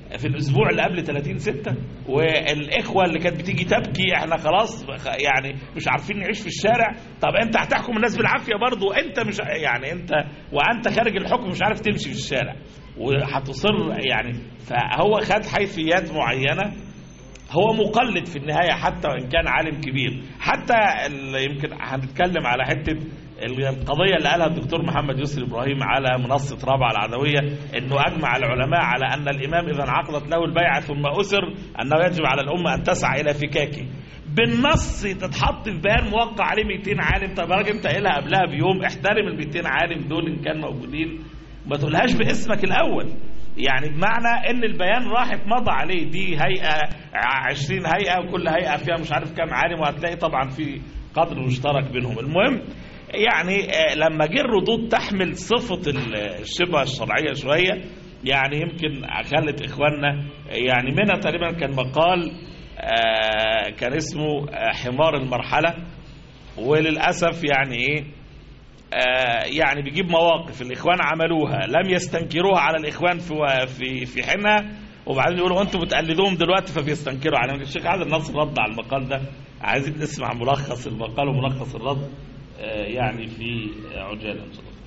في الاسبوع اللي قبل ثلاثين ستة، والاخوه اللي كانت بتيجي تبكي احنا خلاص يعني مش عارفين نعيش في الشارع. طب انت هتحكم الناس بالعافيه برضو؟ انت مش يعني انت وانت خارج الحكم مش عارف تمشي في الشارع وهتصر يعني. فهو خد حيثيات معينه، هو مقلد في النهايه حتى وان كان عالم كبير. حتى يمكن هنتكلم على حته القضية اللي قالها الدكتور محمد يسري إبراهيم على منصة رابعة العدوية، أنه أجمع العلماء على أن الإمام إذا انعقدت له البيعة ثم أسر أنه يجب على الأمة أن تسعى إلى فكاكه. بالنص تتحط في بيان موقع عليه مئتين عالم. طب راجل أنت قايلها قبلها بيوم، احترم ال مئتين عالم دول إن كان موجودين، ما تقولهاش باسمك الأول. يعني بمعنى ان البيان راح اتمضى عليه، دي هيئة عشرين هيئة وكل هيئة فيها مش عارف كام عالم، وهتلاقي طبعا في قدر مشترك بينهم. المهم يعني لما جه الردود تحمل صفة الشبه الشرعية شوية، يعني يمكن خلت إخواننا يعني منها تقريبا كان مقال كان اسمه حمار المرحلة، وللأسف يعني إيه يعني بيجيب مواقف الإخوان عملوها لم يستنكروها على الإخوان في في في حينها، وبعدين يقولوا أنتم بتقلدوهم دلوقتي فبيستنكروا عليهم. الشيخ عادل ناصر رد على المقال ده، عايزين نسمع ملخص المقال وملخص الرد يعني في عجالة إن شاء الله.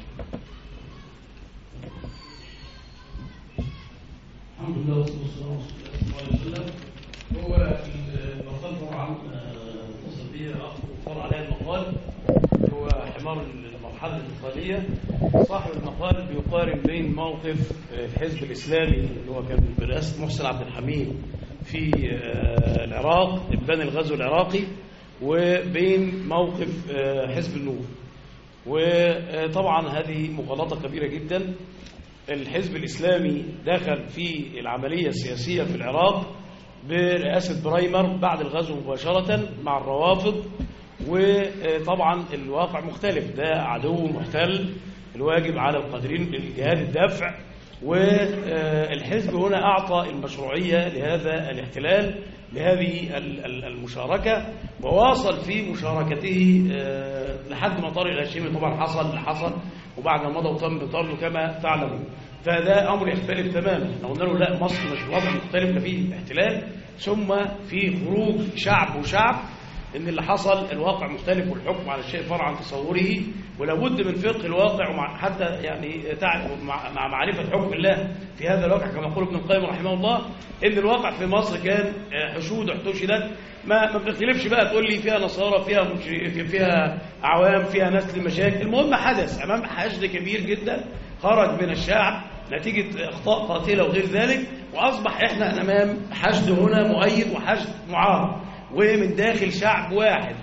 الحمد لله والصلاة والسلام على رسول الله. هو المقال طبعا اتصل به وقال عليه المقال هو حمار المرحلة الانتقالية. صاحب المقال بيقارن بين موقف الحزب الإسلامي اللي هو كان برئاسة محسن عبد الحميد في العراق إبان الغزو العراقي، وبين موقف حزب النور. وطبعا هذه مغالطة كبيرة جدا. الحزب الإسلامي دخل في العملية السياسية في العراق برئاسة برايمر بعد الغزو مباشرة مع الروافض، وطبعا الواقع مختلف، ده عدو محتل الواجب على القادرين الجهاد الدفع، والحزب هنا أعطى المشروعية لهذا الاحتلال بهذه المشاركة، وواصل في مشاركته لحد ما طارق الهاشمي طبعا حصل اللي حصل، وبعد ما مضى وتم بطرده كما تعلمون. فده أمر يختلف تماما. احنا قلنا له لا، مصر مش وضع مختلف، ده فيه احتلال ثم في خروج شعب وشعب، ان اللي حصل الواقع مختلف والحكم على الشيء فرع عن تصوره، ولابد من فقه الواقع ومع حتى يعني تعرف مع معرفة حكم الله في هذا الواقع، كما يقول ابن القيم رحمه الله ان الواقع في مصر كان حشود احتشدت، ما ما بنختلفش بقى تقول لي فيها نصارى فيها فيها عوام فيها نسل مشاكل. المهم حدث امام حشد كبير جدا خرج من الشعب نتيجة اخطاء قاتلة وغير ذلك، واصبح احنا امام حشد هنا مؤيد وحشد معارض ومن داخل شعب واحد.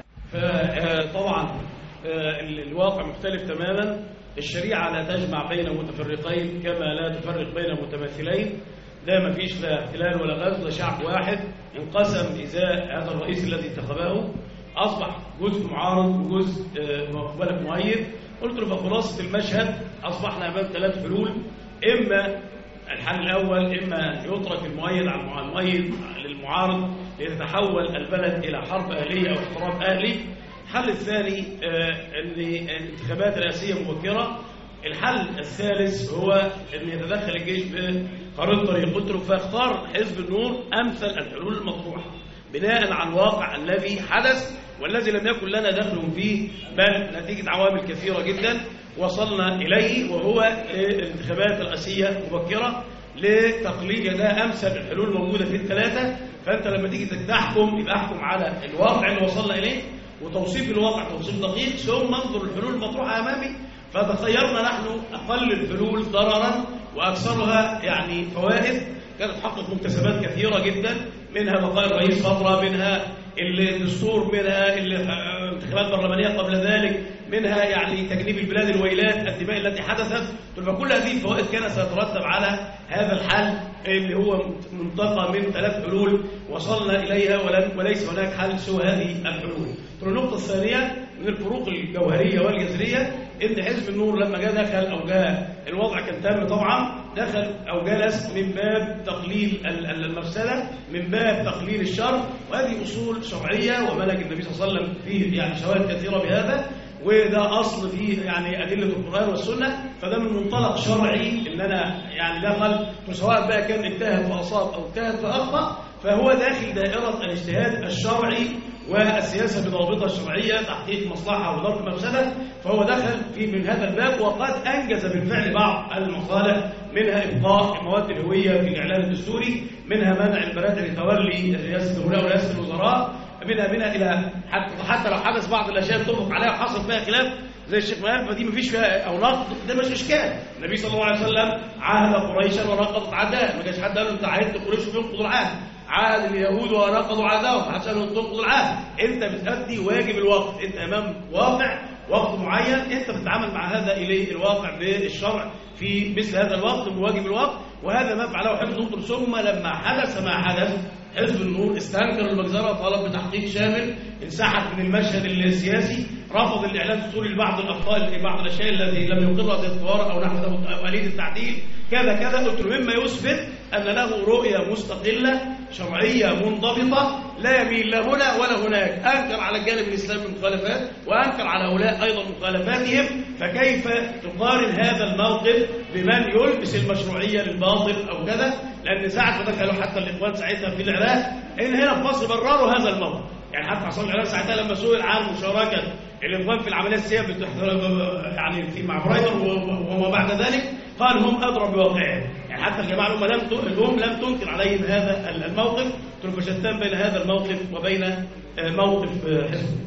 فطبعا الواقع مختلف تماما. الشريعة لا تجمع بين متفرقين كما لا تفرق بين متماثلين. ده ما فيش لا احتلال ولا غزو، ده شعب واحد انقسم إزاء هذا الرئيس الذي انتخبه، أصبح جزء معارض وجزء مقبلة مؤيد. قلت له فخلاصة المشهد أصبحنا أمام ثلاث حلول، إما الحل الأول إما يترك المؤيد على المؤيد للمعارض ليتحول البلد إلى حرب أهلية أو اضطراب أهلي. الحل الثاني أن الانتخابات رئاسية مبكرة. الحل الثالث هو أن يتدخل الجيش بقرار الطريق. قلت له فاختار حزب النور أمثل الحلول المطروحة بناء على الواقع الذي حدث والذي لم يكن لنا دخل فيه، بل نتيجة عوامل كثيرة جدا وصلنا إليه، وهو الانتخابات الرئاسية مبكرة لتقليد. ده أمثل الحلول الموجودة في الثلاثة. فأنت لما تيجي تحكم يبقى احكم على الواقع اللي وصلنا إليه، وتوصيف الواقع توصيف دقيق، ثم انظر الحلول المطروحة أمامي. فتخيرنا نحن أقل الحلول ضررا وأكثرها يعني فوائد، كانت تحقق مكتسبات كثيرة جدا، منها بقاء الرئيس فترة، منها الدستور، منها الانتخابات برلمانية قبل ذلك، منها يعني تجنيب البلاد الويلات الدماء التي حدثت. فكل هذه الفوائد كانت ستترتب على هذا الحل اللي هو منطقة من ثلاث حلول وصلنا إليها، وليس هناك حل سوى هذه الحلول. النقطة الثانية من الفروق الجوهرية والجذرية إن حزب النور لما جاء دخل أو جاء الوضع كان تام طبعا، دخل أو جلس من باب تقليل المفسدة، من باب تقليل الشر، وهذه أصول شرعية وملك النبي صلى الله عليه وسلم فيه يعني شواهد كثيرة بهذا. وده أصل فيه يعني أدلة القرآن والسنة، فده من منطلق شرعي إن أنا يعني دخل، سواء بقى كان اجتهد فأصاب أو اجتهد فأخطأ، فهو داخل دائرة الاجتهاد الشرعي والسياسة بضوابطها الشرعية، تحقيق مصلحة ودرء مفسدة، فهو دخل في من هذا الباب، وقد أنجز بالفعل بعض المصالح، منها إبقاء مواد الهوية في الإعلان الدستوري، منها منع البنات لتولي رئاسة الولاء ورئاسة الوزراء، منها منها إلى حتى, حتى لو حدث بعض الأشياء اتفق عليها وحصل فيها خلاف زي الشيخ مهاب، فدي مفيش فيها أو نقد، ده مش إشكال. النبي صلى الله عليه وسلم عاهد قريشا ونقضت عهدها، ما كانش حد قال له أنت عاهدت قريش وبينقضوا العهد، عاهد اليهود ونقضوا عهدهم، ما حدش قال له تنقض العهد، أنت بتأدي واجب الوقت، أنت أمام واقع وقت معين، أنت بتتعامل مع هذا إليه الواقع بالشرع في مثل هذا الوقت بواجب الوقت، وهذا ما فعله حزب النور. ثم لما حدث ما حدث، حزب النور استنكر المجزرة، طلب بتحقيق شامل، انسحب من المشهد السياسي، رفض الإعلان الدستوري لبعض الأخطاء، لبعض الأشياء التي لم يقرها زي الطوارئ أو نحو آلية التعديل كذا كذا. قلت له مما يثبت أن له رؤية مستقلة شرعية منضبطة، لا يميل لا هنا ولا هناك. أنكر على الجانب الإسلامي مخالفات، وأنكر على هؤلاء أيضا مخالفاتهم، فكيف تقارن هذا الموقف بمن يلبس المشروعية للباطل أو كذا؟ لأن ساعة ما دخلوا حتى الإخوان ساعتها في العراق، إن هنا في مصر برروا هذا الموقف، يعني حتى حصل العراق ساعتها لما سئل عن مشاركة الإخوان في العملية السياسية يعني في مع برايدر وما بعد ذلك، قال هم أدرى بواقعهم، يعني حتى الجماعة الأمة لم الأم لم تنكر عليهم هذا الموقف، فشتان بين هذا الموقف وبين موقف حزب.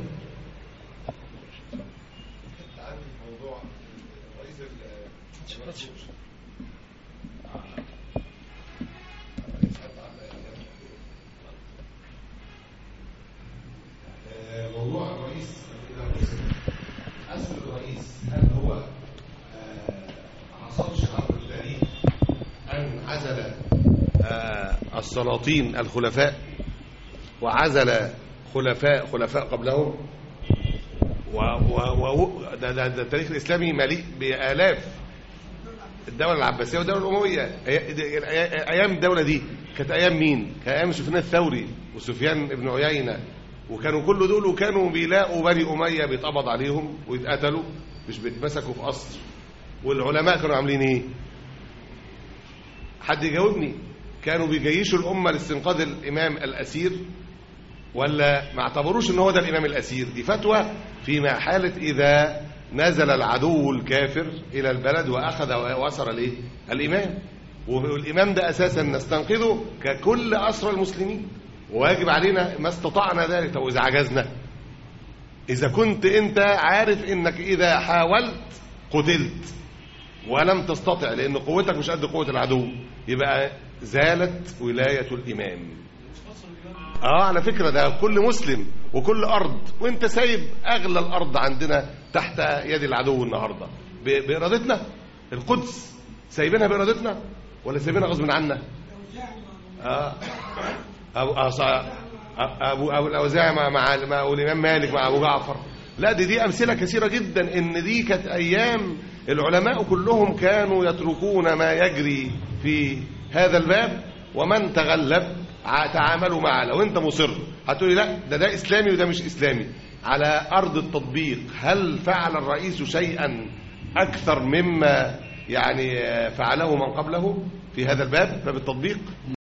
موضوع الرئيس أسأل الرئيس هل هو ما حصلش عبر التاريخ أن عزل السلاطين الخلفاء وعزل خلفاء خلفاء قبلهم، وده ده ده التاريخ الإسلامي مليء بآلاف. الدولة العباسية والدولة الأموية، أيام الدولة دي كانت أيام مين؟ كان أيام سفيان الثوري وسفيان بن عيينة، وكانوا كل دول وكانوا بيلاقوا بني أمية بيتقبض عليهم ويتقتلوا، مش بيتمسكوا في قصر. والعلماء كانوا عاملين ايه؟ حد يجاوبني؟ كانوا بيجيشوا الأمة لاستنقاذ الإمام الأسير، ولا ما اعتبروش ان هو ده الإمام الأسير؟ دي فتوى في حالة إذا نزل العدو الكافر إلى البلد وأخذ وأسر ليه الإمام، والإمام ده أساسا نستنقذه ككل أسرى المسلمين، وواجب علينا ما استطعنا ذلك. طب إذا عجزنا، إذا كنت أنت عارف إنك إذا حاولت قتلت ولم تستطع لأن قوتك مش قد قوة العدو، يبقى زالت ولاية الإمام. آه على فكرة ده كل مسلم وكل أرض، وأنت سايب أغلى الأرض عندنا تحت يد العدو النهاردة بإرادتنا. القدس سايبينها بإرادتنا ولا سايبينها غصب عنا؟ آه أبو أبو أبو الأوزاعي مع مع الإمام مالك مع أبو جعفر. لا دي دي أمثلة كثيرة جدا إن دي كانت أيام العلماء كلهم كانوا يتركون ما يجري في هذا الباب، ومن تغلب تعاملوا معه. لو أنت مصر هتقولي لا ده ده إسلامي وده مش إسلامي، على أرض التطبيق هل فعل الرئيس شيئا أكثر مما يعني فعله من قبله في هذا الباب، باب التطبيق؟